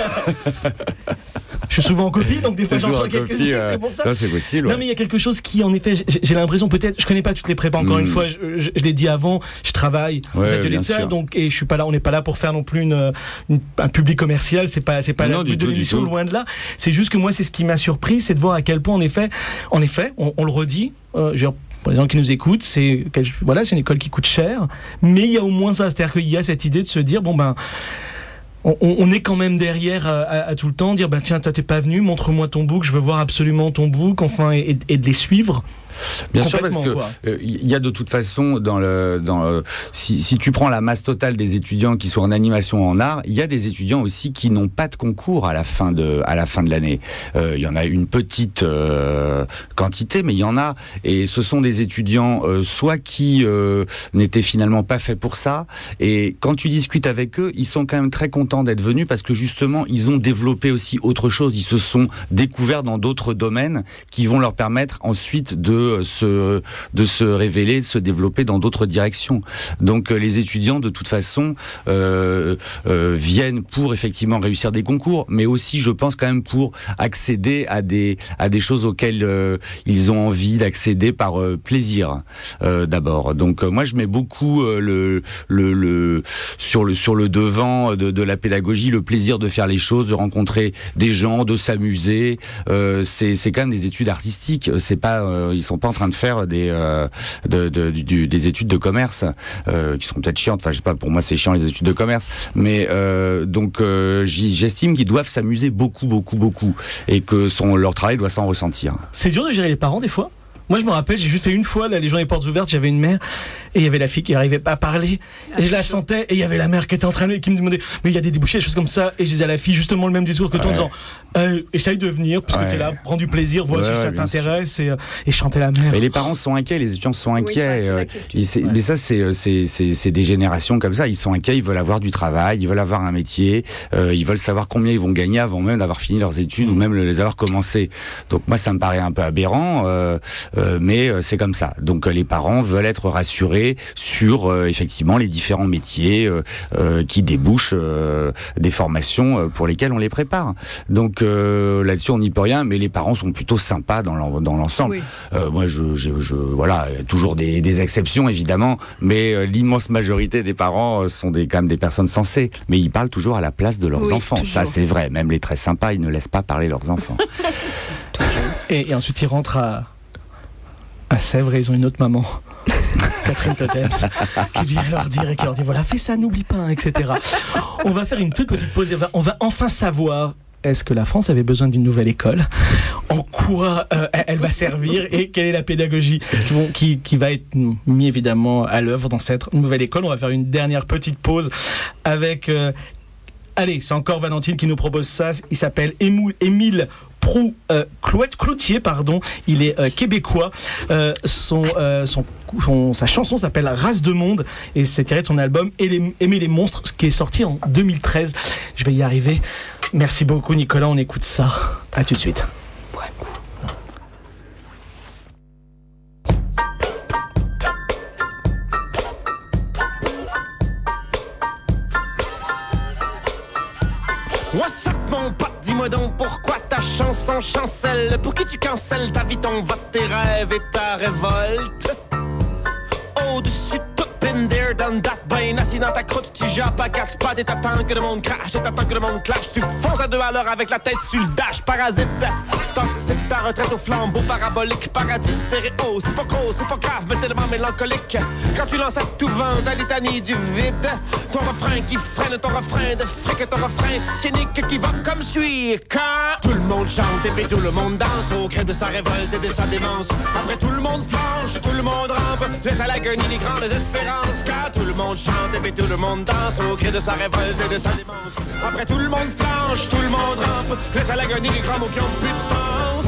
Je suis souvent en copie, donc des fois j'en sors quelques-unes, c'est pour ça. Non, c'est possible. Non, mais il y a quelque chose qui, en effet, j'ai l'impression, peut-être, je connais pas toutes les prépas, encore une fois, je l'ai dit avant, je travaille aux ateliers de CEF, donc, et je suis pas là, on n'est pas là pour faire non plus un public commercial, c'est pas le but de l'émission, loin de là. C'est juste que moi, c'est ce qui m'a surpris, c'est de voir à quel point, en effet, on le redit, pour les gens qui nous écoutent, c'est une école qui coûte cher, mais il y a au moins ça, c'est-à-dire qu'il y a cette idée de se dire, on est quand même derrière à tout le temps, dire tiens, toi t'es pas venu, montre-moi ton book, je veux voir absolument ton book, et de les suivre. Bien sûr, parce que il y a de toute façon si tu prends la masse totale des étudiants qui sont en animation en art, il y a des étudiants aussi qui n'ont pas de concours à la fin de l'année. Il y en a une petite quantité, mais il y en a, et ce sont des étudiants soit qui n'étaient finalement pas faits pour ça, et quand tu discutes avec eux, ils sont quand même très contents d'être venus parce que justement ils ont développé aussi autre chose, ils se sont découverts dans d'autres domaines qui vont leur permettre ensuite de se révéler, de se développer dans d'autres directions. Donc les étudiants de toute façon viennent pour effectivement réussir des concours, mais aussi je pense quand même pour accéder à des choses auxquelles ils ont envie d'accéder par plaisir d'abord. Donc moi je mets beaucoup sur le devant de la pédagogie, le plaisir de faire les choses, de rencontrer des gens, de s'amuser. C'est quand même des études artistiques. C'est pas ils sont pas en train de faire des études de commerce qui sont peut-être chiantes. Enfin, je sais pas, pour moi c'est chiant les études de commerce, mais donc j'estime qu'ils doivent s'amuser beaucoup et que leur travail doit s'en ressentir. C'est dur de gérer les parents des fois. Moi, je me rappelle, j'ai juste fait une fois, là, les gens les portes ouvertes, j'avais une mère, et il y avait la fille qui arrivait pas à parler, et je la sentais, et il y avait la mère qui était en train de, qui me demandait, mais il y a des débouchés, des choses comme ça, et je disais à la fille justement le même discours que toi, en disant, essaye de venir, parce que t'es là, prends du plaisir, vois si ça t'intéresse, et chanter la mère. Mais les parents sont inquiets, les étudiants sont inquiets, mais ça, c'est des générations comme ça, ils sont inquiets, ils veulent avoir du travail, ils veulent avoir un métier, ils veulent savoir combien ils vont gagner avant même d'avoir fini leurs études, ou même les avoir commencées. Donc moi, ça me paraît un peu aberrant, mais c'est comme ça. Donc les parents veulent être rassurés sur effectivement les différents métiers qui débouchent des formations pour lesquelles on les prépare. Donc là-dessus on n'y peut rien, mais les parents sont plutôt sympas dans l'ensemble. Oui. Moi voilà, toujours des exceptions évidemment, mais l'immense majorité des parents sont quand même des personnes sensées, mais ils parlent toujours à la place de leurs enfants. Toujours. Ça c'est vrai, même les très sympas, ils ne laissent pas parler leurs enfants. et ensuite ils rentrent à Sèvres et ils ont une autre maman, Catherine Totems, qui vient leur dire et qui leur dit voilà, fais ça, n'oublie pas, etc. On va faire une toute petite pause et on va enfin savoir, est-ce que la France avait besoin d'une nouvelle école, en quoi elle va servir et quelle est la pédagogie qui va être mis évidemment à l'œuvre dans cette nouvelle école. On va faire une dernière petite pause avec... allez, c'est encore Valentine qui nous propose ça, il s'appelle Émile Cloutier, pardon. Il est québécois. Sa chanson s'appelle Race de Monde et c'est tiré de son album Aimer les monstres, ce qui est sorti en 2013. Je vais y arriver. Merci beaucoup Nicolas, on écoute ça. À tout de suite. What's up mon pote, dis-moi donc pourquoi ta chanson chancelle. Pour qui tu cancelles ta vie, ton vote, tes rêves et ta révolte. Au-dessus de tout, been there, done that. Ben assis dans ta croûte, tu jappes à quatre pattes. Et t'attends que le monde crache, et t'attends que le monde clash. Tu fonces à 2 à l'heure avec la tête sur le dash. Parasite, toxique, ta retraite au flambeau parabolique. Paradis stéréo, c'est pas gros, c'est pas grave, mais tellement mélancolique. Quand tu lances à tout vent ta litanie du vide. Ton refrain qui freine, ton refrain de fric. Ton refrain cynique qui va comme suit. Quand tout le monde chante et puis tout le monde danse au gré de sa révolte et de sa démence. Après tout le monde flanche, tout le monde rampe. Laisse à l'agonie les grandes espérances. Quand tout le monde chante et puis tout le monde danse au gré de sa révolte et de sa démence. Après tout le monde flanche, tout le monde rampe. Laisse à l'agonie les grands mots qui ont plus de sens.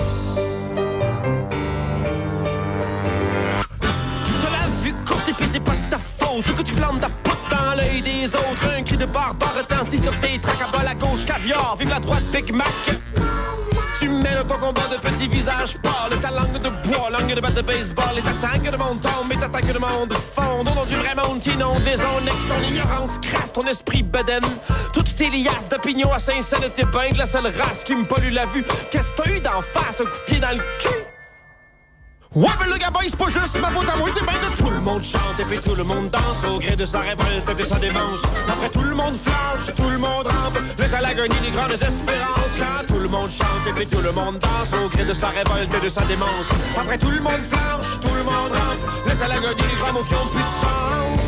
Tu l'as vu courte et puis c'est pas de ta faute. Que tu plantes ta pote dans l'œil des autres. Un cri de barbare retentit sur tes tracks. À bas la gauche caviar, vive la droite Big Mac. Tu mènes ton combat de petits visages pâles. Ta langue de bois, langue de batte de baseball. Et t'attends que le monde tombe, et t'attends que le monde fonde. Au nom du vrai monde t'inonde les ondes. Et que ton ignorance crasse ton esprit bedaine. Toutes tes liasses d'opinion à Saint-Saëns t'es bain de la seule race qui me pollue la vue. Qu'est-ce que t'as eu d'en face, un coup de pied dans le cul? Ouais, mais le gamin, c'est pas juste ma faute à moi, c'est bien que tout le monde chante et puis tout le monde danse au gré de sa révolte et de sa démence. Après tout le monde flanche, tout le monde rampe, laisse à l'agonie les grandes espérances. Quand tout le monde chante et puis tout le monde danse au gré de sa révolte et de sa démence. Après tout le monde flanche, tout le monde rampe, laisse à l'agonie les grands mots qui ont plus de sens.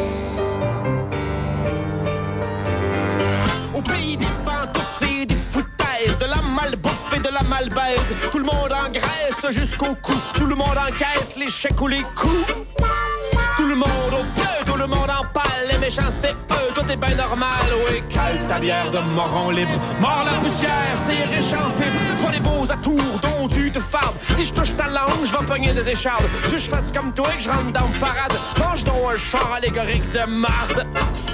Au pays des pantoufles et des foutaises, de la malbouffe et de la malbaise, tout le monde engraisse jusqu'au cou, tout le monde encaisse les chèques ou les coups. Tout le monde au bleu, tout le monde en pâle, les méchants c'est eux, tout est ben normal. Oui, cale ta bière de moron libre, mord la poussière, c'est riche en fibres. Toi des beaux atours dont tu te farbes, si je touche ta langue, je vais pogner des échardes. Si je fasse comme toi et que je rentre dans le parade, mange donc un char allégorique de marde.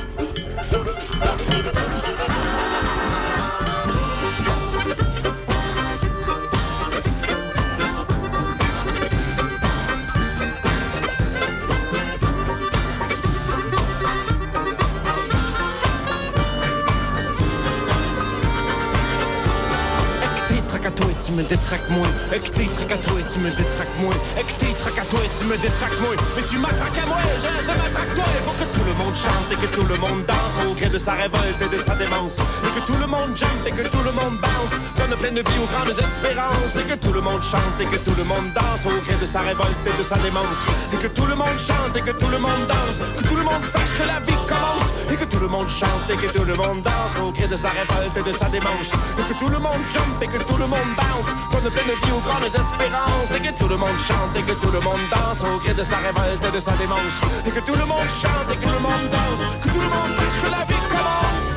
Tu me détraques moins, avec tes traques à toi et tu me détraques moins, avec tes traques à toi et tu me détraques moins. Mais tu m'attraques à moi, je te m'attraque toi. Pour que tout le monde chante et que tout le monde danse au gré de sa révolte et de sa démence. Et que tout le monde jump et que tout le monde bounce, donne pleine de vie aux grandes espérances. Et que tout le monde chante et que tout le monde danse au gré de sa révolte et de sa démence. Et que tout le monde chante et que tout le monde danse, que tout le monde sache que la vie commence. Et que tout le monde chante et que tout le monde danse au gré de sa révolte et de sa démence. Et que tout le monde jump et que tout le monde bounce, qu'on ne pleine de vie aux grandes espérances. Et que tout le monde chante et que tout le monde danse au gré de sa révolte et de sa démence. Et que tout le monde chante et que tout le monde danse, que tout le monde sache que la vie commence.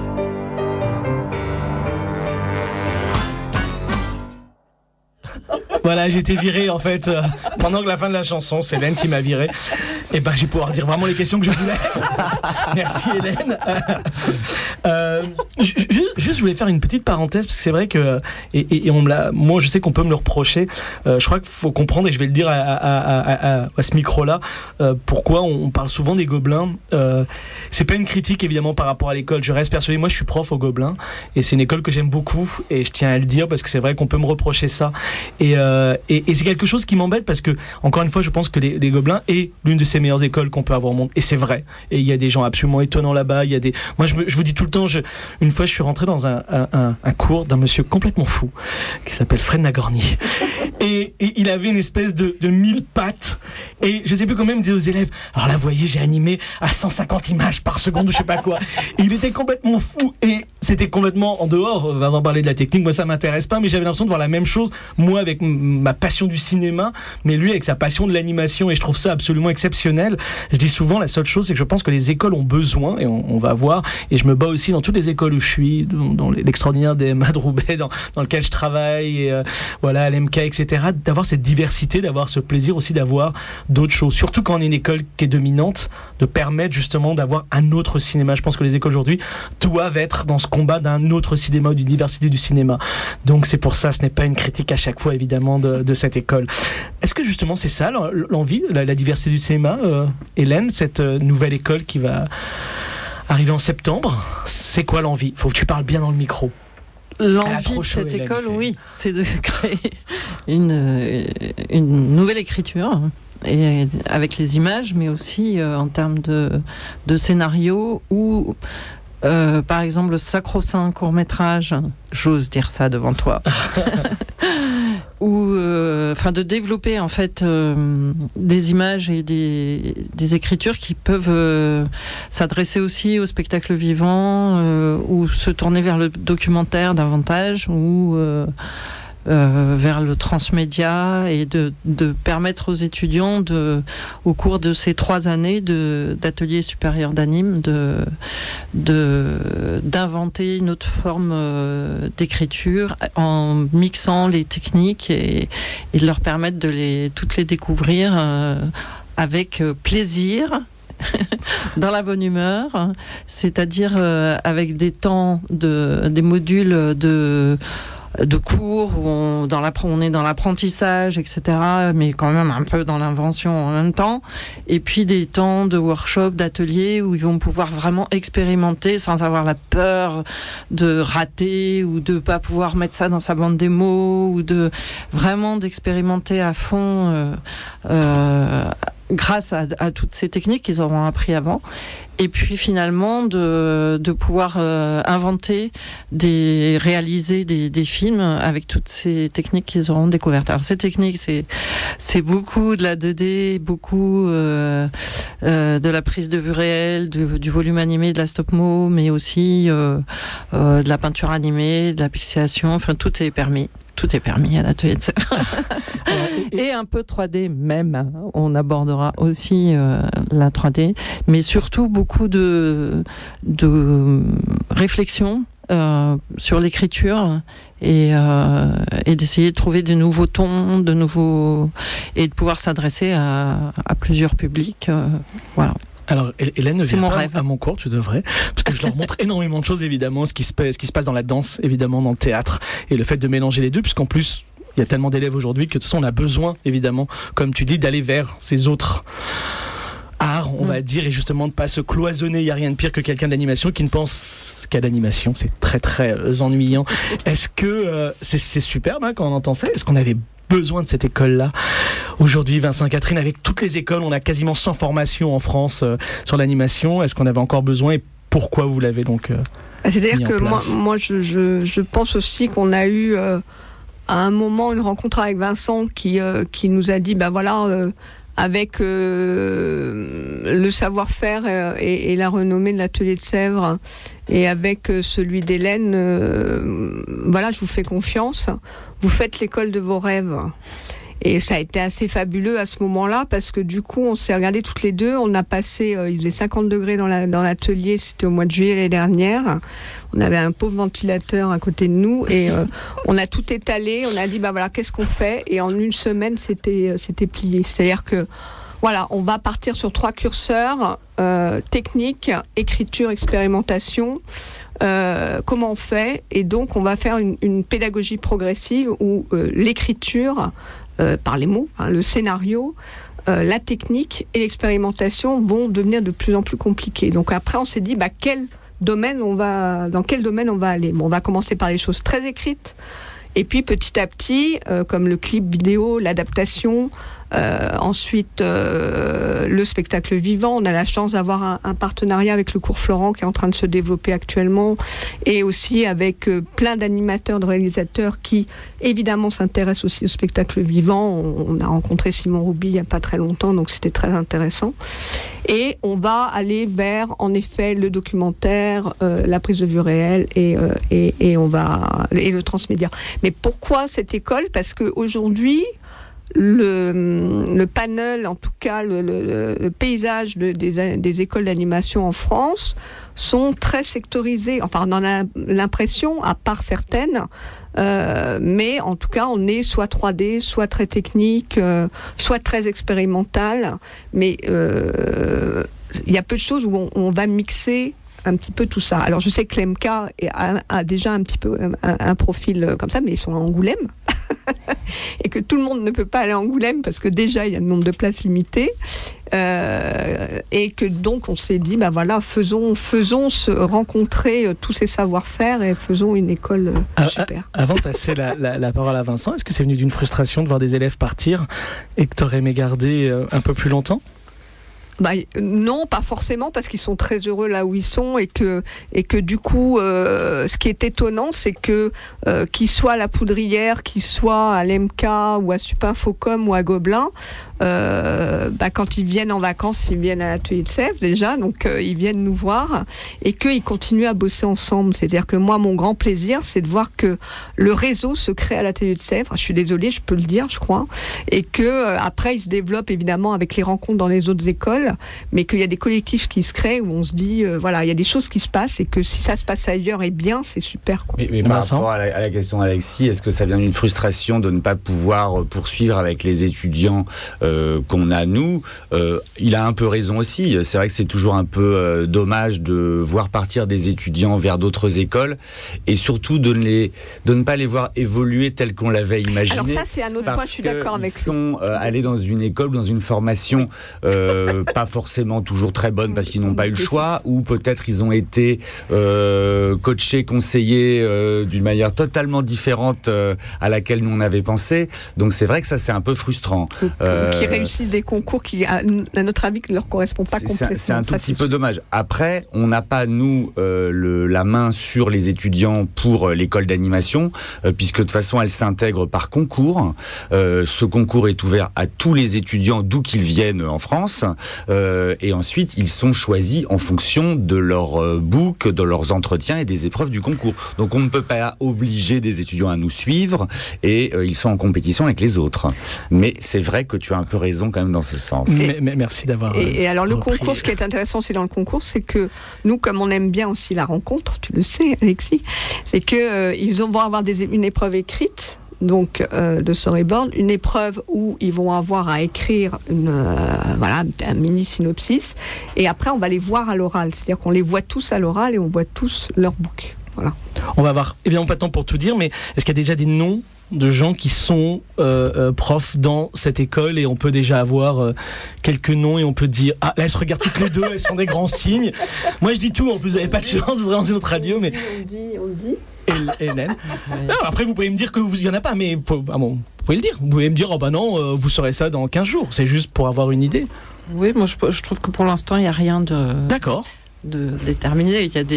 Voilà, j'ai été viré en fait pendant la fin de la chanson. C'est Hélène qui m'a viré. Et ben, je vais pouvoir dire vraiment les questions que je voulais. Merci Hélène. Juste, je voulais faire une petite parenthèse parce que c'est vrai que et on me l'a. Moi, je sais qu'on peut me le reprocher. Je crois qu'il faut comprendre et je vais le dire à ce micro-là. Pourquoi on parle souvent des Gobelins. C'est pas une critique évidemment par rapport à l'école. Je reste persuadé. Moi, je suis prof au Gobelins et c'est une école que j'aime beaucoup et je tiens à le dire parce que c'est vrai qu'on peut me reprocher ça. Et c'est quelque chose qui m'embête parce que, encore une fois, je pense que les Gobelins est l'une de ces meilleures écoles qu'on peut avoir au monde. Et c'est vrai. Et il y a des gens absolument étonnants là-bas. Il y a des. Moi, je vous dis tout le temps. Une fois, je suis rentré dans un cours d'un monsieur complètement fou qui s'appelle Fred Nagorny. Et il avait une espèce de 1000 pattes. Et je sais plus combien il me disait aux élèves. Alors là, vous voyez, j'ai animé à 150 images par seconde ou je sais pas quoi. Et il était complètement fou. Et c'était complètement en dehors. On va en parler de la technique. Moi, ça m'intéresse pas. Mais j'avais l'impression de voir la même chose. Moi, avec ma passion du cinéma, mais lui avec sa passion de l'animation. Et je trouve ça absolument exceptionnel. Je dis souvent, la seule chose, c'est que je pense que les écoles ont besoin, et on va voir, et je me bats aussi dans toutes les écoles où je suis, dans l'extraordinaire DMA de Roubaix, dans lequel je travaille, et voilà, à l'MK, etc., d'avoir cette diversité, d'avoir ce plaisir aussi d'avoir d'autres choses. Surtout quand on est une école qui est dominante, de permettre justement d'avoir un autre cinéma. Je pense que les écoles aujourd'hui doivent être dans ce combat d'un autre cinéma, d'une diversité du cinéma. Donc c'est pour ça, ce n'est pas une critique à chaque fois, évidemment, de cette école. Est-ce que justement c'est ça l'envie, la diversité du cinéma, Hélène, cette nouvelle école qui va arriver en septembre? C'est quoi l'envie? Faut que tu parles bien dans le micro. L'envie de cette école, oui, c'est de créer une nouvelle écriture, et avec les images, mais aussi en termes de scénario, où par exemple le sacro-saint court-métrage, j'ose dire ça devant toi, ou de développer en fait des images et des écritures qui peuvent s'adresser aussi au spectacle vivant, ou se tourner vers le documentaire davantage, ou vers le transmédia, et de permettre aux étudiants au cours de ces 3 années d'ateliers supérieurs d'anime d'inventer une autre forme d'écriture en mixant les techniques, et de leur permettre de toutes les découvrir avec plaisir. Dans la bonne humeur, c'est-à-dire avec des temps des modules de cours où on est dans l'apprentissage, etc., mais quand même un peu dans l'invention en même temps, et puis des temps de workshop, d'ateliers où ils vont pouvoir vraiment expérimenter sans avoir la peur de rater, ou de pas pouvoir mettre ça dans sa bande démo, ou vraiment d'expérimenter à fond grâce à toutes ces techniques qu'ils auront appris avant. Et puis finalement de pouvoir réaliser des films avec toutes ces techniques qu'ils auront découvertes. Alors ces techniques, c'est beaucoup de la 2D, beaucoup de la prise de vue réelle, du volume animé, de la stop-mo, mais aussi de la peinture animée, de la pixelation, enfin tout est permis. Tout est permis à l'atelier de Sèvres. Et un peu 3D même. On abordera aussi la 3D, mais surtout beaucoup de réflexion sur l'écriture, et d'essayer de trouver de nouveaux tons, et de pouvoir s'adresser à plusieurs publics. Voilà. Alors, Hélène, ne viens pas à mon cours, tu devrais, parce que je leur montre énormément de choses, évidemment, ce qui se passe dans la danse, évidemment, dans le théâtre, et le fait de mélanger les deux, puisqu'en plus, il y a tellement d'élèves aujourd'hui que de toute façon, on a besoin, évidemment, comme tu dis, d'aller vers ces autres arts, on va dire, et justement de pas se cloisonner. Il n'y a rien de pire que quelqu'un d'animation qui ne pense qu'à l'animation. C'est très, très ennuyant. Est-ce que c'est superbe quand on entend ça? Est-ce qu'on avait besoin de cette école-là aujourd'hui, Vincent, Catherine, avec toutes les écoles, on a quasiment 100 formations en France sur l'animation. Est-ce qu'on avait encore besoin, et pourquoi vous l'avez donc C'est-à-dire mis en que place? moi je pense aussi qu'on a eu à un moment une rencontre avec Vincent qui nous a dit avec le savoir-faire et la renommée de l'atelier de Sèvres, et avec celui d'Hélène, je vous fais confiance, vous faites l'école de vos rêves. Et ça a été assez fabuleux à ce moment-là, parce que du coup, on s'est regardés toutes les deux. On a passé, il faisait 50 degrés dans l'atelier, c'était au mois de juillet l'année dernière. On avait un pauvre ventilateur à côté de nous, et on a tout étalé. On a dit, qu'est-ce qu'on fait? Et en une semaine, c'était plié. C'est-à-dire que, on va partir sur 3 curseurs, technique, écriture, expérimentation. Comment on fait? Et donc, on va faire une pédagogie progressive où l'écriture, par les mots, le scénario, la technique et l'expérimentation vont devenir de plus en plus compliquées. Donc après, on s'est dit, dans quel domaine on va aller? On va commencer par les choses très écrites, et puis petit à petit, comme le clip vidéo, l'adaptation, ensuite le spectacle vivant. On a la chance d'avoir un partenariat avec le cours Florent qui est en train de se développer actuellement, et aussi avec plein d'animateurs, de réalisateurs qui évidemment s'intéressent aussi au spectacle vivant. On a rencontré Simon Rouby il n'y a pas très longtemps, donc c'était très intéressant. Et on va aller vers, en effet, le documentaire, la prise de vue réelle, et le transmédia. Mais pourquoi cette école? Parce qu'aujourd'hui, le panel, en tout cas le paysage des écoles d'animation en France, sont très sectorisées. Enfin, on en a l'impression, à part certaines, mais en tout cas, on est soit 3D, soit très technique, soit très expérimental. Mais il y a peu de choses où on va mixer un petit peu tout ça. Alors, je sais que l'MK a déjà un petit peu un profil comme ça, mais ils sont à Angoulême. Et que tout le monde ne peut pas aller à Angoulême parce que déjà, il y a le nombre de places limitées. Et que donc, on s'est dit, faisons se rencontrer tous ces savoir-faire et faisons une école super. Avant de passer la parole à Vincent, est-ce que c'est venu d'une frustration de voir des élèves partir et que tu aurais aimé garder un peu plus longtemps ? Non, pas forcément, parce qu'ils sont très heureux là où ils sont et que du coup, ce qui est étonnant, c'est que qu'ils soient à la Poudrière, qu'ils soient à l'MK ou à Supinfocom ou à Gobelin, quand ils viennent en vacances, ils viennent à l'atelier de Sèvres déjà, donc ils viennent nous voir et qu'ils continuent à bosser ensemble. C'est-à-dire que moi, mon grand plaisir, c'est de voir que le réseau se crée à l'atelier de Sèvres. Je suis désolée, je peux le dire, je crois, et que après, il se développe évidemment avec les rencontres dans les autres écoles. Mais qu'il y a des collectifs qui se créent où on se dit, il y a des choses qui se passent et que si ça se passe ailleurs et bien, c'est super. Quoi. Mais par rapport à la question d'Alexis, est-ce que ça vient d'une frustration de ne pas pouvoir poursuivre avec les étudiants qu'on a nous ? Il a un peu raison aussi. C'est vrai que c'est toujours un peu dommage de voir partir des étudiants vers d'autres écoles et surtout de ne pas les voir évoluer tel qu'on l'avait imaginé. Alors ça, c'est un autre point, je suis d'accord avec lui. Ils sont allés dans une école, dans une formation pas forcément toujours très bonne parce qu'ils n'ont pas eu le choix, ou peut-être ils ont été coachés, conseillés d'une manière totalement différente à laquelle nous on avait pensé. Donc c'est vrai que ça c'est un peu frustrant. Qui réussissent des concours qui, à notre avis, ne leur correspondent pas complètement. C'est un tout petit peu dommage. Après, on n'a pas nous la main sur les étudiants pour l'école d'animation, puisque de toute façon elle s'intègre par concours. Ce concours est ouvert à tous les étudiants d'où qu'ils viennent en France. Et ensuite, ils sont choisis en fonction de leur book, de leurs entretiens et des épreuves du concours. Donc, on ne peut pas obliger des étudiants à nous suivre et ils sont en compétition avec les autres. Mais c'est vrai que tu as un peu raison quand même dans ce sens. Mais merci d'avoir. Et alors, le concours, ce qui est intéressant aussi dans le concours, c'est que nous, comme on aime bien aussi la rencontre, tu le sais, Alexis, c'est que ils vont avoir une épreuve écrite. Donc de storyboard, une épreuve où ils vont avoir à écrire un mini synopsis, et après on va les voir à l'oral, c'est-à-dire qu'on les voit tous à l'oral et on voit tous leur book. Voilà. On va voir, évidemment pas de temps pour tout dire, mais est-ce qu'il y a déjà des noms de gens qui sont profs dans cette école et on peut déjà avoir quelques noms et on peut dire là elles se regardent toutes les deux, elles sont des grands signes. Moi je dis tout, en plus vous n'avez pas de chance, vous serez dans une autre radio, mais on le dit. Hélène. Non, après vous pouvez me dire qu'il n'y en a pas, mais vous pouvez le dire, vous pouvez me dire non, vous saurez ça dans 15 jours, c'est juste pour avoir une idée. Oui, moi je trouve que pour l'instant il n'y a rien de déterminé. Il y a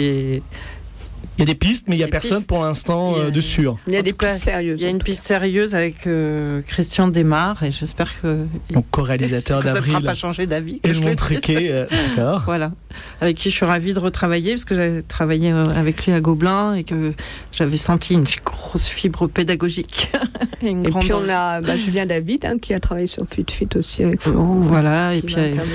des pistes, mais il n'y a personne pour l'instant de sûr. Il y a des pistes sérieuses. Il y a une piste sérieuse avec Christian Desmar et j'espère que. Donc co-réalisateur d'Avril. Ça ne fera pas changer d'avis. Et mon triquet, d'accord. Voilà. Avec qui je suis ravie de retravailler parce que j'avais travaillé avec lui à Gobelin et que j'avais senti une grosse fibre pédagogique. Et puis on a Julien David qui a travaillé sur Fit aussi avec Florent. Voilà. Et puis.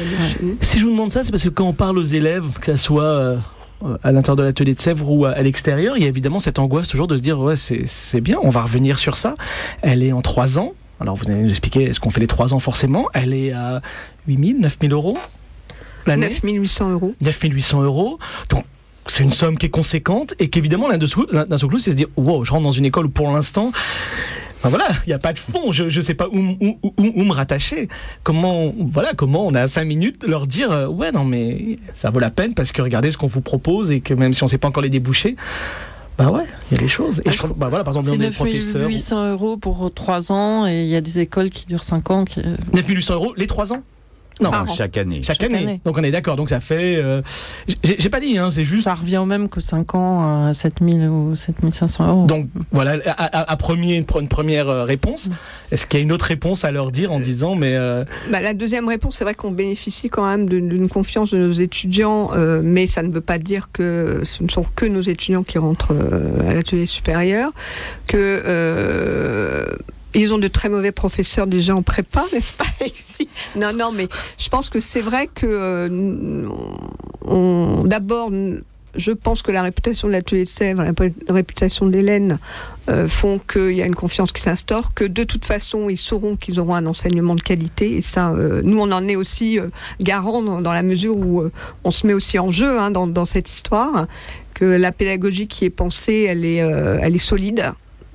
Si je vous demande ça, c'est parce que quand on parle aux élèves, que ça soit à l'intérieur de l'atelier de Sèvres ou à l'extérieur, il y a évidemment cette angoisse toujours de se dire c'est bien, on va revenir sur ça. Elle est en 3 ans. Alors vous allez nous expliquer, est-ce qu'on fait les 3 ans forcément ? Elle est à 8 000, 9 000 euros l'année. 9 800 euros. 9 800 euros. Donc c'est une somme qui est conséquente et qu'évidemment d'un seul coup c'est se dire wow, je rentre dans une école où pour l'instant voilà, il n'y a pas de fond, je ne sais pas où me rattacher. Comment on a 5 minutes leur dire non mais ça vaut la peine parce que regardez ce qu'on vous propose et que même si on ne sait pas encore les débouchés, il y a des choses. Et par exemple, c'est des professeurs. 9 800 euros pour 3 ans et il y a des écoles qui durent 5 ans. 9 800 euros les 3 ans ? Non, chaque année. Chaque année. Donc on est d'accord. Donc ça fait. J'ai pas dit, c'est juste. Ça revient au même que 5 ans à 7 000 ou 7 500 euros. Donc voilà, une première réponse. Est-ce qu'il y a une autre réponse à leur dire en disant mais. La deuxième réponse, c'est vrai qu'on bénéficie quand même d'une confiance de nos étudiants, mais ça ne veut pas dire que ce ne sont que nos étudiants qui rentrent à l'atelier supérieur, que. Ils ont de très mauvais professeurs déjà en prépa, n'est-ce pas, Alexis ? Non, mais je pense que c'est vrai que d'abord, je pense que la réputation de l'atelier de Sèvres, la réputation d'Hélène font qu'il y a une confiance qui s'instaure, que de toute façon, ils sauront qu'ils auront un enseignement de qualité. Et ça, nous, on en est aussi garant dans la mesure où on se met aussi en jeu dans cette histoire, que la pédagogie qui est pensée, elle est solide.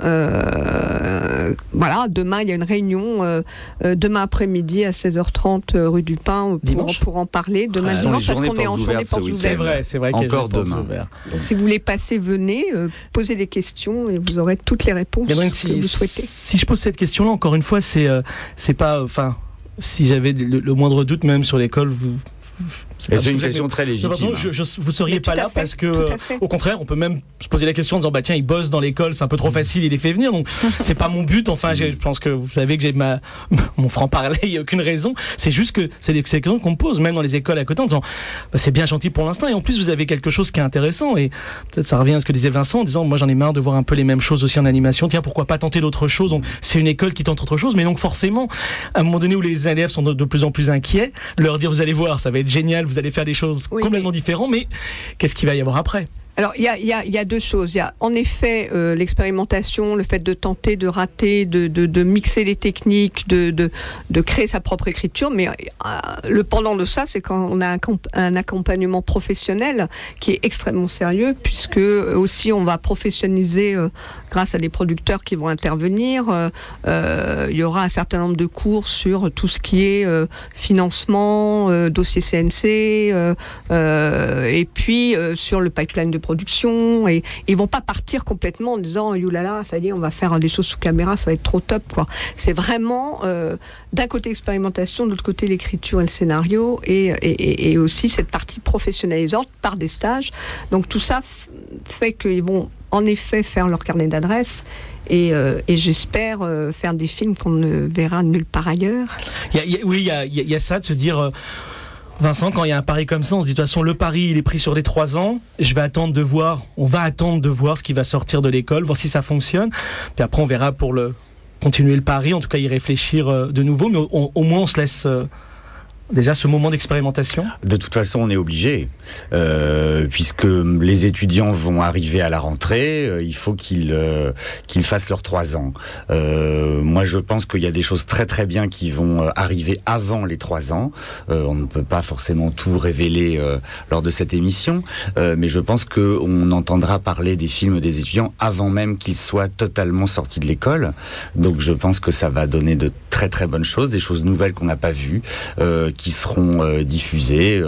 Voilà, demain il y a une réunion demain après-midi à 16h30 rue du Pin pour en parler demain dimanche parce qu'on est en journée portes ouvertes. C'est vrai encore demain. Donc si vous voulez passer, venez, posez des questions et vous aurez toutes les réponses que vous souhaitez. Si je pose cette question-là, encore une fois, c'est pas, enfin, si j'avais le moindre doute même sur l'école, c'est une question très légitime. Vous seriez pas là parce que, au contraire, on peut même se poser la question en disant, bah tiens, il bosse dans l'école, c'est un peu trop facile, il les fait venir. Donc, c'est pas mon but. Enfin, je pense que vous savez que j'ai mon franc-parler, il n'y a aucune raison. C'est juste que c'est des questions qu'on me pose, même dans les écoles à côté, en disant, bah, c'est bien gentil pour l'instant. Et en plus, vous avez quelque chose qui est intéressant. Et peut-être ça revient à ce que disait Vincent en disant, moi, j'en ai marre de voir un peu les mêmes choses aussi en animation. Tiens, pourquoi pas tenter d'autres choses? Donc, c'est une école qui tente autre chose. Mais donc, forcément, à un moment donné où les élèves sont de plus en plus inquiets, leur dire, vous allez voir, ça va être génial, vous allez faire des choses complètement différentes, mais qu'est-ce qu'il va y avoir après? Alors, il y a deux choses. Il y a en effet l'expérimentation, le fait de tenter, de rater, de mixer les techniques, de créer sa propre écriture. Mais le pendant de ça, c'est quand on a un accompagnement professionnel qui est extrêmement sérieux, puisque aussi on va professionnaliser grâce à des producteurs qui vont intervenir. Il y aura un certain nombre de cours sur tout ce qui est financement, dossier CNC, et puis sur le pipeline de production, et ils vont pas partir complètement en disant youlala, ça y est, on va faire des choses sous caméra, ça va être trop top, quoi. C'est vraiment d'un côté expérimentation, de l'autre côté l'écriture et le scénario, et aussi cette partie professionnalisante par des stages. Donc tout ça fait qu'ils vont en effet faire leur carnet d'adresses. Et j'espère faire des films qu'on ne verra nulle part ailleurs. Il y a ça de se dire. Vincent, quand il y a un pari comme ça, on se dit de toute façon le pari il est pris sur les 3 ans, on va attendre de voir ce qui va sortir de l'école, voir si ça fonctionne, puis après on verra pour continuer le pari, en tout cas y réfléchir de nouveau, mais au moins on se laisse déjà ce moment d'expérimentation. De toute façon, on est obligé, puisque les étudiants vont arriver à la rentrée, il faut qu'ils fassent leurs 3 ans. Moi, je pense qu'il y a des choses très très bien qui vont arriver avant les 3 ans. On ne peut pas forcément tout révéler lors de cette émission, mais je pense qu'on entendra parler des films des étudiants avant même qu'ils soient totalement sortis de l'école. Donc, je pense que ça va donner de très très bonnes choses, des choses nouvelles qu'on n'a pas vues, qui seront diffusées,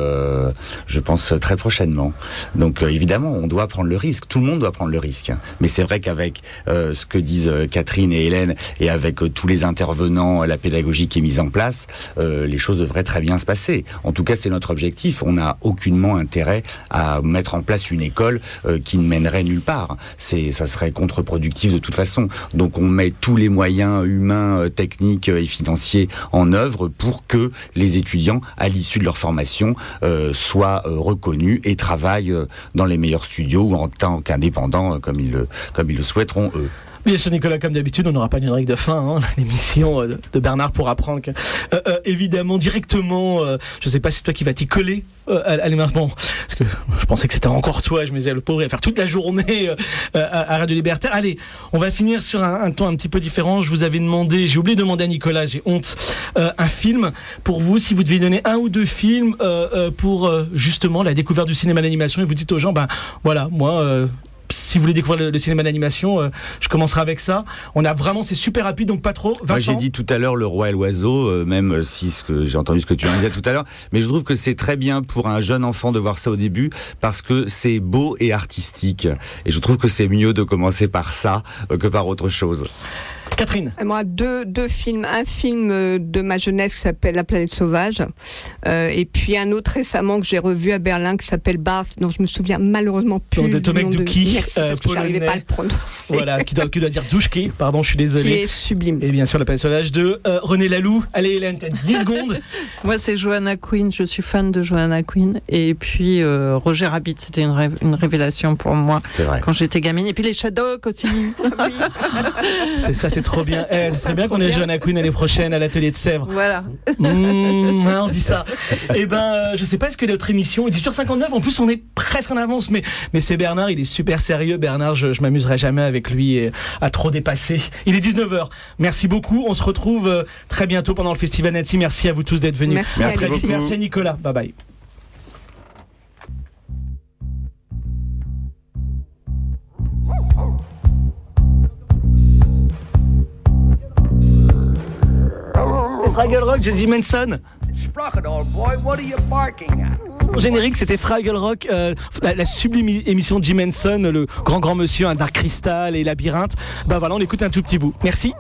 je pense, très prochainement. Donc évidemment, on doit prendre le risque, tout le monde doit prendre le risque. Mais c'est vrai qu'avec ce que disent Catherine et Hélène, et avec tous les intervenants, la pédagogie qui est mise en place, les choses devraient très bien se passer. En tout cas, c'est notre objectif. On n'a aucunement intérêt à mettre en place une école qui ne mènerait nulle part. Ça serait contre-productif de toute façon. Donc on met tous les moyens humains, techniques et financiers en œuvre pour que les étudiants, à l'issue de leur formation, soient reconnus et travaillent dans les meilleurs studios ou en tant qu'indépendants, comme ils le souhaiteront eux. Bien sûr, Nicolas, comme d'habitude, on n'aura pas d'une règle de fin, l'émission de Bernard pour apprendre que, évidemment, directement, je ne sais pas si c'est toi qui vas t'y coller à l'émergement, parce que je pensais que c'était encore toi, je me disais, le pauvre, il va faire toute la journée à Radio Libertaire. Allez, on va finir sur un ton un petit peu différent. Je vous avais demandé, j'ai oublié de demander à Nicolas, j'ai honte, un film pour vous, si vous deviez donner 1 ou 2 films pour justement la découverte du cinéma d'animation, et vous dites aux gens, ben voilà, moi... si vous voulez découvrir le cinéma d'animation, je commencerai avec ça. On a vraiment, c'est super rapide, donc pas trop. Vincent. Moi, j'ai dit tout à l'heure Le Roi et l'Oiseau, même si j'ai entendu ce que tu en disais tout à l'heure, mais je trouve que c'est très bien pour un jeune enfant de voir ça au début, parce que c'est beau et artistique. Et je trouve que c'est mieux de commencer par ça que par autre chose. Catherine. Moi, deux films. Un film de ma jeunesse qui s'appelle La planète sauvage, et puis un autre récemment que j'ai revu à Berlin qui s'appelle Bath, dont je me souviens malheureusement plus. Donc de Tomek Duki, merci, parce que j'arrivais pas à le prononcer. Voilà, qui doit dire Douchki, pardon, je suis désolé. Qui est sublime. Et bien sûr, La planète sauvage de René Laloux. Allez Hélène, t'as 10 secondes. Moi, c'est Joanna Quinn, je suis fan de Joanna Quinn. Et puis Roger Rabbit, c'était une révélation pour moi quand j'étais gamine. Et puis les Shadocks aussi. C'est ça, c'est c'est trop bien. Ce serait bien qu'on ait Johanna Quinn l'année prochaine à l'atelier de Sèvres. Voilà. On dit ça. Eh ben, je sais pas, est-ce que notre émission est 18h59, en plus on est presque en avance, mais c'est Bernard, il est super sérieux. Bernard, je m'amuserai jamais avec lui à trop dépasser. Il est 19h. Merci beaucoup. On se retrouve très bientôt pendant le Festival Nancy. Merci à vous tous d'être venus. Merci beaucoup. Merci à Nicolas. Bye bye. C'est Fraggle Rock, j'ai dit Manson. Sprocket, old boy, what are you barking at? Au générique, c'était Fraggle Rock, la sublime émission de Jim Henson, le grand monsieur, un Dark Crystal et Labyrinthe. Bah voilà, on écoute un tout petit bout. Merci.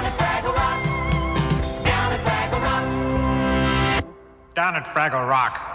Down at Fraggle Rock.